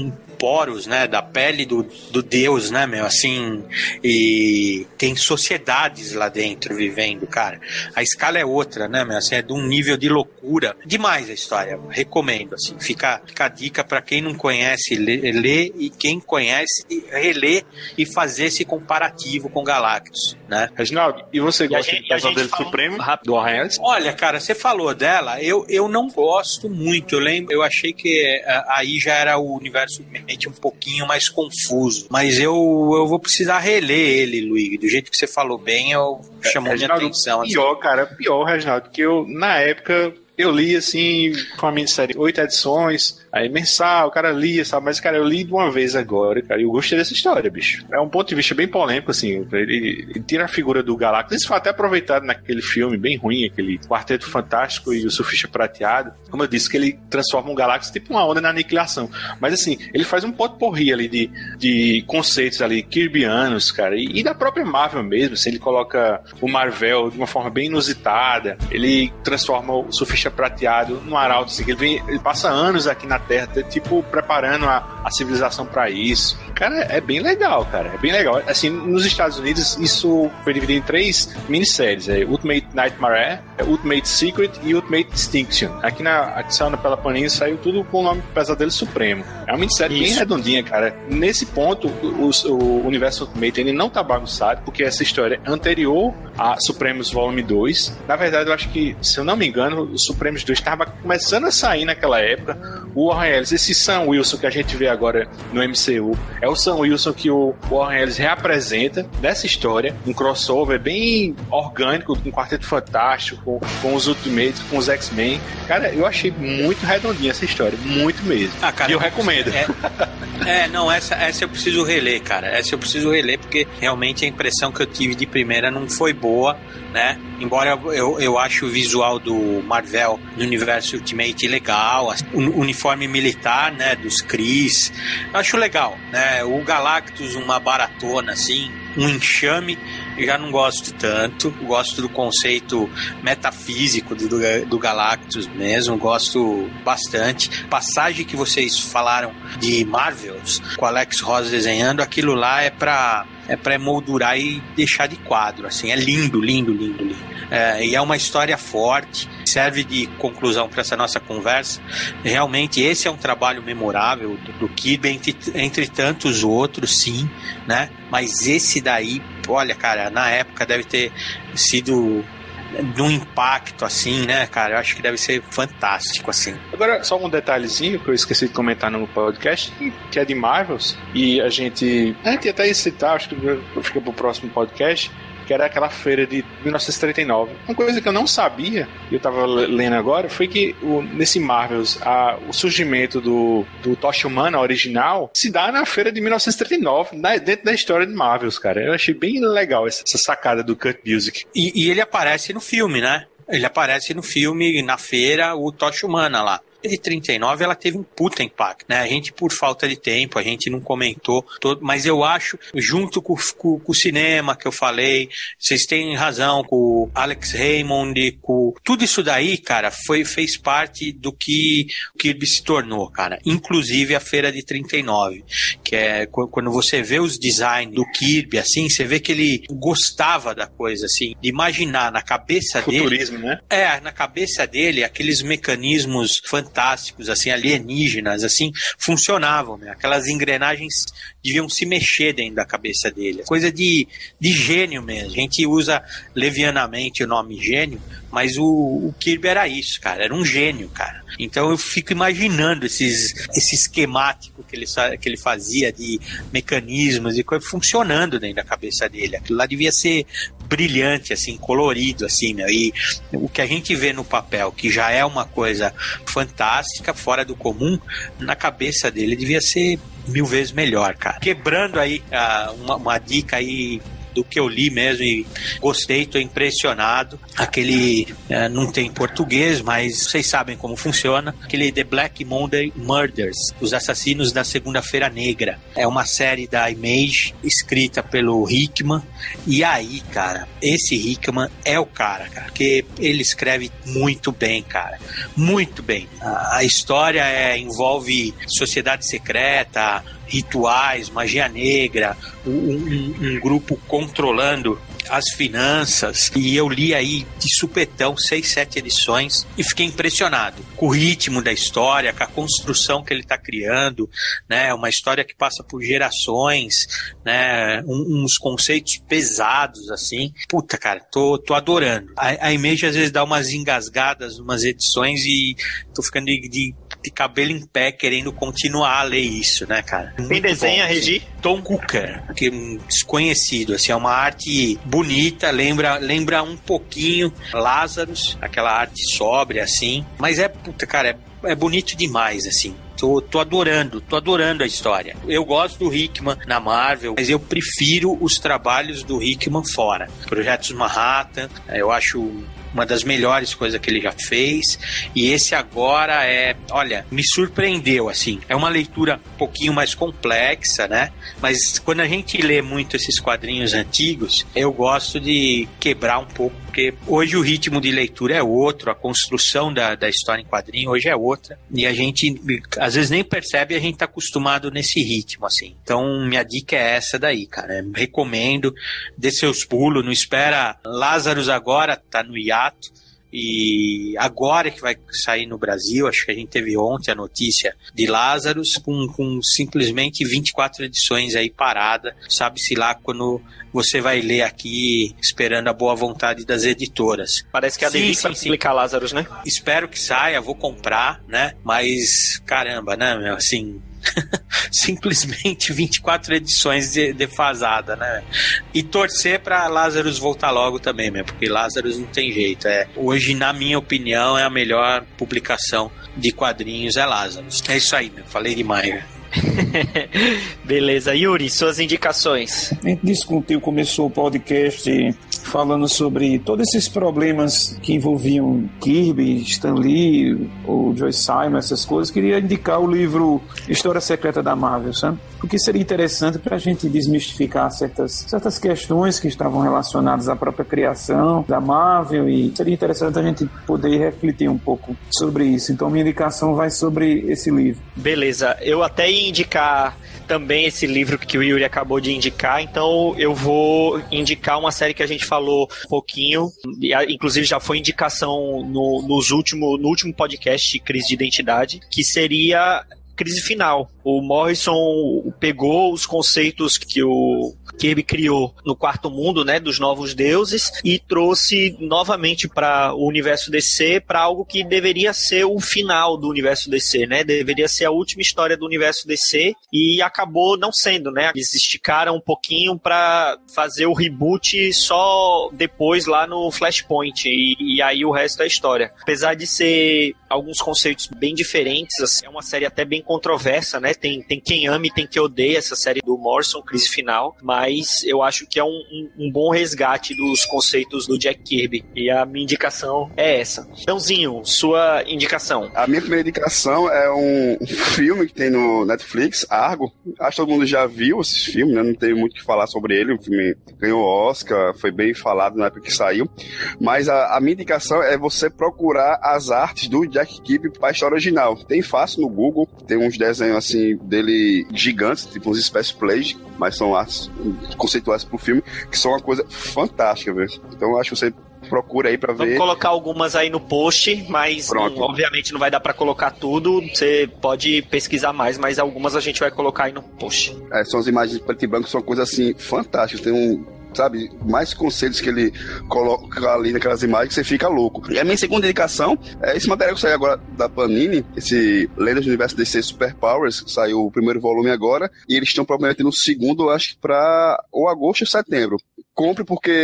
poros, né, da pele do Deus, né, meu, assim, e tem sociedades lá dentro vivendo, cara. A escala é outra, né, meu, assim, é de um nível de loucura. Demais a história, recomendo, assim, fica a dica pra quem não conhece, ler, e quem conhece, reler e fazer esse comparativo com Galactus, né. Reginaldo, e você gosta do Pesadelo Supremo, do Warren Ellis? Olha, cara, você falou dela, eu não gosto muito, eu achei que aí já era o universo um pouquinho mais confuso, mas eu vou precisar reler ele, Luigi, do jeito que você falou bem, chamou minha atenção. Pior, Reginaldo, que eu, na época, eu li, assim, com a minissérie 8 edições, aí mensal, o cara lia, sabe? Mas, cara, eu li de uma vez agora, cara, e eu gostei dessa história, bicho. É um ponto de vista bem polêmico, assim, ele tira a figura do Galactus. Isso foi até aproveitado naquele filme bem ruim, aquele Quarteto Fantástico e o Surfista Prateado. Como eu disse, que ele transforma um Galactus tipo uma onda na aniquilação. Mas, assim, ele faz um potpourri ali de conceitos ali, kirbianos, cara, e da própria Marvel mesmo, assim, ele coloca o Marvel de uma forma bem inusitada, ele transforma o Surfista Prateado num arauto, assim, ele passa anos aqui na Terra, tipo, preparando a civilização pra isso. Cara, é bem legal, cara. É bem legal. Assim, nos Estados Unidos, isso foi dividido em 3 minisséries. Ultimate Nightmare, Ultimate Secret e Ultimate Extinction. Aqui saiu pela Panini, saiu tudo com o nome Pesadelo Supremo. É uma minissérie bem redondinha, cara. Nesse ponto, o universo Ultimate ele não tá bagunçado, porque essa história é anterior a Supremos Volume 2. Na verdade, eu acho que, se eu não me engano, o Supremos 2 estava começando a sair naquela época. O Warren Ellis, esse Sam Wilson que a gente vê agora no MCU, é o Sam Wilson que o Warren Ellis reapresenta nessa história, um crossover bem orgânico, com o Quarteto Fantástico, com os Ultimates, com os X-Men. Cara, eu achei muito redondinha essa história, muito mesmo. Cara, e eu recomendo. Não, essa eu preciso reler, cara. Essa eu preciso reler, porque realmente a impressão que eu tive de primeira não foi boa, né? Embora eu ache o visual do Marvel no universo Ultimate legal, o uniforme militar, né, dos Kree, eu acho legal, né? O Galactus, uma baratona, assim, um enxame, eu já não gosto tanto. Gosto do conceito metafísico do Galactus mesmo, gosto bastante. Passagem que vocês falaram de Marvels, com Alex Ross desenhando, aquilo lá é pra emoldurar e deixar de quadro, assim, é lindo, lindo, lindo, lindo. E é uma história forte, serve de conclusão para essa nossa conversa. Realmente esse é um trabalho memorável do Kirby, entre tantos outros, sim, né? Mas esse daí, olha, cara, na época deve ter sido de um impacto, assim, né, cara? Eu acho que deve ser fantástico, assim. Agora, só um detalhezinho que eu esqueci de comentar no podcast, que é de Marvels, e a gente até ia citar, acho que fica pro próximo podcast, que era aquela feira de 1939. Uma coisa que eu não sabia, e eu tava lendo agora, foi que nesse Marvels, o surgimento do Tocha Humana original se dá na feira de 1939, dentro da história de Marvels, cara. Eu achei bem legal essa sacada do Kurt Busiek. E ele aparece no filme, né? Ele aparece no filme, na feira, o Tocha Humana lá. De 39 ela teve um puta impacto, né? A gente, por falta de tempo, a gente não comentou todo, mas eu acho, junto com o cinema que eu falei, vocês têm razão, com o Alex Raymond, com tudo isso daí, cara, fez parte do que o Kirby se tornou, cara. Inclusive a feira de 39, que é quando você vê os designs do Kirby, assim, você vê que ele gostava da coisa, assim, de imaginar na cabeça dele. Futurismo, né? Na cabeça dele, aqueles mecanismos fantásticos, assim, alienígenas, assim, funcionavam, né? Aquelas engrenagens deviam se mexer dentro da cabeça dele. Coisa de gênio mesmo. A gente usa levianamente o nome gênio, mas o Kirby era isso, cara. Era um gênio, cara. Então eu fico imaginando esse esquemático que ele fazia de mecanismos e coisa funcionando dentro da cabeça dele. Aquilo lá devia ser brilhante, assim, colorido, assim, né? E o que a gente vê no papel, que já é uma coisa fantástica, fora do comum, na cabeça dele devia ser 1000 vezes melhor, cara. Quebrando aí uma dica aí do que eu li mesmo e gostei, tô impressionado. Aquele, não tem português, mas vocês sabem como funciona, aquele The Black Monday Murders, Os Assassinos da Segunda-feira Negra. É uma série da Image, escrita pelo Hickman, e aí, cara, esse Hickman é o cara, porque ele escreve muito bem, cara, muito bem. A história envolve sociedade secreta, rituais, magia negra, um grupo controlando as finanças, e eu li aí de supetão 6, 7 edições e fiquei impressionado com o ritmo da história, com a construção que ele está criando, né? Uma história que passa por gerações, né? Uns conceitos pesados assim. Puta, cara, tô adorando. A Image às vezes dá umas engasgadas umas edições e tô ficando de cabelo em pé querendo continuar a ler isso, né, cara? Quem desenha, Regi? Tom Cooker, que é um desconhecido, assim, é uma arte bonita, lembra um pouquinho Lazarus, aquela arte sóbria, assim, mas puta, cara, é bonito demais, assim. Tô adorando a história. Eu gosto do Hickman na Marvel, mas eu prefiro os trabalhos do Hickman fora. Projetos Manhattan, eu acho uma das melhores coisas que ele já fez, e esse agora olha, me surpreendeu, assim, é uma leitura um pouquinho mais complexa, né, mas quando a gente lê muito esses quadrinhos antigos, eu gosto de quebrar um pouco, porque hoje o ritmo de leitura é outro, a construção da história em quadrinho hoje é outra, e a gente, às vezes nem percebe, a gente tá acostumado nesse ritmo, assim, então minha dica é essa daí, cara, eu recomendo, dê seus pulos, não espera. Lazarus agora tá no hiato, e agora que vai sair no Brasil, acho que a gente teve ontem a notícia de Lazarus com simplesmente 24 edições aí parada, sabe-se lá quando você vai ler aqui esperando a boa vontade das editoras. Parece que a Devir vai publicar Lazarus, né? Espero que saia, vou comprar, né? Mas caramba, né, meu, assim... simplesmente 24 edições defasada, né? E torcer pra Lazarus voltar logo também, né? Porque Lazarus não tem jeito. Hoje, na minha opinião, é a melhor publicação de quadrinhos, é Lazarus. É isso aí, meu. Falei demais, né? Beleza, Yuri, suas indicações. A gente discutiu, começou o podcast falando sobre todos esses problemas que envolviam Kirby, Stan Lee, o Joe Simon, essas coisas. Queria indicar o livro História Secreta da Marvel, sabe? Porque seria interessante para a gente desmistificar certas questões que estavam relacionadas à própria criação da Marvel, e seria interessante a gente poder refletir um pouco sobre isso. Então minha indicação vai sobre esse livro. Beleza, eu até ia indicar também esse livro que o Yuri acabou de indicar, então eu vou indicar uma série que a gente falou um pouquinho, inclusive já foi indicação no último podcast, Crise de Identidade, que seria Crise Final. O Morrison pegou os conceitos que o Kirby criou no Quarto Mundo, né, dos Novos Deuses, e trouxe novamente para o universo DC, para algo que deveria ser o final do universo DC, né? Deveria ser a última história do universo DC, e acabou não sendo, né? Eles esticaram um pouquinho para fazer o reboot só depois lá no Flashpoint, e aí o resto é história. Apesar de ser alguns conceitos bem diferentes, assim, é uma série até bem controversa, né? Tem quem ame e tem quem odeia essa série do Morrison, Crise Final, mas eu acho que é um bom resgate dos conceitos do Jack Kirby, e a minha indicação é essa. Dãozinho, sua indicação. A minha primeira indicação é um filme que tem no Netflix, Argo. Acho que todo mundo já viu esse filme, né? Não tenho muito o que falar sobre ele. O filme ganhou Oscar, foi bem falado na época que saiu, mas a minha indicação é você procurar as artes do Jack Kirby para a história original. Tem fácil no Google, tem uns desenhos assim dele gigantes, tipo uns Space Plays, mas são artes conceituais pro filme, que são uma coisa fantástica, velho. Então eu acho que você procura aí pra ver. Vamos colocar algumas aí no post, mas obviamente não vai dar pra colocar tudo. Você pode pesquisar mais, mas algumas a gente vai colocar aí no post. São as imagens preto e branco, são coisas assim fantásticas. Tem sabe, mais conceitos que ele coloca ali naquelas imagens que você fica louco. E a minha segunda indicação é esse material que saiu agora da Panini, esse Lendas do Universo DC Super Powers, saiu o primeiro volume agora, e eles estão prometendo o segundo, acho que pra ou agosto ou setembro. Compre porque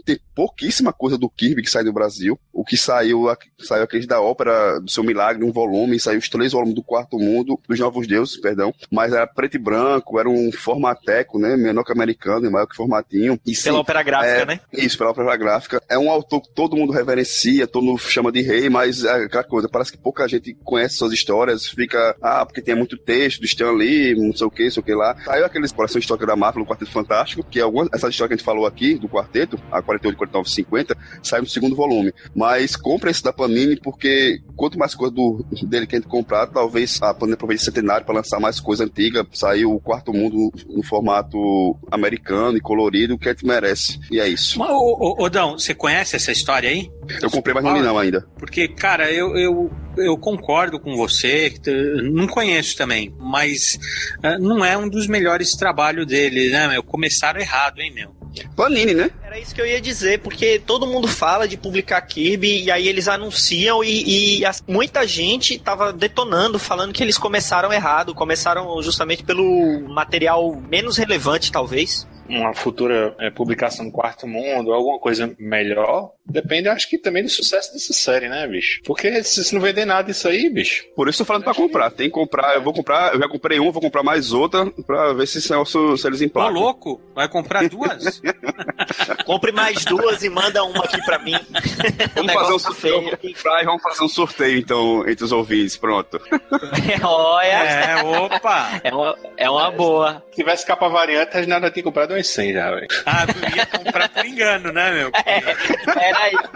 tem pouquíssima coisa do Kirby que sai do Brasil. O que saiu aquele da ópera do Seu Milagre, um volume, saiu os 3 volumes do Quarto Mundo, dos Novos Deuses, perdão, mas era preto e branco, era um formateco, né, menor que americano, maior que formatinho. E, pela ópera gráfica, né? Isso, pela ópera gráfica. É um autor que todo mundo reverencia, todo mundo chama de rei, mas é aquela coisa, parece que pouca gente conhece suas histórias, fica, porque tem muito texto do Stan Lee, não sei o que lá. Saiu aqueles coração histórica da Marvel, do Quarteto Fantástico, que essa história que a gente falou aqui, do quarteto, a 48, 49, 50, saiu no segundo volume. Mas compra esse da Panini, porque quanto mais coisa dele que a gente comprar, talvez a Panini aproveite centenário para lançar mais coisa antiga. Saiu o Quarto Mundo no formato americano e colorido, que a gente merece. E é isso. Mas, Odão, você conhece essa história aí? Eu comprei, mas não li não ainda. Porque, cara, eu concordo com você, não conheço também, mas não é um dos melhores trabalhos dele, né, meu? Começaram errado, hein, meu? Panini, né? Era isso que eu ia dizer, porque todo mundo fala de publicar Kirby e aí eles anunciam e muita gente tava detonando, falando que eles começaram errado, começaram justamente pelo material menos relevante, talvez. Uma futura publicação do Quarto Mundo, alguma coisa melhor, depende, acho que também do sucesso dessa série, né, bicho? Porque se não vender nada disso aí, bicho... Por isso tô falando pra comprar, tem que comprar, eu já comprei uma, vou comprar mais outra, pra ver se eles emplacam. Ô, louco, vai comprar 2? Compre mais 2 e manda uma aqui pra mim. Vamos fazer um sorteio, vamos fazer um sorteio, então, entre os ouvintes, pronto. Olha! Opa! É uma boa. Se tivesse capa variante, a gente nada tinha comprado umas 100 já, velho. Tu ia comprar por engano, né, meu? Era isso.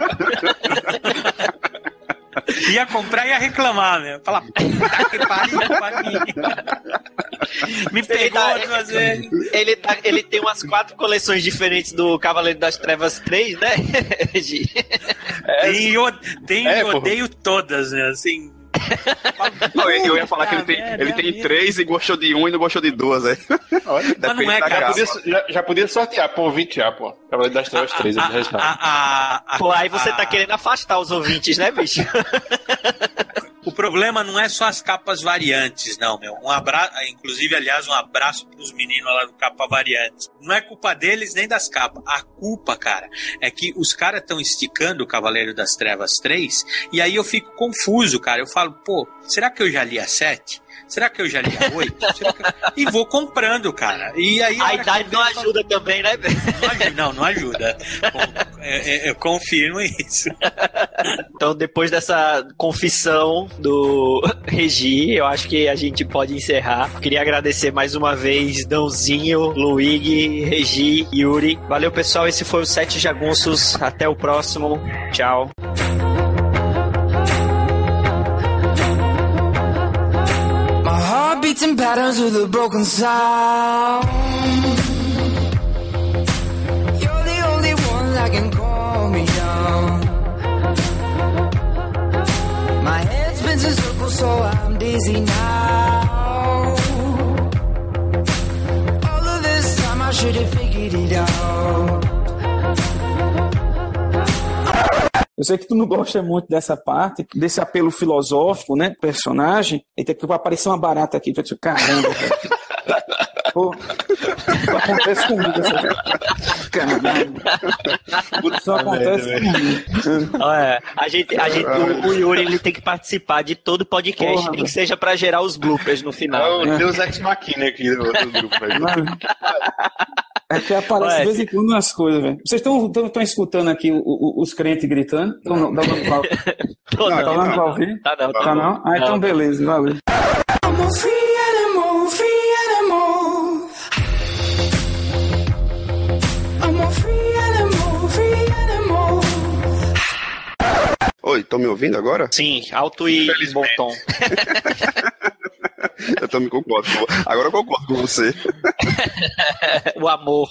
Ia comprar e ia reclamar, meu. Falar, puta que pariu. Me pegou 2 vezes. Ele tem umas 4 coleções diferentes do Cavaleiro das Trevas 3, né? Odeio todas, né? Assim. Não, eu ia falar que ele tem 3 e gostou de 1 e não gostou de 2, né? Mas não é, cara. Já podia sortear, pô, 20 já, pô. Cavaleiro das Trevas 3. Pô, aí você tá querendo afastar os ouvintes, né, bicho? O problema não é só as capas variantes, não, meu. Inclusive, aliás, um abraço pros meninos lá do Capa Variantes. Não é culpa deles nem das capas. A culpa, cara, é que os caras estão esticando o Cavaleiro das Trevas 3 e aí eu fico confuso, cara. Eu falo, pô, será que eu já li a 7? Será que eu já li a 8? E vou comprando, cara. E aí, a idade não ajuda também, né? Não ajuda. Eu confirmo isso. Então, depois dessa confissão do Regi, eu acho que a gente pode encerrar. Queria agradecer mais uma vez Dãozinho, Luigi, Regi, Yuri. Valeu, pessoal. Esse foi o 7 Jagunços. Até o próximo. Tchau. Beating patterns with a broken sound. You're the only one that can calm me down. My head spins in circles, so I'm dizzy now. All of this time I should have figured it out. Eu sei que tu não gosta muito dessa parte, desse apelo filosófico, né? Personagem. Eita, que vai aparecer uma barata aqui. Tu diz, caramba, velho. Pô, isso acontece comigo. Caramba. Isso acontece comigo. O Yuri ele tem que participar de todo podcast, porra, nem que seja pra gerar os bloopers no final. É o Deus Ex Machina aqui do grupo. É que aparece de vez em quando umas coisas, velho. Vocês estão escutando aqui os crentes gritando? Estão dando pra ouvir? Tá não? Ah, então beleza, valeu. I'm a free animal, free animal. I'm a free animal, free animal. Oi, estão me ouvindo agora? Sim, alto e bom tom. Eu também concordo. Agora eu concordo com você. O amor.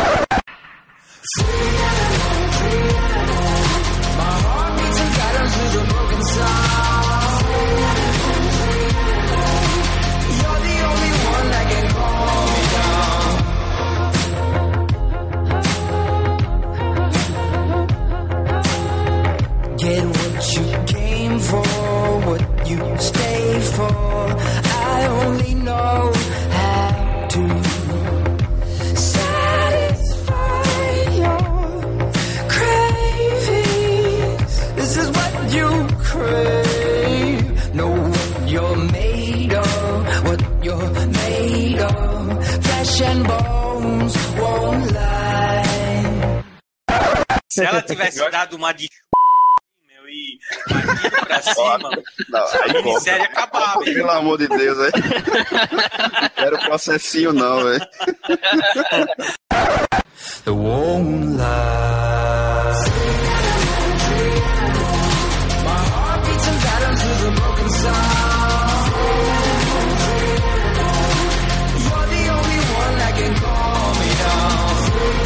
Get what you came for, what you stay for. I only know how to satisfy your flesh and bones won't lie. Se ela tivesse dado uma de meu e partido pra cima, a minissérie acabava. Pelo amor de Deus, velho. Não quero processinho, não, velho. The won't lie. My heart beats in patterns with a broken sound. You're the only one that can calm me down.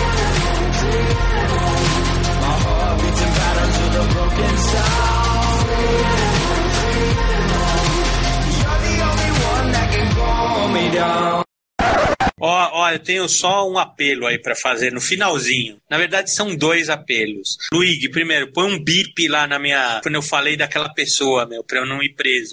My heart beats in patterns with a broken sound. You're the only one that can calm me down. Ó, eu tenho só um apelo aí pra fazer no finalzinho. Na verdade, são 2 apelos. Luigi, primeiro, põe um bip lá na minha... Quando eu falei daquela pessoa, pra eu não ir preso.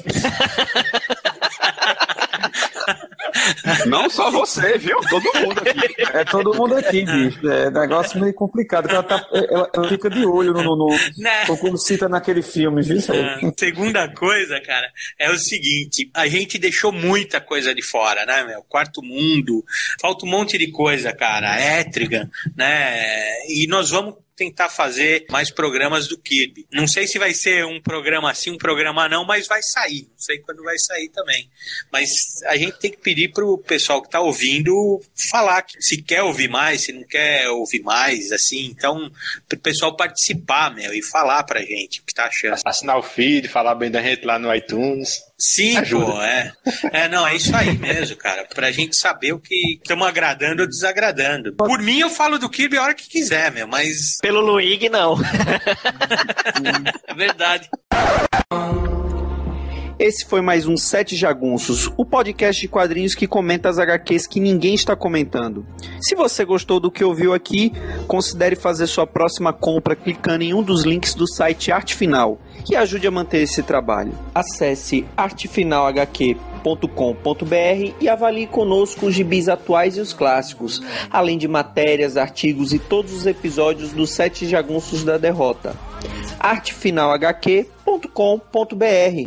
Não só você, viu? Todo mundo aqui. É todo mundo aqui, bicho. É negócio meio complicado. Ela fica de olho quando cita naquele filme, viu? Segunda coisa, cara, é o seguinte: a gente deixou muita coisa de fora, né, meu? Quarto Mundo, falta um monte de coisa, cara. Etrigan, né? E nós vamos tentar fazer mais programas do Kirby. Não sei se vai ser um programa assim, um programa não, mas vai sair. Não sei quando vai sair também. Mas a gente tem que pedir pro pessoal que tá ouvindo falar se quer ouvir mais, se não quer ouvir mais, assim. Então, pro pessoal participar, e falar pra gente o que tá achando. Assinar o feed, falar bem da gente lá no iTunes. Sim, pô, não, é isso aí mesmo, cara. Pra gente saber o que estamos agradando ou desagradando. Por mim, eu falo do Kirby a hora que quiser, mas... Pelo Luigi, não. É verdade. Esse foi mais um Sete Jagunços, o podcast de quadrinhos que comenta as HQs que ninguém está comentando. Se você gostou do que ouviu aqui, considere fazer sua próxima compra clicando em um dos links do site Arte Final, que ajude a manter esse trabalho. Acesse artefinalhq.com.br e avalie conosco os gibis atuais e os clássicos, além de matérias, artigos e todos os episódios dos Sete Jagunços da Derrota. artefinalhq.com.br